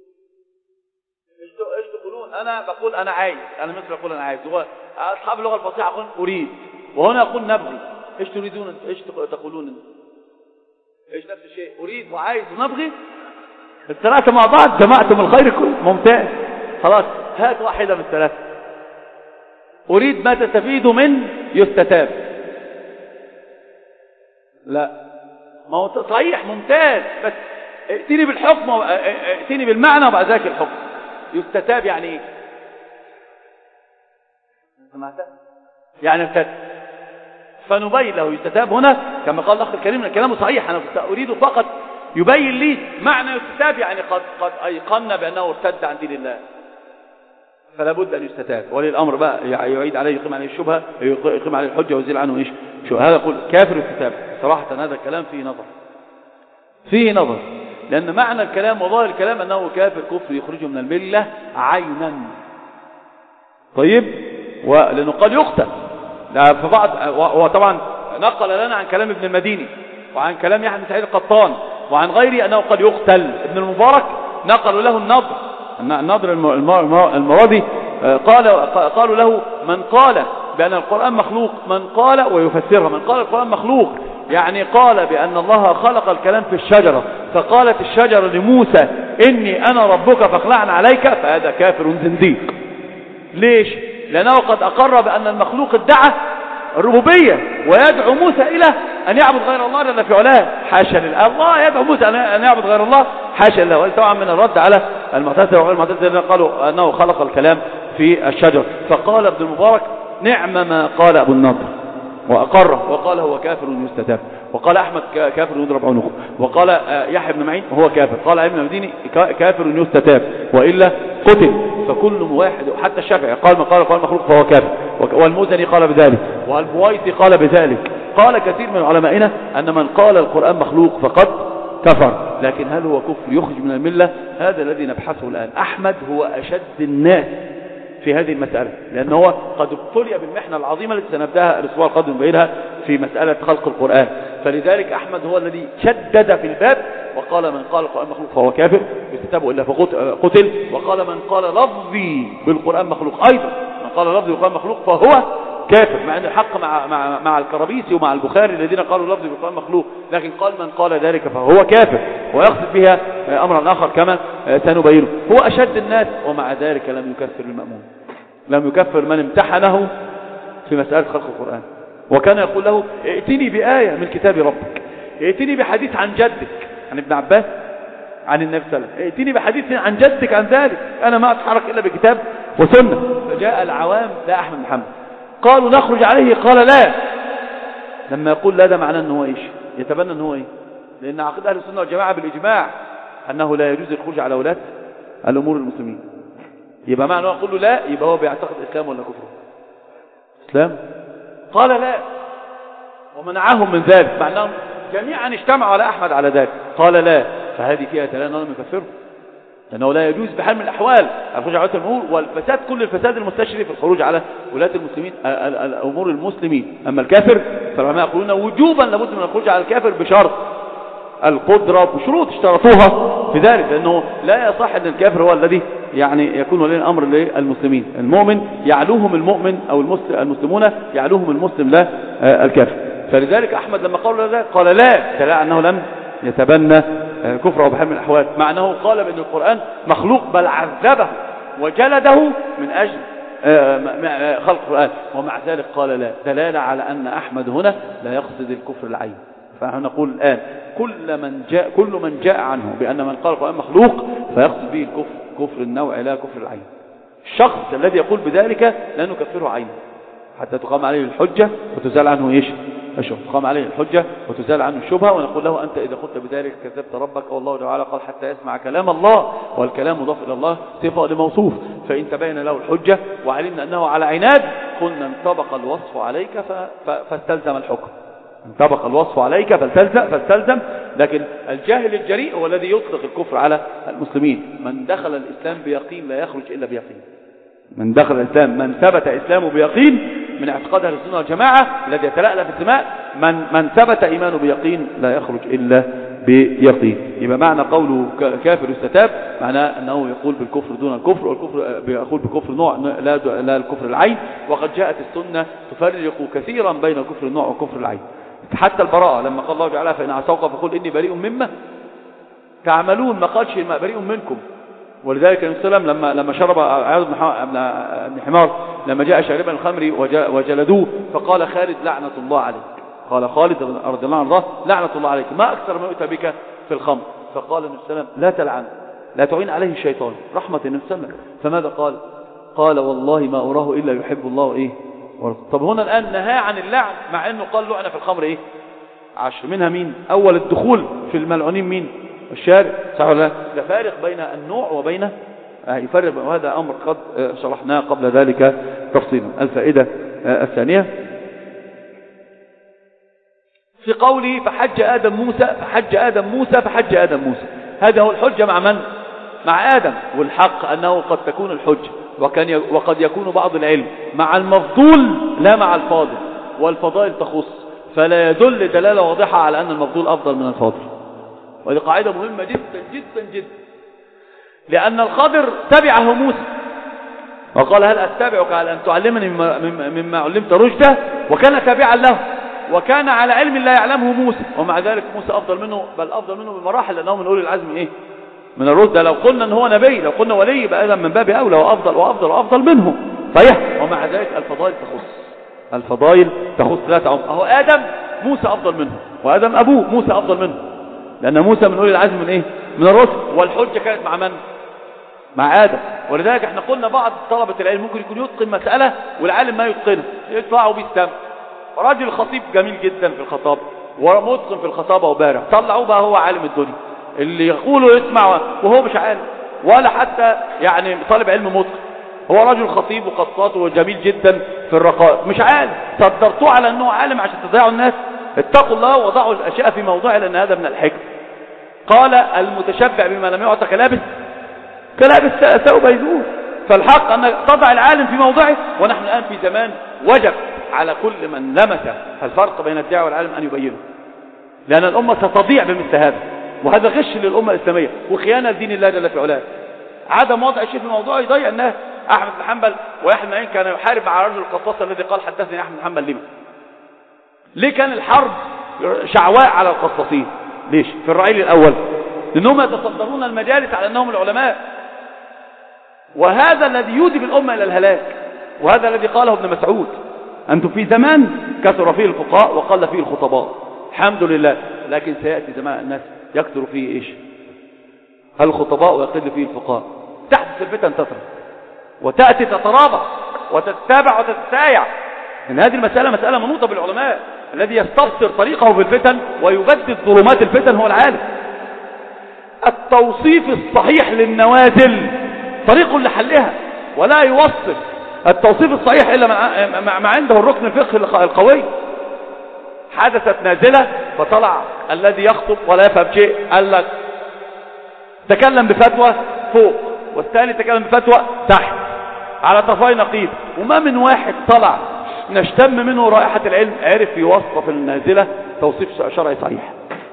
إيش تقولون؟ أنا بقول أنا عايز، أنا مثل أقول أنا عايز. أصحاب اللغة الفصيحة أقول أريد، وهنا أقول نبغي. إيش تريدون أنت؟ إيش تقولون أنت؟ إيش نفس الشيء؟ أريد وعايز ونبغي، الثلاثة مع بعض جمعتم الخير كله. ممتاز، خلاص هات واحدة من الثلاثة. أريد ما تستفيد من يستتاب. لا، ما هو صحيح ممتاز، بس ائتني بالحكم، ائتني بالمعنى وبعد ذلك الحكم. يستتاب يعني ايه؟ سمعتها؟ يعني ارتد. فنبين له يستتاب هنا كما قال الأخ الكريم، الكلام صحيح، أنا أريد فقط يبين لي معنى يستتاب، يعني قد قد أيقنا بأنه ارتد عن دين الله، فلا بد أن يستتاب. ولي الأمر بقى يعيد عليه، يقيم عليه الشبهة، يقيم عليه الحجة ويزيل عنه إيش شو هذا. يقول كافر يستتاب. صراحة هذا الكلام فيه نظر، فيه نظر، لأن معنى الكلام وظاهر الكلام أنه كافر كفر يخرجه من الملة عينا. طيب، ولأنه قد يقتل. فبعض هو طبعا نقل لنا عن كلام ابن المديني وعن كلام يحيى بن سعيد القطان وعن غيره أنه قد يقتل. ابن المبارك نقلوا له النضر، النضر المرادي قال قالوا له: من قال بأن القرآن مخلوق، من قال ويفسرها، من قال القرآن مخلوق يعني قال بأن الله خلق الكلام في الشجرة، فقالت الشجرة لموسى: إني أنا ربك فاخلعنا عليك، فهذا كافر زنديق. ليش؟ لأنه قد أقر بأن المخلوق ادعى الربوبية، ويدعو موسى إلى أن يعبد غير الله جل في علاه. حاشا لله، الله يدعو موسى أن يعبد غير الله، حاشا لله. وهذا طبعا من الرد على المعتزلة وغير المعتزلة الذين قالوا أنه خلق الكلام في الشجر. فقال ابن المبارك: نعم ما قال أبو النضر، وأقره وقال هو كافر يستتاب. وقال أحمد كافر يضرب عنقه. وقال يحيى بن معين هو كافر. قال ابن المديني كافر يستتاب وإلا قتل. فكل واحد، حتى الشافعي قال: من قال القرآن مخلوق فهو كافر، والمزني قال بذلك، والبويطي قال بذلك. قال كثير من علمائنا أن من قال القرآن مخلوق فقد كفر. لكن هل هو كفر يخرج من الملة؟ هذا الذي نبحثه الآن. أحمد هو أشد الناس في هذه المسألة، لأنه هو قد ابتلي بالمحنة العظيمة التي سنبدأها الأسبوع القادم بينها في مسألة خلق القرآن. فلذلك أحمد هو الذي شدد في الباب وقال من قال القرآن مخلوق فهو كافر يستتاب إلا فقتل، وقال من قال لفظي بالقرآن مخلوق أيضا، من قال لفظي بالقرآن مخلوق فهو كافر، مع أن الحق مع, مع, مع الكرابيسي ومع البخاري الذين قالوا لفظي بالقرآن مخلوق، لكن قال من قال ذلك فهو كافر، ويقصد بها أمرا آخر كما سنبينه. هو أشد الناس ومع ذلك لم يكفر المأمون، لم يكفر من امتحنه في مسألة خلق القرآن، وكان يقول له ائتني بآية من كتاب ربك، ائتني بحديث عن جدك عن ابن عباس عن النبي صلى الله عليه وسلم، ائتني بحديث عن جدك عن ذلك، أنا ما أتحرك إلا بكتاب وسنة. فجاء العوام لا أحمد محمد قالوا نخرج عليه، قال لا. لما يقول لا ده معناه أنه إيش؟ يتبنى أنه إيه؟ لأن عقيدة أهل السنة والجماعة بالإجماع أنه لا يجوز الخروج على ولاة الأمور المسلمين. يبقى معنى يقول له لا يبقى هو بيعتقد إسلام ولا كفر؟ إسلام. قال لا ومنعهم من ذلك، مع أنهم جميعا اجتمعوا على أحمد على ذلك، قال لا. فهذه فيها دلالة أنه لم يكفره، لأنه لا يجوز بحال من الأحوال الخروج على ولاة الأمور، والفساد كل الفساد المستشري في الخروج على ولاة المسلمين الأمور المسلمين. أما الكافر فالعلماء يقولون وجوبا لابد من الخروج على الكافر بشرط القدرة، بشروط اشترطوها في ذلك، لأنه لا يصح أن الكافر هو الذي يعني يكون ولي الأمر للمسلمين. المؤمن يعلوهم المؤمن أو المسلمون يعلوهم المسلم لا الكافر. فلذلك أحمد لما قالوا ذلك قال لا، دليل أنه لم يتبنى كفره بحال من الأحوال، مع أنه قال بأن القرآن مخلوق، بل عذبه وجلده من أجل خلق القرآن، ومع ذلك قال لا، دلالة على أن أحمد هنا لا يقصد الكفر العين. فنقول الآن كل من جاء كل من جاء عنه بأن من قال القرآن مخلوق فيقصد به الكفر، كفر النوع لا كفر العين. الشخص الذي يقول بذلك لا نكفره عينه حتى تقام عليه الحجة وتزال عنه ايش؟ الشبهة. تقام عليه الحجة وتزال عنه الشبهة، ونقول له أنت إذا قلت بذلك كذبت ربك، والله تعالى قال حتى يسمع كلام الله، والكلام مضاف إلى الله صفة لموصوف، فإن تبين له الحجة وعلمنا أنه على عناد قلنا انطبق الوصف عليك فاستلزم الحكم، انطبق الوصف عليك فاستلزم, فاستلزم. لكن الجاهل الجريء هو الذي يطلق الكفر على المسلمين. من دخل الإسلام بيقين لا يخرج إلا بيقين، من دخل الإسلام من ثبت إسلامه بيقين من اعتقاد أهل السنة والجماعة الذي يتلألأ في السماء، من من ثبت إيمانه بيقين لا يخرج إلا بيقين. يبقى معنى قوله كافر يستتاب معناه أنه يقول بالكفر دون الكفر، والكفر يقول بالكفر نوع لا, لا الكفر العين. وقد جاءت السنة تفرق كثيرا بين كفر النوع وكفر العين. حتى البراءة لما قال الله تعالى فإن عصوك فقل إني بريء مما تعملون، ما قالش بريء منكم. ولذلك النبي صلى الله عليه وسلم لما لما شرب عياض بن حمار لما جاء شاربا الخمر وجلدوه فقال خالد لعنة الله عليك، قال خالد رضي الله عنه لعنة الله عليك ما أكثر ما يؤتى بك في الخمر. فقال النبي صلى الله عليه وسلم لا تلعن، لا تعين عليه الشيطان، رحمة النبي صلى الله عليه وسلم. فماذا قال؟ قال والله ما أراه إلا يحب الله إيه. طب هنا الآن نهى عن اللعن مع أنه قال لعنة في الخمر إيه عشر، منها مين؟ أول الدخول في الملعونين مين؟ الشارع، صح ولا لا؟ لا فارق بين النوع وبين يفرق، وهذا أمر قد شرحناه قبل ذلك تفصيلا. الفائدة الثانية في قوله فحج آدم موسى فحج آدم موسى فحج آدم موسى، هذا هو الحجة مع من؟ مع آدم. والحق أنه قد تكون الحجة وكان وقد يكون بعض العلم مع المفضول لا مع الفاضل، والفضائل تخص، فلا يدل دلالة واضحة على أن المفضول أفضل من الفاضل. وهذه قاعدة مهمة جدا جدا جدا، لأن الخضر تبعه موسى وقال هل أتبعك على أن تعلمني مما, مما علمت رشدا، وكان تابعا له وكان على علم لا يعلمه موسى، ومع ذلك موسى أفضل منه، بل أفضل منه بمراحل، لأنه من أولي العزم إيه؟ من الرشد. لو قلنا أن هو نبي، لو قلنا ولي يبقى آدم من باب أولى وأفضل وأفضل وأفضل منه، صحيح. ومع ذلك الفضائل تخص، الفضائل تخص لا تعم. أهو آدم موسى أفضل منه، وآدم أبوه موسى أفضل منه، لأن موسى من أولي العزم من إيه؟ من الرسل. والحجة كانت مع من؟ مع آدم. ولذلك احنا قلنا بعض طلبة العلم ممكن يكون يتقن مسألة والعالم ما يتقنها، يطلعوا بيستمع. راجل خطيب جميل جدا في الخطابة ومتقن في الخطابة وبارع، طلعوه بقى هو عالم الدنيا، اللي يقوله يسمع وهو مش عالم ولا حتى يعني طالب علم متقن، هو رجل خطيب وقصات وجميل جدا في الرقائق، مش عالم. صدرتوه على انه عالم عشان تضيعوا الناس. اتقوا الله وضعوا الاشياء في موضوعها، لان هذا من الحكم. قال المتشبع بما لم يعطى كلابس كلابس ثوب يزور. فالحق ان تضع العالم في موضعه. ونحن الان في زمان وجب على كل من لمس الفرق بين الداعي والعالم ان يبينه، لان الامه ستضيع بمثل هذا. وهذا غش للأمة الإسلامية وخيانة لدين الله جل في علاه. عدم وضع شيء في الموضوع يضيع الناس. أحمد بن حنبل ويحيى بن معين كان يحارب مع رجل القصاص الذي قال حدثني أحمد بن حنبل لما؟ ليه كان الحرب شعواء على القصاصين؟ ليش؟ في الرعيل الأول لأنهم يتصدرون المجالس على أنهم العلماء، وهذا الذي يودي بالأمة إلى الهلاك، وهذا الذي قاله ابن مسعود: أنتم في زمان كثر فيه الفقهاء وقل فيه الخطباء. الحمد لله، لكن سيأتي زمان الناس يكثر فيه إيش؟ الخطباء ويقل فيه الفقهاء. تحدث الفتن تطرح وتأتي تترابط وتتتابع وتتسايع. إن هذه المسألة مسألة منوطة بالعلماء. الذي يستبصر طريقه في الفتن ويبدد ظلمات الفتن هو العالم. التوصيف الصحيح للنوازل طريق لحلها، ولا يوصف التوصيف الصحيح إلا ما عنده الركن الفقهي القوي. حدثت نازلة فطلع الذي يخطب ولا يفهم شيء قال لك تكلم بفتوى فوق، والثاني تكلم بفتوى تحت على طرفي نقيض، وما من واحد طلع نشتم منه رائحة العلم عرف يوصف النازلة توصيف شرعي صحيح،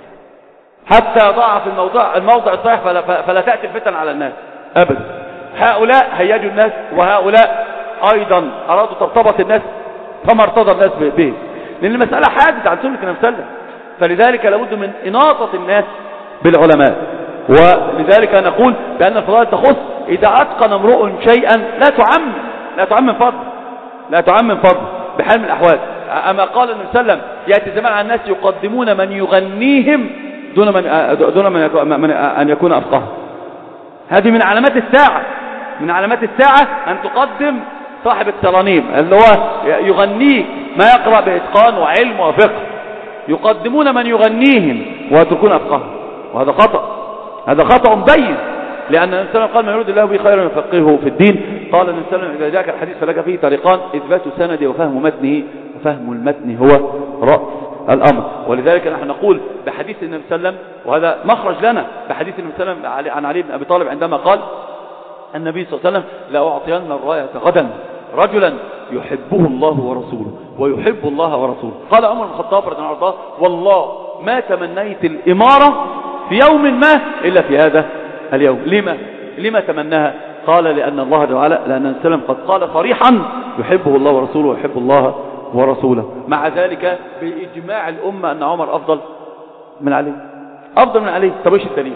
حتى ضعف الموضوع الموضع الصحيح فلا, فلا تأتي الفتن على الناس أبدا. هؤلاء هيجوا الناس، وهؤلاء أيضا أرادوا ترتبط الناس فما ارتضى الناس به، لأن المسألة حادثة عن سنة النبي صلى الله عليه وسلم. فلذلك لابد من إناطة الناس بالعلماء. ولذلك نقول بأن الفضائل تخص إذا أتقن امرؤ شيئا لا تعمم لا تعمم فضل لا تعمم فضل بحال من الأحوال. أما قال النبي صلى الله عليه وسلم: يأتي زمان على الناس يقدمون من يغنيهم دون من دون من أن يكون أفقه. هذه من علامات الساعة من علامات الساعة أن تقدم صاحب الترانيم اللي هو يغنيك ما يقرأ بإتقان وعلم وفقه. يقدمون من يغنيهم ويتركون أفقه، وهذا خطأ هذا خطأ مبين. لأن النبي صلى الله عليه وسلم قال: من يريد الله به خيرا يفقهه في الدين. قال النبي صلى الله عليه وسلم: إذا جاءك الحديث فلك فيه طريقان: إثبات سنده وفهم متنه، وفهم المتن هو رأس الأمر. ولذلك نحن نقول بحديث النبي صلى الله عليه وسلم، وهذا مخرج لنا بحديث النبي صلى الله عليه وسلم عن علي بن أبي طالب عندما قال النبي صلى الله عليه وسلم: لأعطين الراية غدا رجلا يحبه الله ورسوله ويحب الله ورسوله. قال عمر بن الخطاب رضي الله عنه: والله ما تمنيت الإمارة في يوم ما إلا في هذا اليوم. لما لما تمناها؟ قال: لأن الله تعالى لأن النبي صلى الله عليه وسلم قد قال صريحا: يحبه الله ورسوله ويحب الله ورسوله. مع ذلك بإجماع الأمة أن عمر أفضل من علي أفضل من علي. طب إيش الدليل؟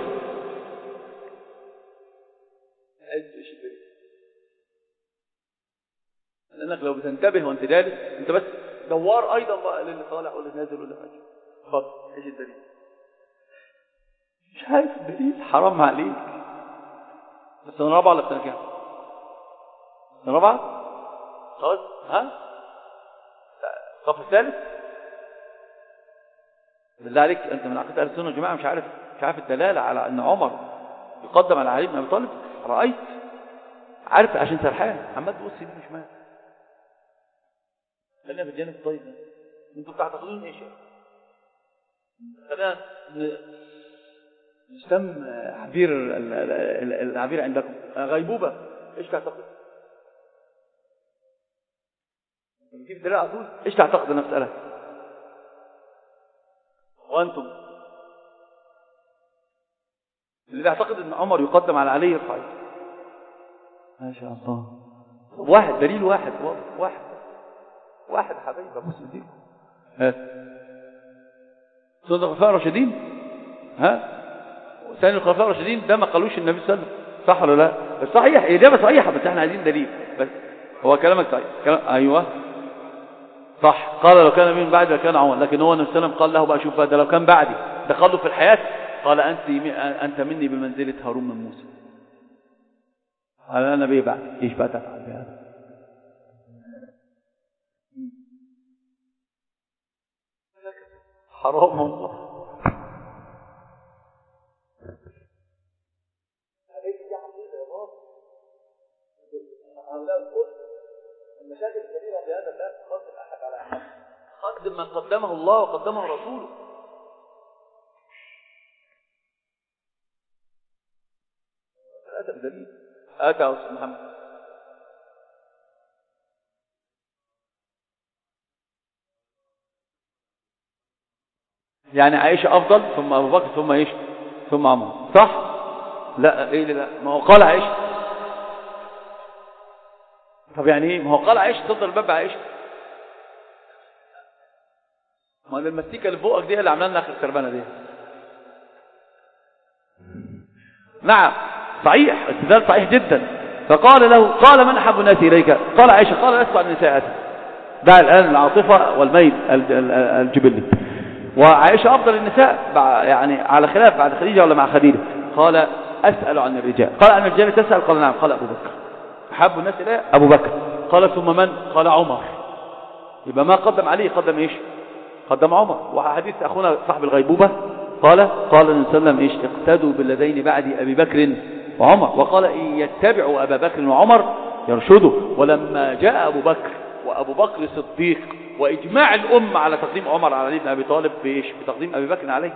إيش الدليل؟ لأنك لو بتنتبه وانت جالس انت بس دوار أيضا بقى للي طالع واللي نازل واللي حاجة. خلاص، إيش الدليل؟ مش عارف الدليل. حرام عليك. السنة رابعة ولا السنة كام؟ السنة رابعة؟ خلاص. ها؟ الصف الثالث؟ بالله عليك أنت من عقيدة أهل السنة والجماعة مش عارف مش عارف الدلالة على أن عمر يقدم على علي بن أبي طالب؟ رأيت؟ عارف عشان سرحان عمال تقول سيدي مش مات. خلينا في الجانب الطيب ده. انتوا بتعتقدون ايش؟ خلينا نستم عبير العبير عندكم غيبوبة. ايش تعتقد؟ نجيب دليل على طول. ايش تعتقد انا مسألة؟ وانتم اللي بيعتقد ان عمر يقدم على علي يرفع يده. ما شاء الله. واحد دليل واحد واحد واحد حبايب ابو سيدي. ها سنة الخلفاء الراشدين. ها ثاني الخلفاء الراشدين ده ما قالوش النبي صلى الله عليه وسلم، صح ولا لا؟ بس صحيح، اجابه صحيحه، بس احنا عايزين دليل. بس هو كلامك صحيح. كلام ايوه صح. قال لو كان من بعد لكان عمر، لكن هو النبي صلى الله عليه وسلم قال له بقى شوف ده لو كان بعدي دخله في الحياه قال انت انت مني بمنزله هارون من موسى. قال انا نبي بعد. ايش بقى تفعل بهذا؟ حرام والله. المشاكل الكبيرة في هذا لا تقدم أحد على أحد. قدم من قدمه الله وقدمه رسوله. هذا الدليل. أتى أستاذ محمد. يعني عائشة أفضل ثم أبو بكر ثم إيش؟ ثم عمر، صح؟ لا ايه لا ما هو قال عائشة. طب يعني ايه؟ ما هو قال عائشة تفضل الباب عائشة. ما المستيكة اللي فوقك دي اللي عملنا لنا اخر التربانة دي. نعم صحيح، استدلال صحيح جدا. فقال له قال من أحب الناس إليك؟ قال عائشة. قال أسمع النساء. ده الآن العاطفة والميل الجبلي. وعائشة أفضل النساء يعني على خلاف بعد خديجة ولا مع خديجة. قال أسأل عن الرجال. قال عن الرجال تسأل؟ قال نعم. قال أبو بكر. أحب الناس إليه أبو بكر. قال ثم من؟ قال عمر. يبقى ما قدم عليه قدم إيش؟ قدم عمر. وحديث أخونا صاحب الغيبوبة قال قال النبي صلى الله عليه وسلم إيش؟ اقتدوا بالذين بعد أبي بكر وعمر. وقال إن يتبعوا أبا بكر وعمر يرشدوا. ولما جاء أبو بكر وأبو بكر صديق وإجماع الأمة على تقديم عمر على علي بن أبي طالب بإيش؟ بتقديم أبي بكر عليه.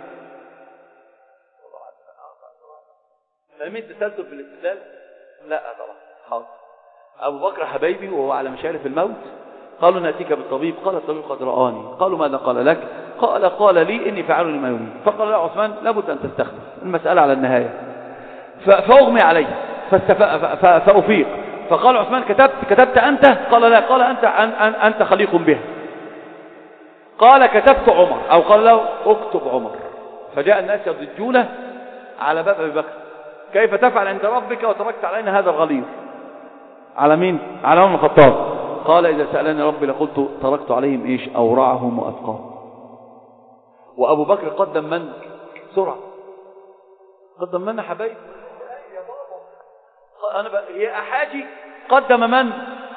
فهمت تسلسل في الاستدلال؟ لا طبعا. حاضر. أبو بكر حبيبي وهو على مشارف الموت. قالوا نأتيك بالطبيب. قال الطبيب قد رآني. قالوا ماذا قال لك؟ قال قال لي إني فعل لما يريد. فقال له عثمان لابد أن تستخدم المسألة على النهاية. فأغمي عليه فأفيق. فقال عثمان كتبت كتبت أنت؟ قال لا. قال أنت أنت خليق به. قال كتبت عمر أو قال له اكتب عمر. فجاء الناس يضجون على باب أبي بكر كيف تفعل عند ربك وتركت علينا هذا الغليظ؟ على مين؟ على عمر الخطاب. قال إذا سألني ربي لقلت تركت عليهم إيش؟ أورعهم وأتقاهم. وأبو بكر قدم من؟ سرعة قدم من حبايب؟ أنا هي أحاجي قدم من؟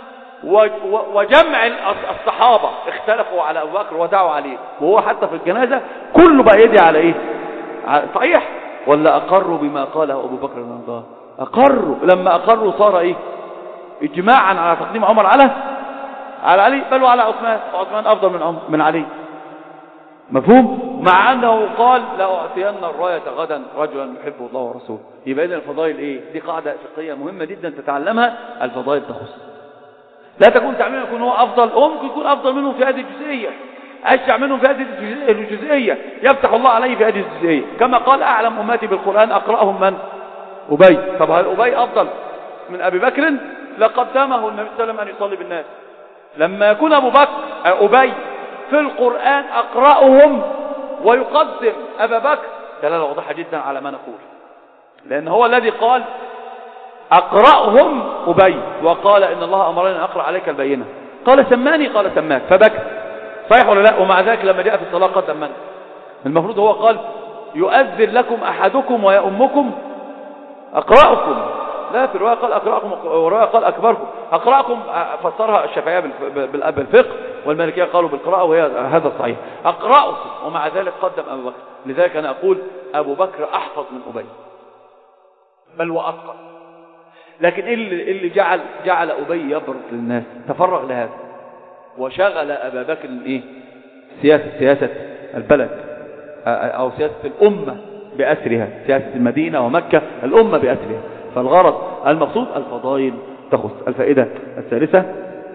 وجمع الصحابة اختلفوا على أبو بكر ودعوا عليه وهو حتى في الجنازة كله بقى يدي على إيه؟ صحيح ولا أقروا بما قاله أبو بكر رضي الله عنه؟ أقروا. لما أقروا صار إيه؟ إجماعا على تقديم عمر على على علي بل وعلى عثمان. وعثمان أفضل من عمر من علي. مفهوم؟ مع أنه قال لأعطين الراية غدا رجلا يحبه الله ورسوله. يبقى إذن الفضائل إيه؟ دي قاعدة فقهية مهمة جدا تتعلمها. الفضائل تخص لا تكون تعميم يكون هو أفضل. هو ممكن يكون أفضل منهم في هذه الجزئية أشجع منهم في هذه الجزئية يفتح الله عليه في هذه الجزئية. كما قال أعلم أمتي بالقرآن أقرأهم من؟ أبي. طب هل أبي أفضل من أبي بكر؟ لقدمه النبي صلى الله عليه وسلم أن يصلي بالناس. لما يكون أبو بكر أبي في القرآن أقرأهم ويقدم أبا بكر دلالة واضحة جدا على ما نقول. لأن هو الذي قال أقرأهم أبي وقال إن الله أمرني أن أقرأ عليك البينة. قال سماني قال سماك فبكى. صحيح ولا لا؟ ومع ذلك لما جاء في الصلاة قدم من؟ المفروض هو قال يؤذن لكم أحدكم ويأمكم أقرأكم. لا في الرواية قال أقرأكم والرواية قال أكبركم. أقرأكم فسرها الشافعية بالفقه والمالكية قالوا بالقراءة وهي هذا الصحيح. أقرأكم ومع ذلك قدم أبو بكر. لذلك أنا أقول أبو بكر أحفظ من أبي بل وأتقن. لكن اللي, اللي جعل جعل أبي يبرز للناس تفرغ لهذا وشغل أبا بكر إيه؟ سياسة سياسة البلد أو سياسة الأمة بأسرها. سياسة المدينة ومكة الأمة بأسرها. فالغرض المقصود الفضائل تخص. الفائدة الثالثة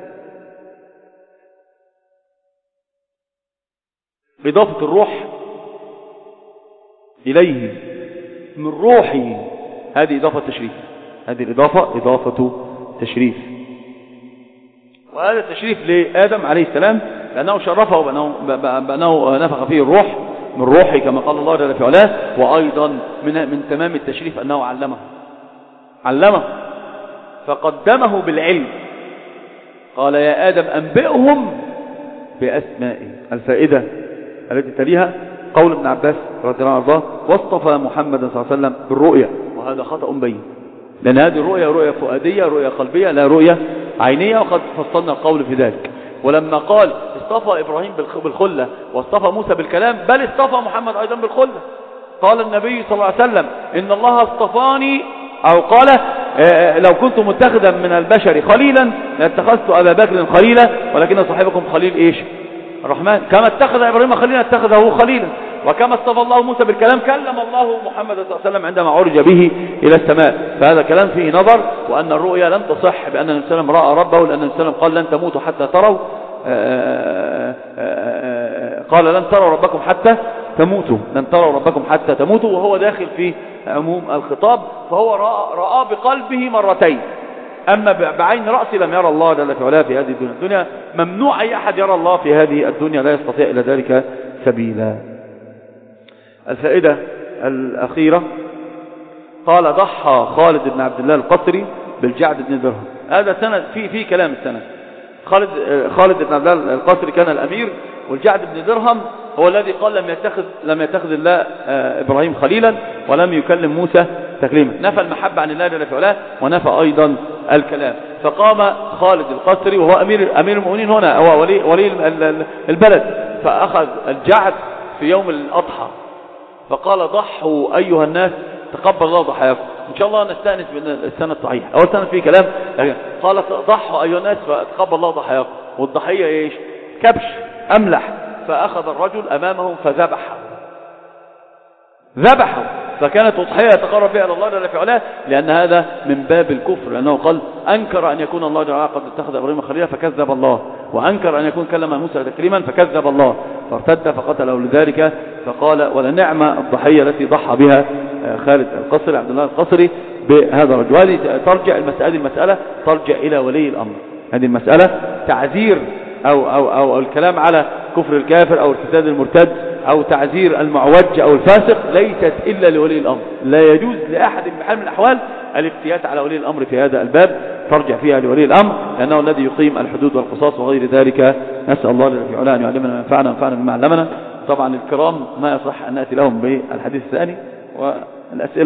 إضافة الروح إليه من روحه. هذه إضافة تشريف. هذه الإضافة إضافة تشريف. وهذا التشريف لآدم عليه السلام لأنه شرفه بأنه, بأنه نفخ فيه الروح من روحه كما قال الله جل في علاه. وأيضا من, من تمام التشريف أنه علمه علمه فقدمه بالعلم. قال يا آدم أنبئهم بأسمائهم. الفائدة التي تليها قول ابن عباس رضي الله عنه واصطفى محمد صلى الله عليه وسلم بالرؤيا. وهذا خطأ بين لأن هذه الرؤيا رؤيا فؤادية رؤيا قلبية لا رؤيا عينية. وقد فصلنا القول في ذلك. ولما قال اصطفى إبراهيم بالخلة واصطفى موسى بالكلام بل اصطفى محمد أيضا بالخلة. قال النبي صلى الله عليه وسلم إن الله اصطفاني أو قال لو كنت متخذا من البشر خليلا لاتخذت أبا بكر خليلا ولكن صاحبكم خليل إيش؟ الرحمن. كما اتخذ إبراهيم خليلا اتخذه خليلا. وكما اصطفى الله موسى بالكلام كلم الله محمد صلى الله عليه وسلم عندما عرج به إلى السماء. فهذا كلام فيه نظر. وأن الرؤيا لم تصح بأن النبي صلى الله عليه وسلم رأى ربه لأن النبي صلى الله عليه وسلم قال لن تموتوا حتى تروا قال لن تروا ربكم حتى تموتوا، لن تروا ربكم حتى تموتوا، وهو داخل في عموم الخطاب، فهو رأى بقلبه مرتين، أما بعين رأسه لم يرى الله جل في علاه في هذه الدنيا. الدنيا ممنوع أي أحد يرى الله في هذه الدنيا، لا يستطيع إلى ذلك سبيلا. الفائدة الأخيرة، قال ضحى خالد بن عبد الله القصري بالجعد بن درهم. هذا سند في في كلام السند. خالد خالد بن عبد الله القصري كان الأمير، والجعد بن درهم هو الذي قال لم يتخذ لم يتخذ الله إبراهيم خليلا ولم يكلم موسى تكليما، نفى المحبة عن الله جل في علاه ونفى أيضا الكلام. فقام خالد القصري وهو أمير أمير المؤمنين هنا، هو ولي ولي البلد، فأخذ الجعد في يوم الأضحى فقال ضحوا أيها الناس تقبل الله ضحاياكم. إن شاء الله نستأنس بالسنة الصحيح. أول سنة فيه كلام، قال ضحوا أيها الناس فتقبل الله ضحاياكم. والضحية إيش؟ كبش أملح. فأخذ الرجل أمامه فذبحه ذبحه فكانت أضحية يتقرب بها إلى الله جل في علاه، لأن هذا من باب الكفر، لأنه قال أنكر أن يكون الله جل وعلا قد اتخذ إبراهيم خليلا فكذب الله، وأنكر أن يكون كلم موسى تكليما فكذب الله، فارتد فقتله لذلك. فقال ولنعم الضحية التي ضحى بها خالد القصري عبد الله القصري بهذا الرجل. وهذه ترجع المسألة المسألة ترجع إلى ولي الأمر. هذه المسألة تعذير أو, أو, أو, أو الكلام على كفر الكافر أو ارتداد المرتد أو تعذير المعوج أو الفاسق ليست إلا لولي الأمر. لا يجوز لأحد بحال من الأحوال الافتيات على ولي الأمر في هذا الباب، ترجع فيها لولي الأمر، لأنه الذي يقيم الحدود والقصاص وغير ذلك. نسأل الله جل وعلا أن يعلمنا ما ينفعنا وينفعنا بما علمنا. طبعا الكرام ما يصح أن نأتي لهم بالحديث الثاني والأسئلة